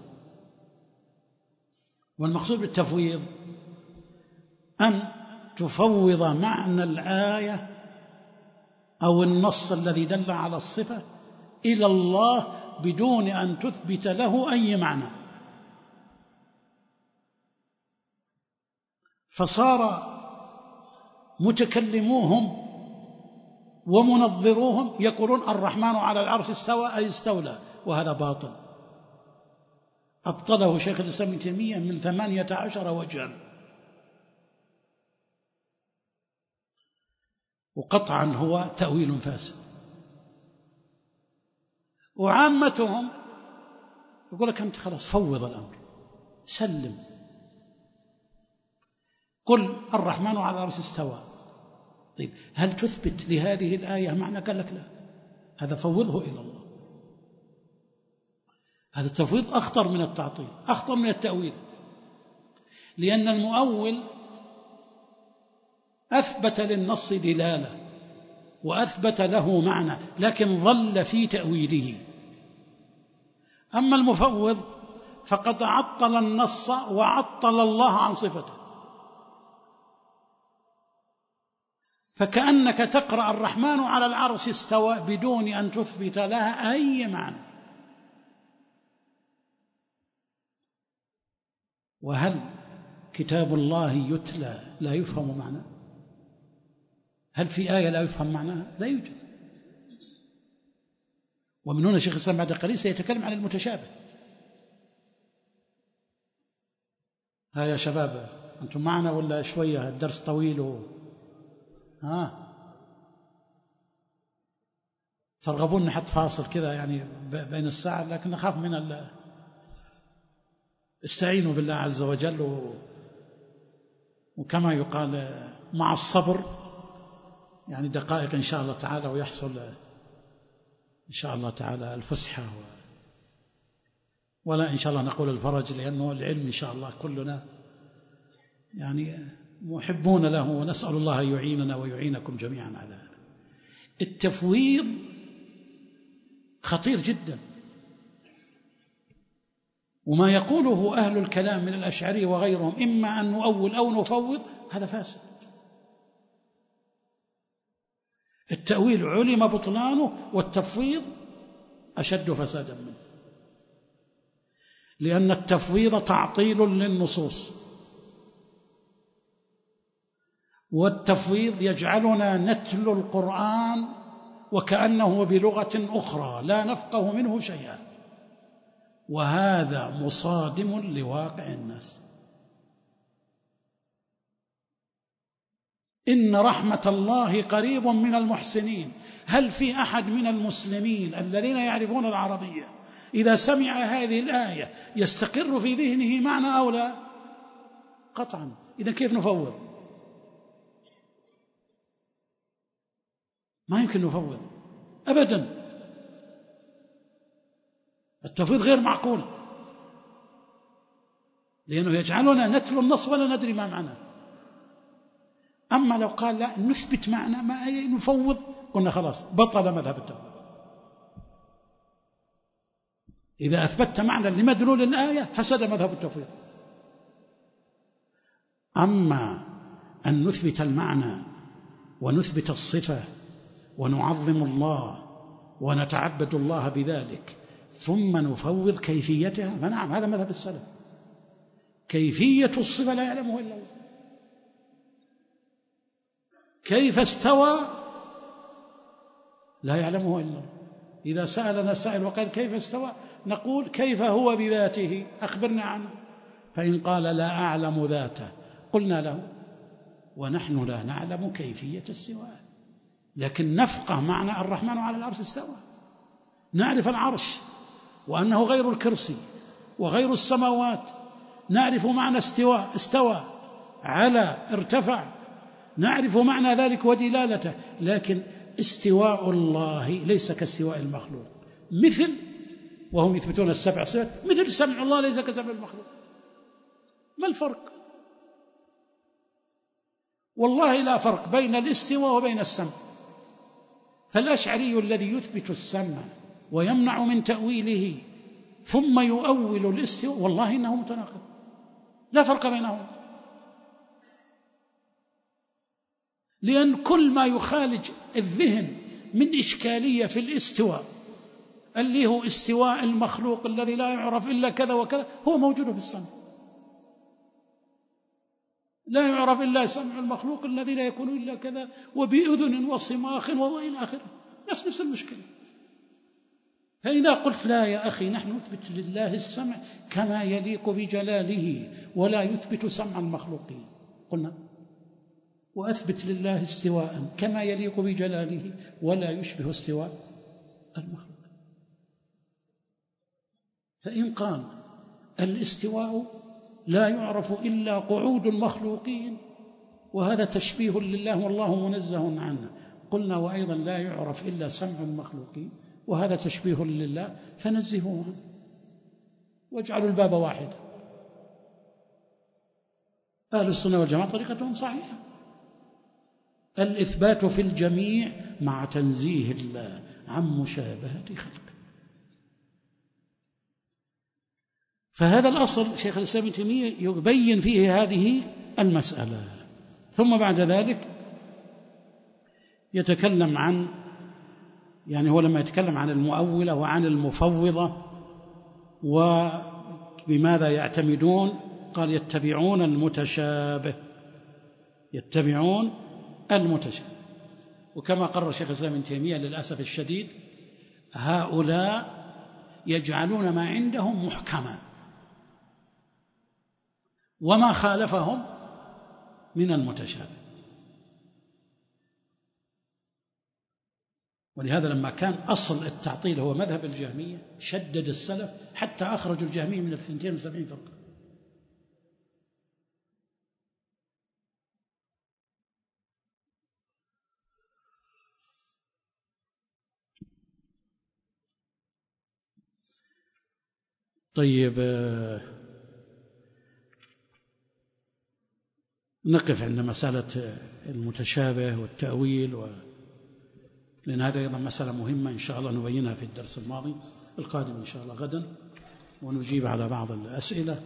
والمقصود بالتفويض أن تفوض معنى الآية أو النص الذي دل على الصفة إلى الله بدون أن تثبت له أي معنى. فصار متكلموهم ومنظروهم يقولون الرحمن على العرش استوى أي استولى، وهذا باطل أبطله شيخ الإسلام ابن تيمية من ثمانية عشر وجها. وقطعا هو تأويل فاسد. وعامتهم يقول لك أنت خلاص فوض الأمر، سلم، قل الرحمن على العرش استوى. طيب، هل تثبت لهذه الآية معنى؟ قال لك لا، هذا فوضه إلى الله. هذا التفويض أخطر من التعطيل، أخطر من التأويل، لأن المؤول أثبت للنص دلالة وأثبت له معنى، لكن ظل في تأويله. أما المفوض فقد عطل النص وعطل الله عن صفته. فكأنك تقرأ الرحمن على العرش استوى بدون أن تثبت لها أي معنى. وهل كتاب الله يتلى لا يفهم معنى؟ هل في آية لا يفهم معناها؟ لا يوجد. ومن هنا شيخ الإسلام بعد قليل سيتكلم عن المتشابه. ها يا شباب، أنتم معنا ولا شوية؟ الدرس طويل و... ها ترغبون نحط فاصل كذا يعني بين الساعة، لكن نخاف من ال... استعينوا بالله عز وجل و... وكما يقال مع الصبر يعني دقائق إن شاء الله تعالى، ويحصل إن شاء الله تعالى الفسحة و... ولا إن شاء الله نقول الفرج، لأنه العلم إن شاء الله كلنا يعني محبون له، ونسأل الله يعيننا ويعينكم جميعا على هذا. التفويض خطير جدا، وما يقوله أهل الكلام من الأشعري وغيرهم إما أن نؤول أو نفوض هذا فاسد. التأويل علم بطلانه، والتفويض أشد فسادا منه، لأن التفويض تعطيل للنصوص، والتفويض يجعلنا نتلو القرآن وكأنه بلغة أخرى لا نفقه منه شيئا، وهذا مصادم لواقع الناس. إن رحمة الله قريب من المحسنين. هل في أحد من المسلمين الذين يعرفون العربية إذا سمع هذه الآية يستقر في ذهنه معنى أو لا؟ قطعا. إذا كيف نفوض؟ ما يمكن نفوض أبدا. التفويض غير معقول، لأنه يجعلنا نتلو النص ولا ندري ما معناه. أما لو قال لا نثبت معنى ما نفوض، قلنا خلاص بطل مذهب التفويض. إذا أثبتت معنى لمدلول الآية فسد مذهب التفويض. أما أن نثبت المعنى ونثبت الصفة ونعظم الله ونتعبد الله بذلك ثم نفوض كيفيتها، فنعم هذا مذهب السلف. كيفية الصفة لا يعلمه إلا الله. كيف استوى لا يعلمه إلا الله. إذا سألنا سائل وقال كيف استوى نقول كيف هو بذاته، أخبرنا عنه. فإن قال لا أعلم ذاته قلنا له ونحن لا نعلم كيفية استواء، لكن نفقه معنى الرحمن على العرش استوى. نعرف العرش وأنه غير الكرسي وغير السماوات، نعرف معنى استواء، استوى على، ارتفع، نعرف معنى ذلك ودلالته. لكن استواء الله ليس كاستواء المخلوق، مثل وهم يثبتون السبع صفات، مثل سمع الله ليس كسمع المخلوق. ما الفرق؟ والله لا فرق بين الاستواء وبين السمع. فالأشعري الذي يثبت السمع ويمنع من تأويله ثم يؤول الاستواء والله إنه متناقض، لا فرق بينهم. لأن كل ما يخالج الذهن من إشكالية في الاستواء اللي هو استواء المخلوق الذي لا يعرف إلا كذا وكذا هو موجود في السمع. لا يعرف إلا سمع المخلوق الذي لا يكون إلا كذا وبأذن وصماخ وإلى آخره، نفس نفس المشكلة. فإذا قلت لا يا أخي نحن نثبت لله السمع كما يليق بجلاله ولا يثبت سمع المخلوقين، قلنا وأثبت لله استواء كما يليق بجلاله ولا يشبه استواء المخلوق. فإن قال الاستواء لا يعرف إلا قعود المخلوقين وهذا تشبيه لله والله منزه عنه، قلنا وأيضا لا يعرف إلا سمع المخلوقين وهذا تشبيه لله فنزهوه عنه واجعلوا الباب واحدا. أهل السنة والجماعة طريقتهم صحيحة، الإثبات في الجميع مع تنزيه الله عن مشابهة خلقه. فهذا الأصل شيخ الإسلام ابن تيمية يبين فيه هذه المسألة. ثم بعد ذلك يتكلم عن، يعني هو لما يتكلم عن المؤولة وعن المفوضة وبماذا يعتمدون قال يتبعون المتشابه، يتبعون المتشابه. وكما قرر شيخ الإسلام ابن تيمية للأسف الشديد هؤلاء يجعلون ما عندهم محكما وما خالفهم من المتشابه. ولهذا لما كان أصل التعطيل هو مذهب الجهمية شدد السلف حتى أخرجوا الجهمية من الاثنتين وسبعين فرقة. طيب نقف عند مسألة المتشابه والتأويل و... لأن هذا أيضا مسألة مهمة إن شاء الله نبينها في الدرس الماضي القادم إن شاء الله غدا، ونجيب على بعض الأسئلة.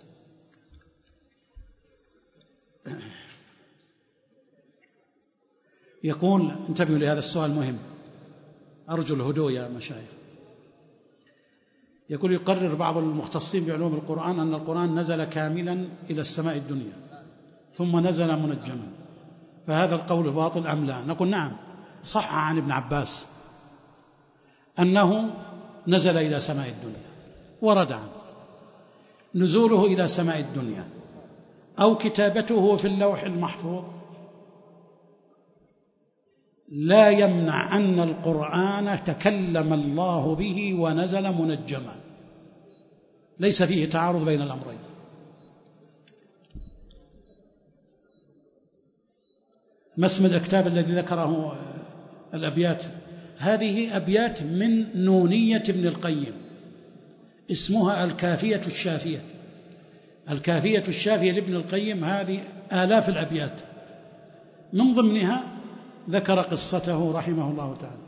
يقول انتبهوا لهذا السؤال مهم، أرجو الهدوء يا مشايخ. يقول يقرر بعض المختصين بعلوم القرآن أن القرآن نزل كاملا إلى السماء الدنيا ثم نزل منجما، فهذا القول باطل أم لا؟ نقول نعم، صح عن ابن عباس أنه نزل إلى سماء الدنيا، ورد عنه نزوله إلى سماء الدنيا أو كتابته في اللوح المحفوظ لا يمنع أن القرآن تكلم الله به ونزل منجما، ليس فيه تعارض بين الأمرين. ما اسم الكتاب الذي ذكره الأبيات؟ هذه أبيات من نونية ابن القيم، اسمها الكافية الشافية. الكافية الشافية لابن القيم هذه آلاف الأبيات، من ضمنها ذكر قصته رحمه الله تعالى.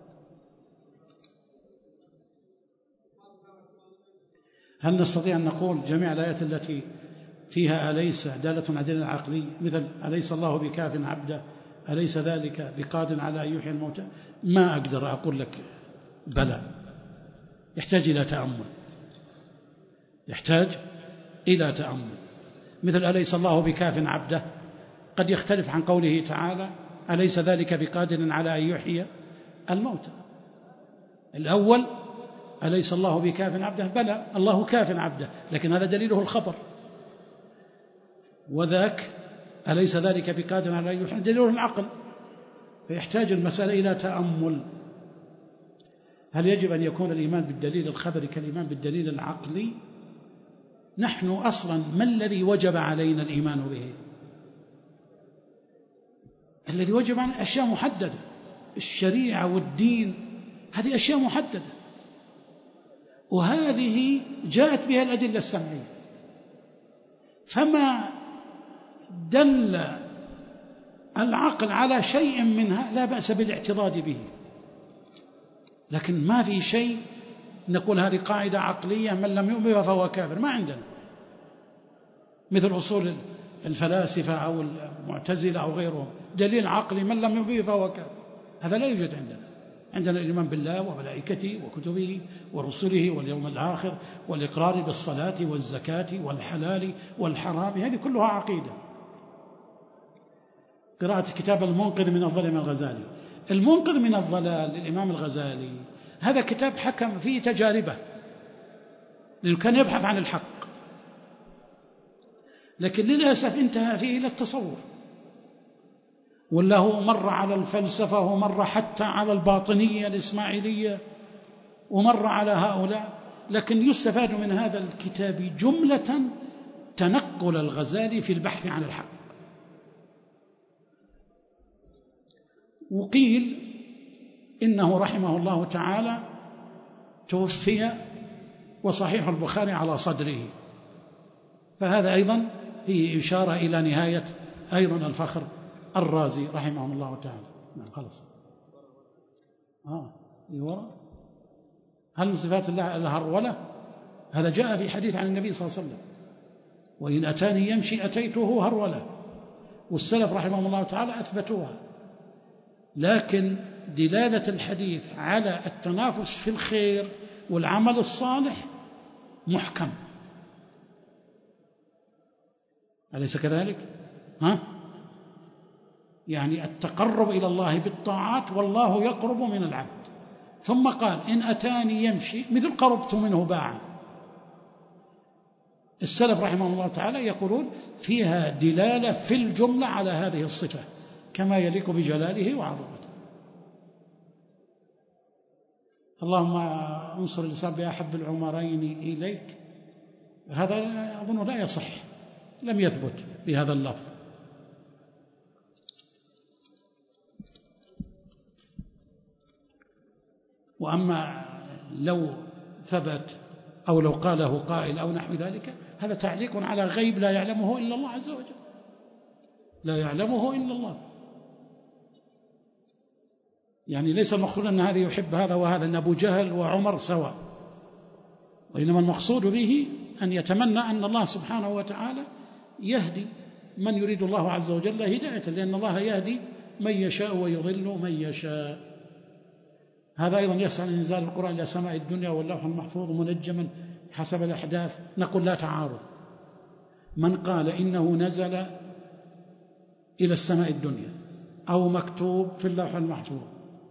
هل نستطيع أن نقول جميع الآيات التي فيها أليس دالة على دليل عقلي، مثل أليس الله بكاف عبده، أليس ذلك بقادر على أن يحيي الموتى؟ ما أقدر أقول لك بلى، يحتاج إلى تأمل، يحتاج إلى تأمل. مثل أليس الله بكاف عبده قد يختلف عن قوله تعالى أليس ذلك بقادر على أن يحيي الموتى. الأول أليس الله بكاف عبده، بلى الله كاف عبده، لكن هذا دليله الخبر. وذاك أليس ذلك بقادر على أن يحيي دليله العقل. فيحتاج المسألة إلى تأمل. هل يجب أن يكون الإيمان بالدليل الخبري كالإيمان بالدليل العقلي؟ نحن أصلا ما الذي وجب علينا الإيمان به؟ الذي وجب علينا أشياء محددة، الشريعة والدين هذه أشياء محددة، وهذه جاءت بها الأدلة السمعية. فما دل العقل على شيء منها لا بأس بالاعتضاد به، لكن ما في شيء نقول هذه قاعدة عقلية من لم يؤمن بها فهو كافر، ما عندنا. مثل أصول الفلاسفة أو المعتزلة أو غيرهم، دليل عقلي من لم يؤمن به فهو كافر، هذا لا يوجد عندنا. عندنا الإيمان بالله وملائكته وكتبه ورسله واليوم الآخر، والإقرار بالصلاة والزكاة والحلال والحرام، هذه كلها عقيدة. قراءة كتاب المنقذ من الضلال من الغزالي. المنقذ من الضلال للإمام الغزالي هذا كتاب حكم فيه تجاربه، لأنه كان يبحث عن الحق، لكن للأسف انتهى فيه إلى التصوف، وله مر على الفلسفة ومر حتى على الباطنية الإسماعيلية ومر على هؤلاء. لكن يستفاد من هذا الكتاب جملة تنقل الغزالي في البحث عن الحق. وقيل إنه رحمه الله تعالى توفي وصحيح البخاري على صدره، فهذا أيضا هي إشارة إلى نهاية أيضا الفخر الرازي رحمه الله تعالى. نعم خلص. آه يورا. هل من صفات الله الهرولة؟ هذا جاء في حديث عن النبي صلى الله عليه وسلم، وإن أتاني يمشي أتيته هرولة، والسلف رحمه الله تعالى أثبتوها. لكن دلالة الحديث على التنافس في الخير والعمل الصالح محكم، أليس كذلك؟ ها؟ يعني التقرب إلى الله بالطاعات والله يقرب من العبد. ثم قال إن أتاني يمشي مثل قربت منه باعا. السلف رحمه الله تعالى يقولون فيها دلالة في الجملة على هذه الصفة كما يليق بجلاله وعظمته. اللهم انصر الإسلام بأحب العمرين إليك، هذا أظن لا يصح، لم يثبت بهذا اللفظ. وأما لو ثبت أو لو قاله قائل أو نحو ذلك، هذا تعليق على غيب لا يعلمه إلا الله عز وجل، لا يعلمه إلا الله. يعني ليس المقصود أن هذا يحب هذا وهذا، أن أبو جهل وعمر سواء، وإنما المقصود به أن يتمنى أن الله سبحانه وتعالى يهدي من يريد الله عز وجل هداية، لأن الله يهدي من يشاء ويضل من يشاء. هذا أيضا يسعى إنزال القرآن إلى سماء الدنيا واللوح المحفوظ منجما حسب الأحداث. نقول لا تعارض. من قال إنه نزل إلى السماء الدنيا أو مكتوب في اللوح المحفوظ،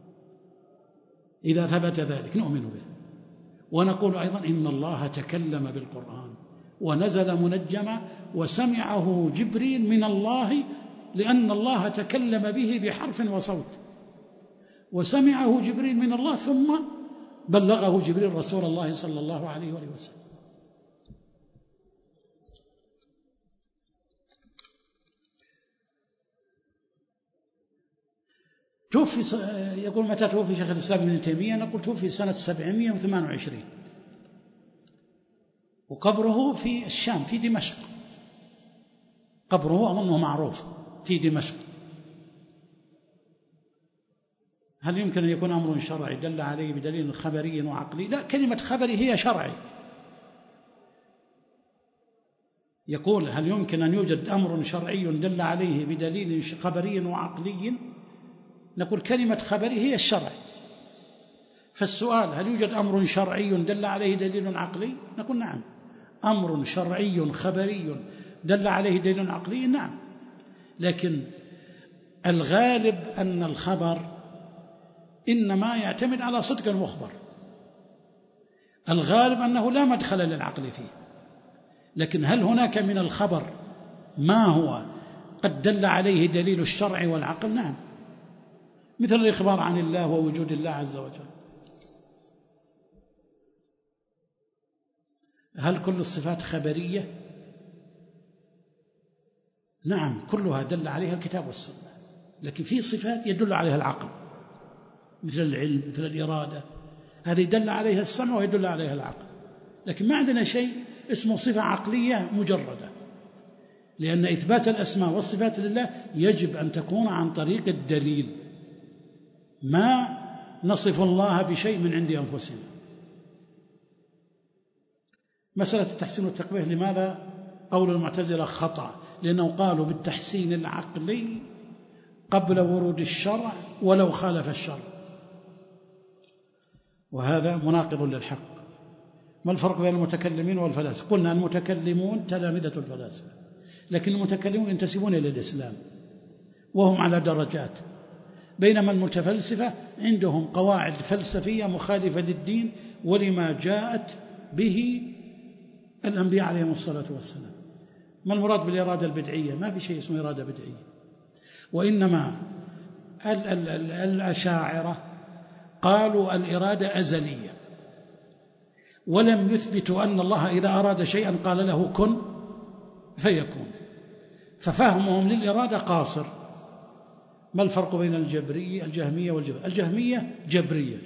إذا ثبت ذلك نؤمن به، ونقول أيضا إن الله تكلم بالقرآن ونزل منجما وسمعه جبريل من الله، لأن الله تكلم به بحرف وصوت، وسمعه جبريل من الله ثم بلغه جبريل رسول الله صلى الله عليه وآله وسلم. توفي، يقول متى توفي شيخ الإسلام ابن تيمية؟ نقول توفي سنة سبعمائة وثمانية وعشرين، وقبره في الشام في دمشق، قبره أظنه معروف في دمشق. هل يمكن أن يكون أمر شرعي دل عليه بدليل خبري وعقلي؟ لا، كلمة خبري هي شرعي. يقول هل يمكن أن يوجد أمر شرعي دل عليه بدليل خبري وعقلي؟ نقول كلمة خبري هي الشرعي. فالسؤال هل يوجد أمر شرعي دل عليه دليل عقلي؟ نقول نعم. أمر شرعي خبري دل عليه دليل عقلي، نعم. لكن الغالب أن الخبر إنما يعتمد على صدق المخبر، الغالب أنه لا مدخل للعقل فيه. لكن هل هناك من الخبر ما هو قد دل عليه دليل الشرع والعقل؟ نعم، مثل الإخبار عن الله ووجود الله عز وجل. هل كل الصفات خبرية؟ نعم، كلها دل عليها الكتاب والسنة، لكن في صفات يدل عليها العقل، مثل العلم، مثل الإرادة، هذه دل عليها السمع ويدل عليها العقل. لكن ما عندنا شيء اسمه صفة عقلية مجردة، لأن إثبات الأسماء والصفات لله يجب أن تكون عن طريق الدليل، ما نصف الله بشيء من عند أنفسنا. مسألة التحسين والتقبيح لماذا قول المعتزلة خطأ؟ لأنه قالوا بالتحسين العقلي قبل ورود الشرع ولو خالف الشرع، وهذا مناقض للحق. ما الفرق بين المتكلمين والفلاسفة؟ قلنا المتكلمون تلامذة الفلاسفة، لكن المتكلمون ينتسبون إلى الإسلام وهم على درجات، بينما المتفلسفة عندهم قواعد فلسفية مخالفة للدين ولما جاءت به الأنبياء عليهم الصلاة والسلام. ما المراد بالإرادة البدعية؟ ما في شيء اسمه إرادة بدعية، وإنما الأشاعرة قالوا الإرادة أزلية، ولم يثبتوا أن الله إذا أراد شيئا قال له كن فيكون، ففهمهم للإرادة قاصر. ما الفرق بين الجبرية الجهمية والجبرية؟ الجهمية جبرية،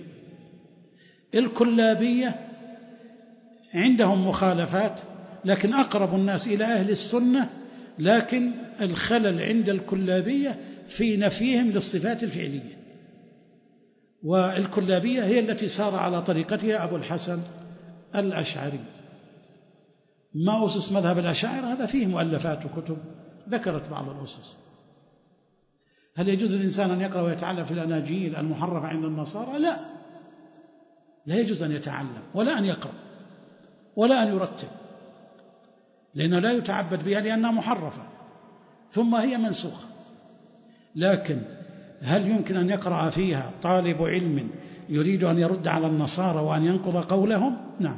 الكلابية عندهم مخالفات، لكن أقرب الناس إلى أهل السنة، لكن الخلل عند الكلابية في نفيهم للصفات الفعلية. والكلابية هي التي سار على طريقتها أبو الحسن الأشعري. ما أسس مذهب الأشاعرة؟ هذا فيه مؤلفات وكتب ذكرت بعض الأسس. هل يجوز للإنسان أن يقرأ ويتعلم في الأناجيل المحرفة عند النصارى؟ لا، لا يجوز أن يتعلم ولا أن يقرأ ولا أن يرتب، لأنه لا يتعبد بها لأنها محرفة ثم هي منسوخة. لكن هل يمكن أن يقرأ فيها طالب علم يريد أن يرد على النصارى وأن ينقض قولهم؟ نعم.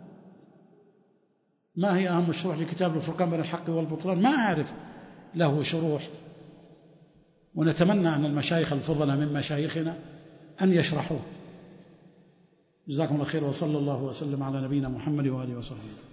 ما هي أهم الشروح لكتاب الفرقان بين الحق والبطلان؟ ما أعرف له شروح، ونتمنى أن المشايخ الفضلاء من مشايخنا أن يشرحوه. جزاكم الله خير، وصلى الله وسلم على نبينا محمد وآله وصحبه.